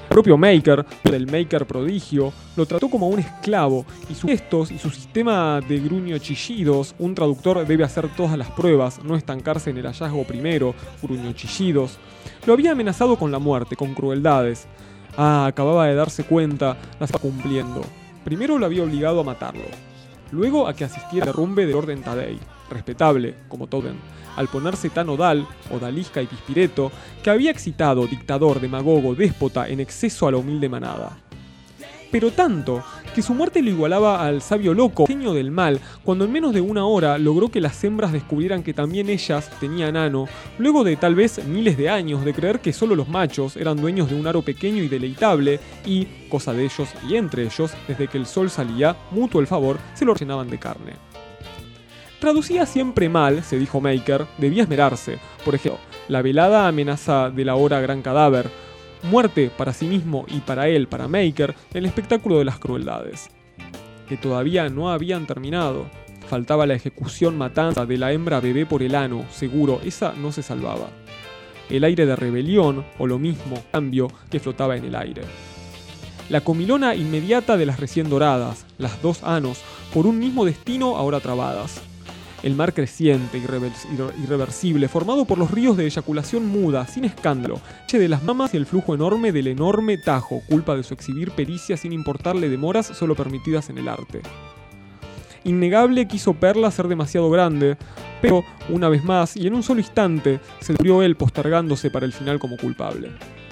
B: El propio Maker, el Maker prodigio, lo trató como un esclavo y sus gestos y su sistema de gruño chillidos, un traductor debe hacer todas las pruebas, no estancarse en el hallazgo primero, gruño chillidos, lo había amenazado con la muerte, con crueldades. Acababa de darse cuenta, las estaba cumpliendo. Primero lo había obligado a matarlo, luego a que asistiera al derrumbe del Orden Tadei, respetable, como Toden, al ponerse tan odalisca y pispireto, que había excitado, dictador, demagogo, déspota, en exceso a la humilde manada. Pero tanto, que su muerte lo igualaba al sabio loco, genio del mal, cuando en menos de una hora logró que las hembras descubrieran que también ellas tenían ano, luego de tal vez miles de años de creer que solo los machos eran dueños de un aro pequeño y deleitable, y, cosa de ellos y entre ellos, desde que el sol salía, mutuo el favor, se lo llenaban de carne. Traducía siempre mal, se dijo Maker, debía esmerarse. Por ejemplo, la velada amenaza de la hora gran cadáver, muerte para sí mismo y para él, para Maker, el espectáculo de las crueldades, que todavía no habían terminado. Faltaba la ejecución matanza de la hembra bebé por el ano, seguro, esa no se salvaba. El aire de rebelión, o lo mismo, cambio, que flotaba en el aire. La comilona inmediata de las recién doradas, las dos anos, por un mismo destino ahora trabadas. El mar creciente, irreversible, formado por los ríos de eyaculación muda, sin escándalo, de las mamas y el flujo enorme del enorme Tajo, culpa de su exhibir pericia sin importarle demoras solo permitidas en el arte. Innegable quiso Perla ser demasiado grande, pero, una vez más, y en un solo instante, se murió él postergándose para el final como culpable.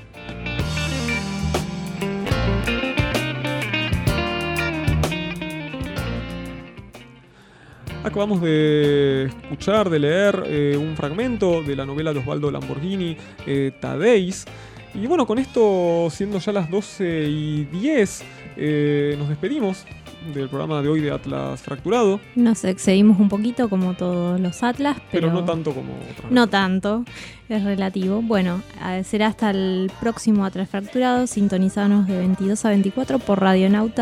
B: Acabamos de escuchar, de leer un fragmento de la novela de Osvaldo Lamborghini, Tadeis. Y bueno, con esto, siendo ya las 12:10, nos despedimos del programa de hoy de Atlas Fracturado.
A: Nos excedimos un poquito como todos los Atlas, pero
B: no tanto como otras.
A: No tanto, es relativo. Bueno, será hasta el próximo Atlas Fracturado. Sintonizanos de 22 a 24 por Radionauta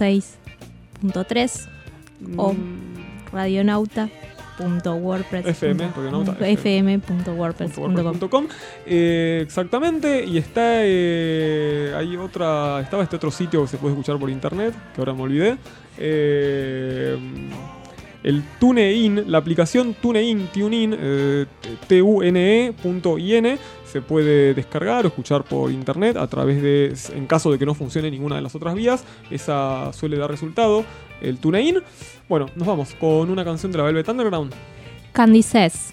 A: 106.3 o radionauta.wordpress.com.
B: Exactamente, y está estaba este otro sitio que se puede escuchar por internet, que ahora me olvidé. El TuneIn, la aplicación TuneIn, TUNE.in, se puede descargar o escuchar por internet a través de, en caso de que no funcione ninguna de las otras vías, esa suele dar resultado, el TuneIn. Bueno, nos vamos con una canción de la Velvet Underground.
A: Candy Says.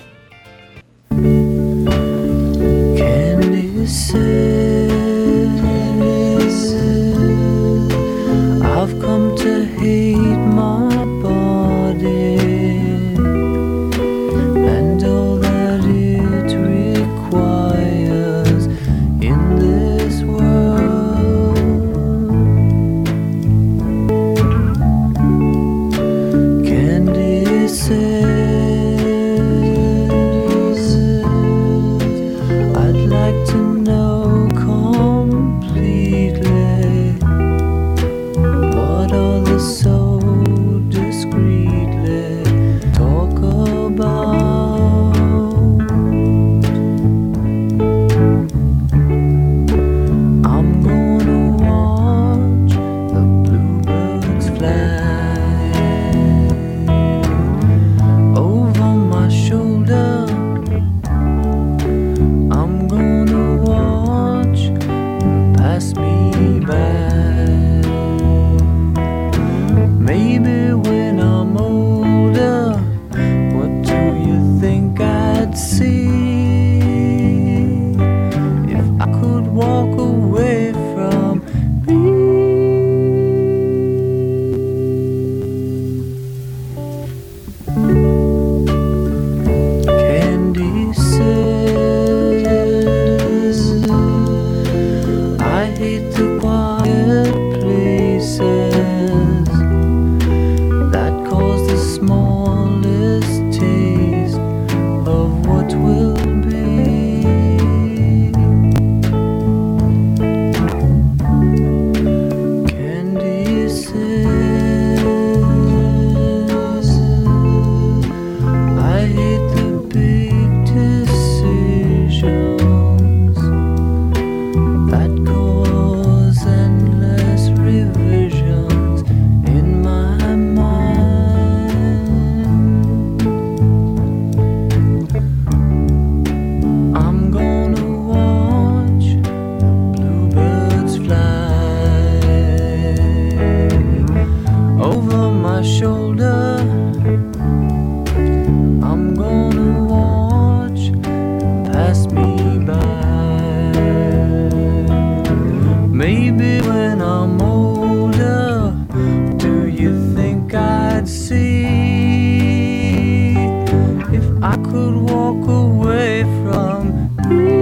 H: Candy says I've come to hate my body and all that it requires in this world. Candy says I'd like to know completely what all the so discreetly talk about. I'm gonna watch the bluebirds fly over my shoulder. I'm gonna watch them pass me by. Maybe when I'm older, what do you think I'd see if I could walk away from me? Candy says I hate the quiet places that cause the smallest taste of what will be. Candy says I hate the big decisions that cause Maybe when I'm older, do you think I'd see if I could walk away from me?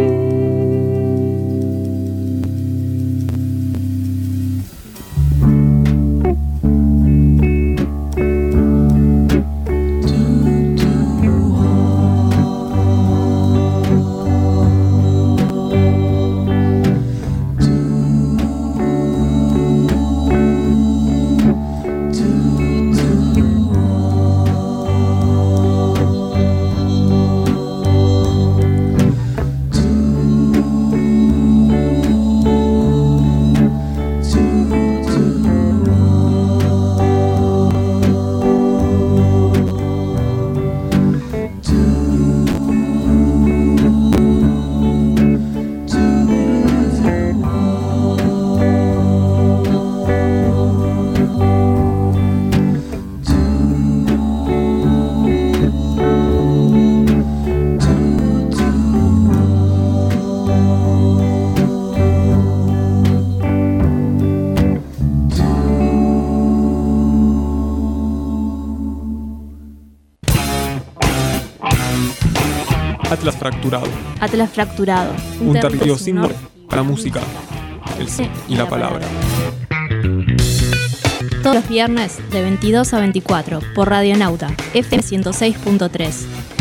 B: Atlas Fracturado.
A: Atlas Fracturado.
B: Un territorio sin nombre para la música, el cine y la palabra.
A: Todos los viernes de 22 a 24 por Radionauta FM 106.3.